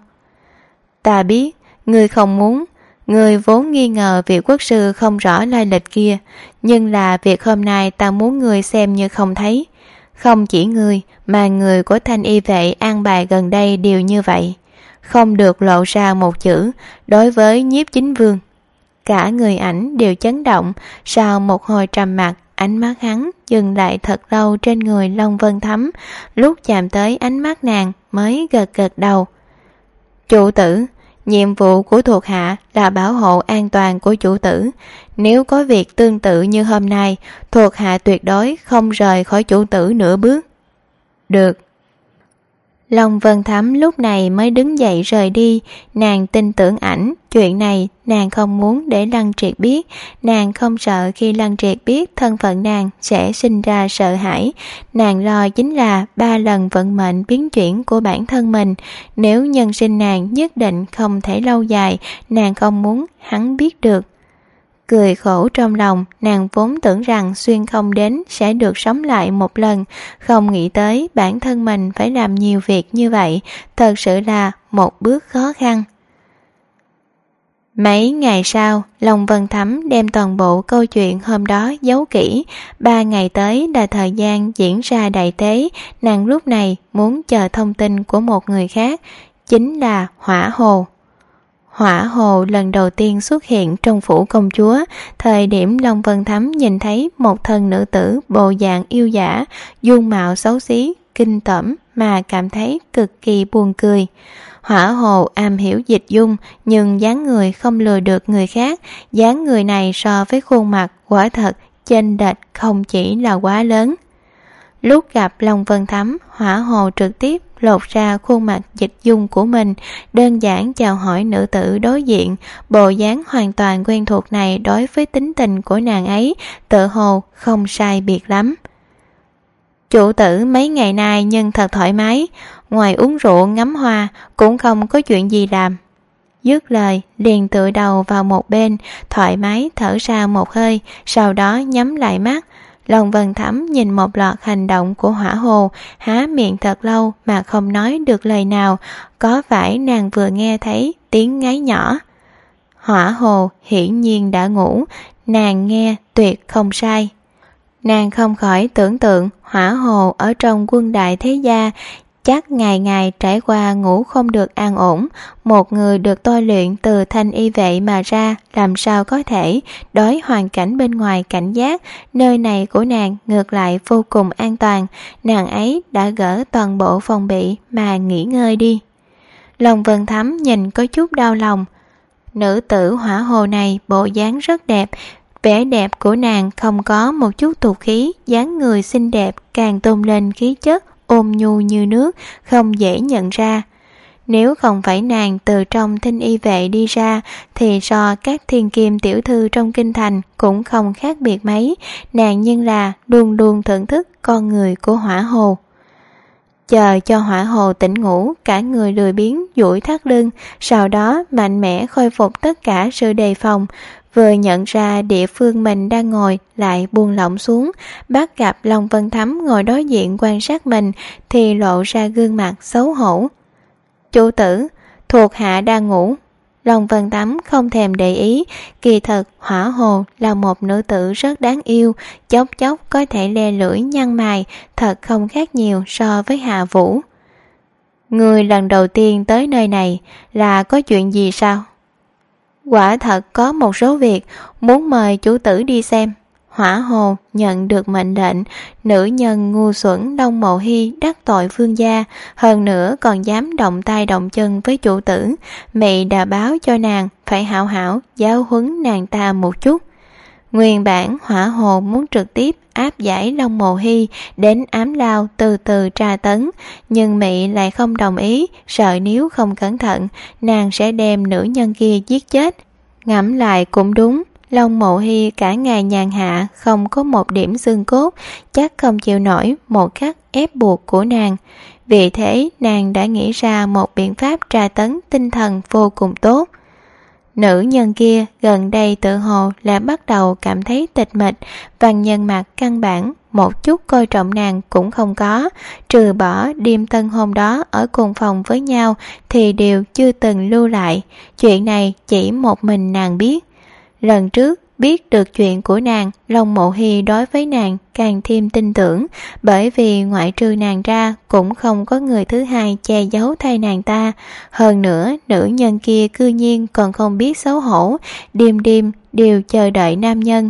Ta biết, ngươi không muốn, ngươi vốn nghi ngờ vị quốc sư không rõ lai lịch kia, nhưng là việc hôm nay ta muốn ngươi xem như không thấy. Không chỉ ngươi, mà người của Thanh Y vệ an bài gần đây đều như vậy. Không được lộ ra một chữ đối với Nhiếp Chính Vương. Cả người ảnh đều chấn động. Sau một hồi trầm mặc, ánh mắt hắn dừng lại thật lâu trên người Long Vân Thắm. Lúc chạm tới ánh mắt nàng mới gật gật đầu. Chủ tử, nhiệm vụ của thuộc hạ là bảo hộ an toàn của chủ tử. Nếu có việc tương tự như hôm nay, thuộc hạ tuyệt đối không rời khỏi chủ tử nửa bước. Được. Long Vân Thắm lúc này mới đứng dậy rời đi. Nàng tin tưởng ảnh, chuyện này nàng không muốn để Lăng Triệt biết. Nàng không sợ khi Lăng Triệt biết thân phận nàng sẽ sinh ra sợ hãi. Nàng lo chính là 3 lần vận mệnh biến chuyển của bản thân mình. Nếu nhân sinh nàng nhất định không thể lâu dài, nàng không muốn hắn biết được. Cười khổ trong lòng, nàng vốn tưởng rằng xuyên không đến sẽ được sống lại một lần, không nghĩ tới bản thân mình phải làm nhiều việc như vậy, thật sự là một bước khó khăn. Mấy ngày sau, Long Vân Thắm đem toàn bộ câu chuyện hôm đó giấu kỹ. 3 ngày tới là thời gian diễn ra đại tế, nàng lúc này muốn chờ thông tin của một người khác, chính là Hỏa Hồ. Hỏa Hồ lần đầu tiên xuất hiện trong phủ công chúa, thời điểm Long Vân Thắm nhìn thấy một thân nữ tử bộ dạng yêu dã, dung mạo xấu xí, kinh tởm mà cảm thấy cực kỳ buồn cười. Hỏa Hồ am hiểu dịch dung, nhưng dáng người không lừa được người khác, dáng người này so với khuôn mặt quả thật chênh lệch không chỉ là quá lớn. Lúc gặp Long Vân Thắm, Hỏa Hồ trực tiếp lột ra khuôn mặt dịch dung của mình, đơn giản chào hỏi nữ tử đối diện. Bộ dáng hoàn toàn quen thuộc này đối với tính tình của nàng ấy tự hồ không sai biệt lắm. Chủ tử mấy ngày nay nhưng thật thoải mái, ngoài uống rượu ngắm hoa cũng không có chuyện gì làm. Dứt lời liền tựa đầu vào một bên, thoải mái thở ra một hơi, sau đó nhắm lại mắt. Long Vân Thắm nhìn một loạt hành động của Hỏa Hồ, há miệng thật lâu mà không nói được lời nào, có phải nàng vừa nghe thấy tiếng ngáy nhỏ. Hỏa Hồ hiển nhiên đã ngủ, nàng nghe tuyệt không sai. Nàng không khỏi tưởng tượng Hỏa Hồ ở trong quân đại thế gia chắc ngày ngày trải qua ngủ không được an ổn. Một người được tôi luyện từ thanh y vệ mà ra, làm sao có thể đối hoàn cảnh bên ngoài cảnh giác. Nơi này của nàng ngược lại vô cùng an toàn. Nàng ấy đã gỡ toàn bộ phòng bị mà nghỉ ngơi đi. Lòng Vân Thắm nhìn có chút đau lòng. Nữ tử Hỏa Hồ này bộ dáng rất đẹp, vẻ đẹp của nàng không có một chút tục khí, dáng người xinh đẹp càng tôn lên khí chất ôn nhu như nước, không dễ nhận ra. Nếu không phải nàng từ trong Thanh y vệ đi ra thì so các thiên kim tiểu thư trong kinh thành cũng không khác biệt mấy. Nàng nhưng là luôn luôn thưởng thức con người của Hỏa Hồ. Chờ cho Hỏa Hồ tỉnh ngủ, cả người lười biếng duỗi thắt lưng, sau đó mạnh mẽ khôi phục tất cả sự đề phòng. Vừa nhận ra địa phương mình đang ngồi lại buông lỏng xuống, bắt gặp Long Vân Thắm ngồi đối diện quan sát mình thì lộ ra gương mặt xấu hổ. Chủ tử, thuộc hạ đang ngủ. Long Vân Thắm không thèm để ý, kỳ thật Hỏa Hồ là một nữ tử rất đáng yêu, chốc chốc có thể le lưỡi nhăn mày, thật không khác nhiều so với Hạ Vũ. Người lần đầu tiên tới nơi này là có chuyện gì sao? Quả thật có một số việc muốn mời chủ tử đi xem. Hỏa Hồ nhận được mệnh lệnh, nữ nhân ngu xuẩn Long Mộ Hy đắc tội vương gia, hơn nữa còn dám động tay động chân với chủ tử. Mị đã báo cho nàng phải hảo hảo giáo huấn nàng ta một chút. Nguyên bản Hỏa Hồ muốn trực tiếp áp giải Long Mộ Hy đến ám lao từ từ tra tấn, nhưng Mị lại không đồng ý, sợ nếu không cẩn thận nàng sẽ đem nữ nhân kia giết chết. Ngẫm lại cũng đúng, Long Mộ Hy cả ngày nhàn hạ không có một điểm xương cốt, chắc không chịu nổi một khắc ép buộc của nàng. Vì thế nàng đã nghĩ ra một biện pháp tra tấn tinh thần vô cùng tốt. Nữ nhân kia gần đây tự hồ là bắt đầu cảm thấy tịch mịch, Văn Nhân Mặt căn bản một chút coi trọng nàng cũng không có, trừ bỏ đêm tân hôm đó ở cùng phòng với nhau thì đều chưa từng lưu lại. Chuyện này chỉ một mình nàng biết. Lần trước biết được chuyện của nàng, Long Mộ Hy đối với nàng càng thêm tin tưởng, bởi vì ngoại trừ nàng ra cũng không có người thứ hai che giấu thay nàng ta. Hơn nữa nữ nhân kia cư nhiên còn không biết xấu hổ, đêm đêm đều chờ đợi nam nhân.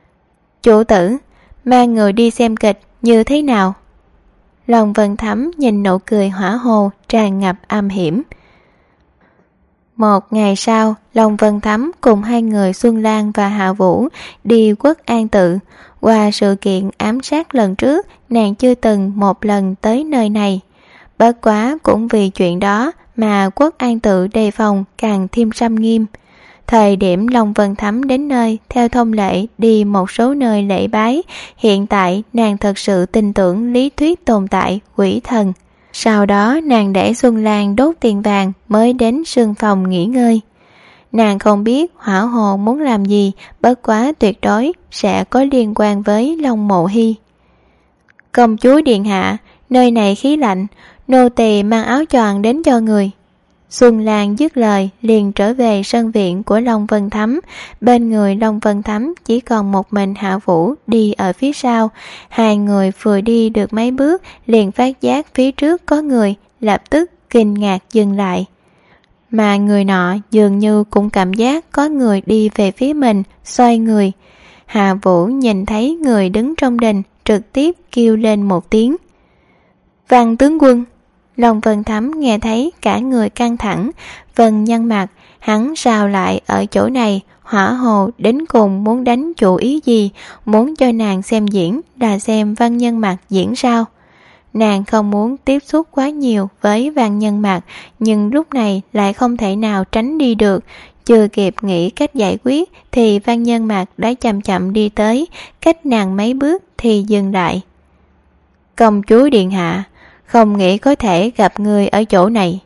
Chủ tử, mang người đi xem kịch như thế nào? Long Vân Thắm nhìn nụ cười Hỏa Hồ tràn ngập âm hiểm. Một ngày sau, Long Vân Thắm cùng hai người Xuân Lan và Hạ Vũ đi Quốc An Tự. Qua sự kiện ám sát lần trước, nàng chưa từng một lần tới nơi này. Bất quá cũng vì chuyện đó mà Quốc An Tự đề phòng càng thêm xâm nghiêm. Thời điểm Long Vân Thắm đến nơi, theo thông lệ đi một số nơi lễ bái, hiện tại nàng thật sự tin tưởng lý thuyết tồn tại quỷ thần. Sau đó nàng để Xuân Lan đốt tiền vàng mới đến sương phòng nghỉ ngơi. Nàng không biết Hỏa Hồ muốn làm gì, bất quá tuyệt đối sẽ có liên quan với Long Mộ Hy. Công chúa điện hạ, nơi này khí lạnh, nô tỳ mang áo choàng đến cho người. Xuân Lan dứt lời liền trở về sân viện của Long Vân Thắm. Bên người Long Vân Thắm chỉ còn một mình Hạ Vũ đi ở phía sau. Hai người vừa đi được mấy bước liền phát giác phía trước có người, lập tức kinh ngạc dừng lại. Mà người nọ dường như cũng cảm giác có người đi về phía mình, xoay người. Hạ Vũ nhìn thấy người đứng trong đình, trực tiếp kêu lên một tiếng. Văn tướng quân! Long Vân Thắm nghe thấy cả người căng thẳng, Vân nhăn mặt, hắn sao lại ở chỗ này? Hỏa Hồ đến cùng muốn đánh chủ ý gì? Muốn cho nàng xem diễn là xem Văn Nhân Mặt diễn sao? Nàng không muốn tiếp xúc quá nhiều với Văn Nhân Mặt, nhưng lúc này lại không thể nào tránh đi được. Chưa kịp nghĩ cách giải quyết thì Văn Nhân Mặt đã chậm chậm đi tới, cách nàng mấy bước thì dừng lại. Công chúa điện hạ, không nghĩ có thể gặp người ở chỗ này.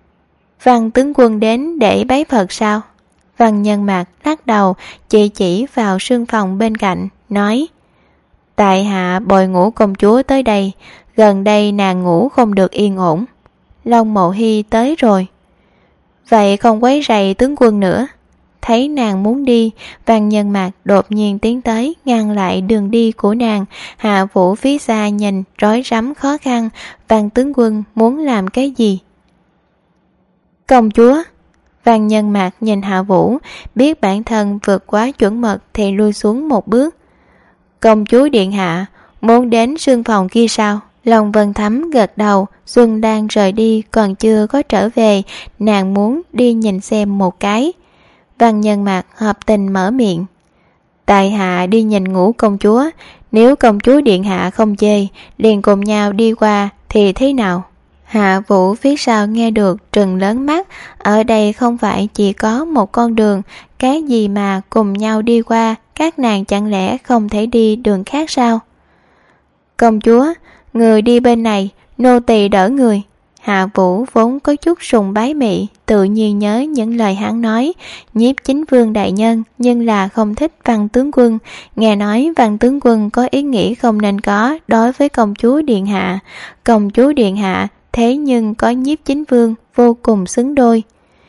Văn tướng quân đến để bái Phật sao? Văn Nhân Mặt lắc đầu, chỉ vào sương phòng bên cạnh, nói: Tại hạ bồi ngủ công chúa tới đây, gần đây nàng ngủ không được yên ổn. Long Mộ Hy tới rồi. Vậy không quấy rầy tướng quân nữa. thấy nàng muốn đi, Văn Nhân Mạc đột nhiên tiến tới ngăn lại đường đi của nàng. Hạ Vũ phía xa nhìn rối rắm khó khăn, Văn tướng quân muốn làm cái gì? Công chúa. Văn Nhân Mạc nhìn Hạ Vũ, biết bản thân vượt quá chuẩn mực thì lui xuống một bước. Công chúa điện hạ muốn đến sương phòng kia sao? Long Vân Thắm gật đầu. Xuân đang rời đi còn chưa có trở về, nàng muốn đi nhìn xem một cái. Văn Nhân Mạc hợp tình mở miệng. Tại hạ đi nhìn Ngũ công chúa, nếu công chúa điện hạ không chê, liền cùng nhau đi qua thì thế nào? Hạ Vũ phía sau nghe được trừng lớn mắt, ở đây không phải chỉ có một con đường, cái gì mà cùng nhau đi qua, các nàng chẳng lẽ không thể đi đường khác sao? Công chúa, người đi bên này, nô tỳ đỡ người. Hạ Vũ vốn có chút sùng bái mị, tự nhiên nhớ những lời hắn nói, Nhiếp chính vương đại nhân nhưng là không thích Văn tướng quân, nghe nói Văn tướng quân có ý nghĩ không nên có đối với công chúa điện hạ. Công chúa điện hạ thế nhưng có Nhiếp chính vương vô cùng xứng đôi.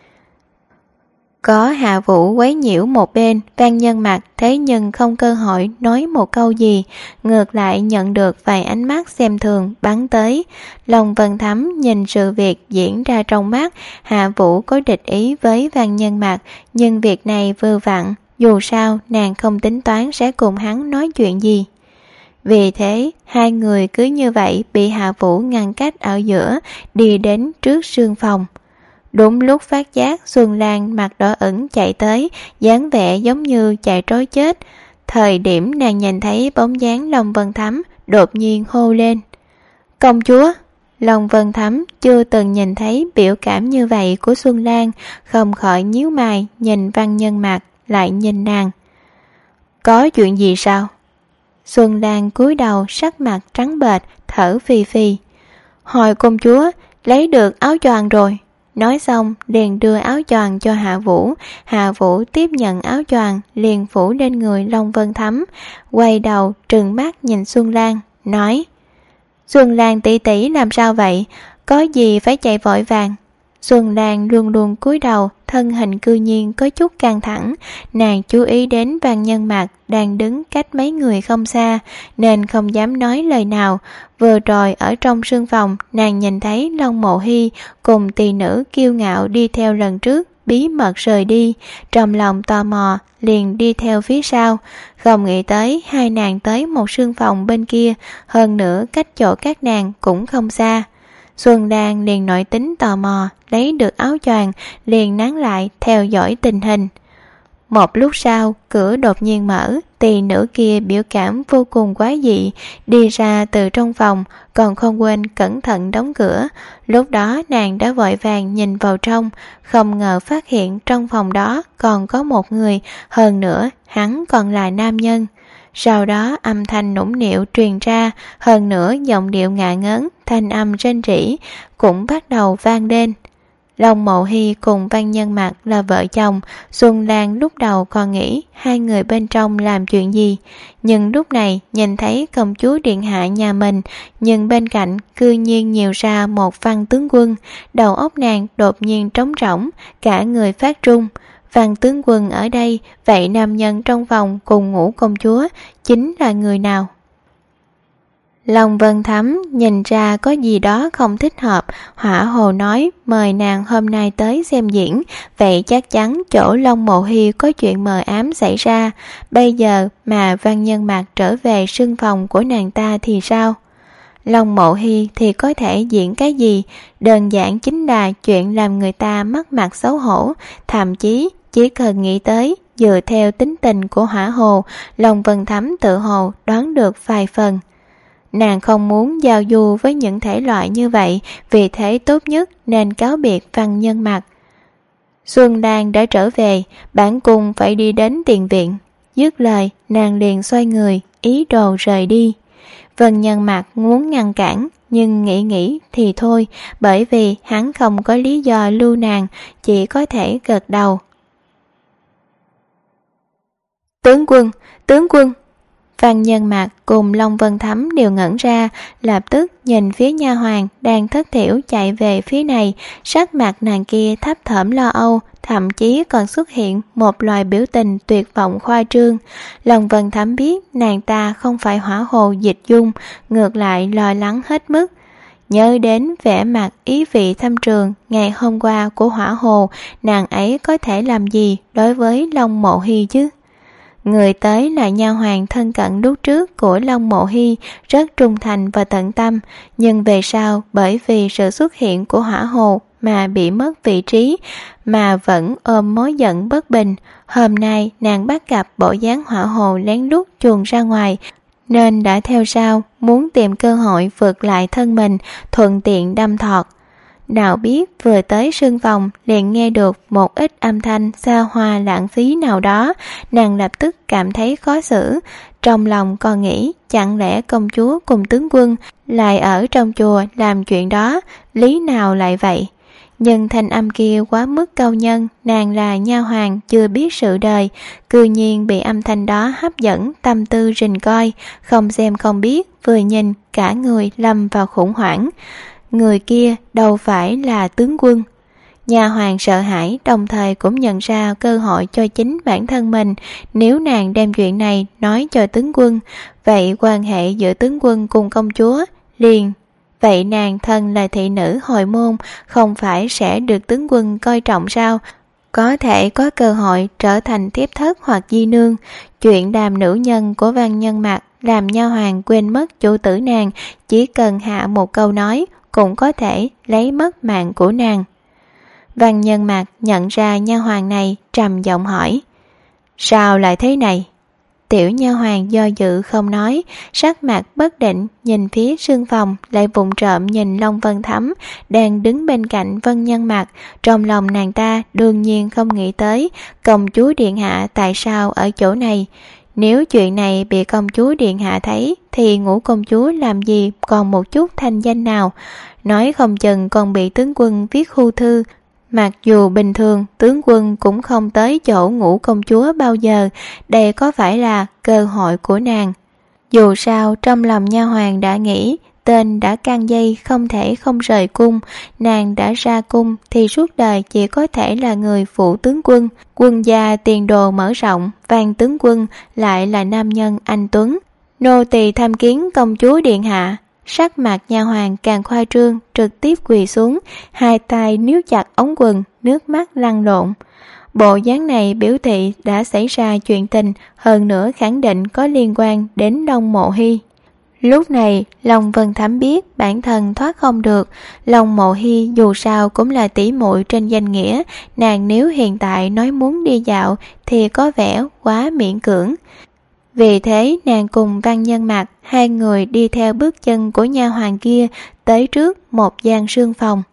Có Hạ Vũ quấy nhiễu một bên, Văn Nhân Mạc thế nhưng không cơ hội nói một câu gì, ngược lại nhận được vài ánh mắt xem thường bắn tới. Long Vân Thắm nhìn sự việc diễn ra trong mắt, Hạ Vũ có địch ý với Văn Nhân Mạc, nhưng việc này vừa vặn, dù sao nàng không tính toán sẽ cùng hắn nói chuyện gì. Vì thế, hai người cứ như vậy bị Hạ Vũ ngăn cách ở giữa, đi đến trước sương phòng. Đúng lúc phát giác, Xuân Lan mặt đỏ ửng chạy tới, dáng vẻ giống như chạy trối chết. Thời điểm nàng nhìn thấy bóng dáng Long Vân Thắm, đột nhiên hô lên. Công chúa! Long Vân Thắm chưa từng nhìn thấy biểu cảm như vậy của Xuân Lan, không khỏi nhíu mày nhìn Văn Nhân Mạc, lại nhìn nàng. Có chuyện gì sao? Xuân Lan cúi đầu, sắc mặt trắng bệch, thở phì phì. Hồi công chúa, lấy được áo choàng rồi. Nói xong liền đưa áo choàng cho Hạ Vũ. Hạ Vũ tiếp nhận áo choàng liền phủ lên người Long Vân Thắm, quay đầu trừng mắt nhìn Xuân Lan, nói: Xuân Lan tỷ tỷ làm sao vậy? Có gì phải chạy vội vàng? Xuân Lan luôn luôn cúi đầu, thân hình cư nhiên có chút căng thẳng. Nàng chú ý đến Văn Nhân Mạc đang đứng cách mấy người không xa, nên không dám nói lời nào. Vừa rồi ở trong sương phòng, nàng nhìn thấy Long Mộ Hy cùng tỳ nữ kiêu ngạo đi theo lần trước, bí mật rời đi. Trong lòng tò mò, liền đi theo phía sau. Không nghĩ tới hai nàng tới một sương phòng bên kia, hơn nữa cách chỗ các nàng cũng không xa. Xuân Lan liền nổi tính tò mò, lấy được áo choàng, liền nán lại theo dõi tình hình. Một lúc sau, cửa đột nhiên mở, tỳ nữ kia biểu cảm vô cùng quái dị, đi ra từ trong phòng, còn không quên cẩn thận đóng cửa. Lúc đó nàng đã vội vàng nhìn vào trong, không ngờ phát hiện trong phòng đó còn có một người, hơn nữa hắn còn là nam nhân. Sau đó âm thanh nũng nịu truyền ra, hơn nữa giọng điệu ngạ ngớn, thanh âm rên rỉ cũng bắt đầu vang lên. Long Mộ Hy cùng Văn Nhân Mạc là vợ chồng. Xuân Lan lúc đầu còn nghĩ hai người bên trong làm chuyện gì, nhưng lúc này nhìn thấy công chúa điện hạ nhà mình, nhưng bên cạnh cư nhiên nhiều ra một Văn tướng quân. Đầu óc nàng đột nhiên trống rỗng, cả người phát run. Văn tướng quân ở đây, vậy nam nhân trong phòng cùng Ngũ công chúa chính là người nào? Long Vân Thắm nhìn ra có gì đó không thích hợp, hỏa hồ nói mời nàng hôm nay tới xem diễn, vậy chắc chắn chỗ Long Mộ Hy có chuyện mờ ám xảy ra. Bây giờ mà Văn Nhân Mạc trở về sương phòng của nàng ta thì sao? Long Mộ Hy thì có thể diễn cái gì? Đơn giản chính là chuyện làm người ta mất mặt xấu hổ. Thậm chí chỉ cần nghĩ tới, dựa theo tính tình của hỏa hồ, Long Vân Thắm tự hồ đoán được vài phần. Nàng không muốn giao du với những thể loại như vậy, vì thế tốt nhất nên cáo biệt Văn Nhân Mạc. Xuân Lan đã trở về, bản cung phải đi đến tiền viện. Dứt lời, nàng liền xoay người, ý đồ rời đi. Văn Nhân Mạc muốn ngăn cản, nhưng nghĩ thì thôi, bởi vì hắn không có lý do lưu nàng, chỉ có thể gật đầu. Tướng quân! Văn Nhân Mặc cùng Long Vân Thấm đều ngẩn ra, lập tức nhìn phía nha hoàn đang thất thểu chạy về phía này. Sắc mặt nàng kia thấp thỏm lo âu, thậm chí còn xuất hiện một loài biểu tình tuyệt vọng khoa trương. Long Vân Thấm biết nàng ta không phải hỏa hồ Dịch Dung, ngược lại lo lắng hết mức. Nhớ đến vẻ mặt ý vị thâm trường ngày hôm qua của hỏa hồ, nàng ấy có thể làm gì đối với Long Mộ Hy chứ? Người tới là nha hoàn thân cận lúc trước của Long Mộ Hy, rất trung thành và tận tâm, nhưng về sau bởi vì sự xuất hiện của hỏa hồ mà bị mất vị trí, mà vẫn ôm mối giận bất bình. Hôm nay nàng bắt gặp bộ dáng hỏa hồ lén lút chuồn ra ngoài, nên đã theo sau, muốn tìm cơ hội vượt lại thân mình, thuận tiện đâm thọt. Nào biết vừa tới sương phòng liền nghe được một ít âm thanh xa hoa lãng phí nào đó, nàng lập tức cảm thấy khó xử. Trong lòng còn nghĩ chẳng lẽ công chúa cùng tướng quân lại ở trong chùa làm chuyện đó, lý nào lại vậy? Nhưng thanh âm kia quá mức cao nhân, nàng là nha hoàn chưa biết sự đời, cư nhiên bị âm thanh đó hấp dẫn tâm tư rình coi, không xem không biết, vừa nhìn cả người lâm vào khủng hoảng. Người kia đâu phải là tướng quân. Nha hoàn sợ hãi, đồng thời cũng nhận ra cơ hội cho chính bản thân mình. Nếu nàng đem chuyện này nói cho tướng quân, vậy quan hệ giữa tướng quân cùng công chúa liền. Vậy nàng thân là thị nữ hồi môn, không phải sẽ được tướng quân coi trọng sao? Có thể có cơ hội trở thành thiếp thất hoặc di nương. Chuyện đàm nữ nhân của Văn Nhân Mặc làm nha hoàn quên mất chủ tử nàng, chỉ cần hạ một câu nói cũng có thể lấy mất mạng của nàng. Văn Nhân Mặc nhận ra nha hoàn này, trầm giọng hỏi: sao lại thế này? Tiểu nha hoàn do dự không nói, sắc mặt bất định nhìn phía sương phòng, lại vụng trộm nhìn Long Vân Thấm đang đứng bên cạnh Văn Nhân Mặc. Trong lòng nàng ta đương nhiên không nghĩ tới công chúa điện hạ tại sao ở chỗ này. Nếu chuyện này bị công chúa điện hạ thấy thì Ngũ công chúa làm gì còn một chút thanh danh nào, nói không chừng còn bị tướng quân viết hưu thư. Mặc dù bình thường tướng quân cũng không tới chỗ Ngũ công chúa bao giờ, đây có phải là cơ hội của nàng? Dù sao trong lòng nha hoàn đã nghĩ tên đã căng dây không thể không rời cung, nàng đã ra cung thì suốt đời chỉ có thể là người phụ tướng quân. Quân gia tiền đồ mở rộng, Văn tướng quân lại là nam nhân anh tuấn. Nô tỳ tham kiến công chúa điện hạ. Sắc mặt nha hoàn càng khoa trương, trực tiếp quỳ xuống, hai tay níu chặt ống quần, nước mắt lăn lộn. Bộ dáng này biểu thị đã xảy ra chuyện tình, hơn nữa khẳng định có liên quan đến Long Mộ Hy. Lúc này Long Vân Thấm biết bản thân thoát không được. Long Mộ Hy dù sao cũng là tỷ muội trên danh nghĩa, nàng nếu hiện tại nói muốn đi dạo thì có vẻ quá miễn cưỡng. Vì thế nàng cùng Văn Nhân Mặc hai người đi theo bước chân của nha hoàn kia tới trước một gian sương phòng.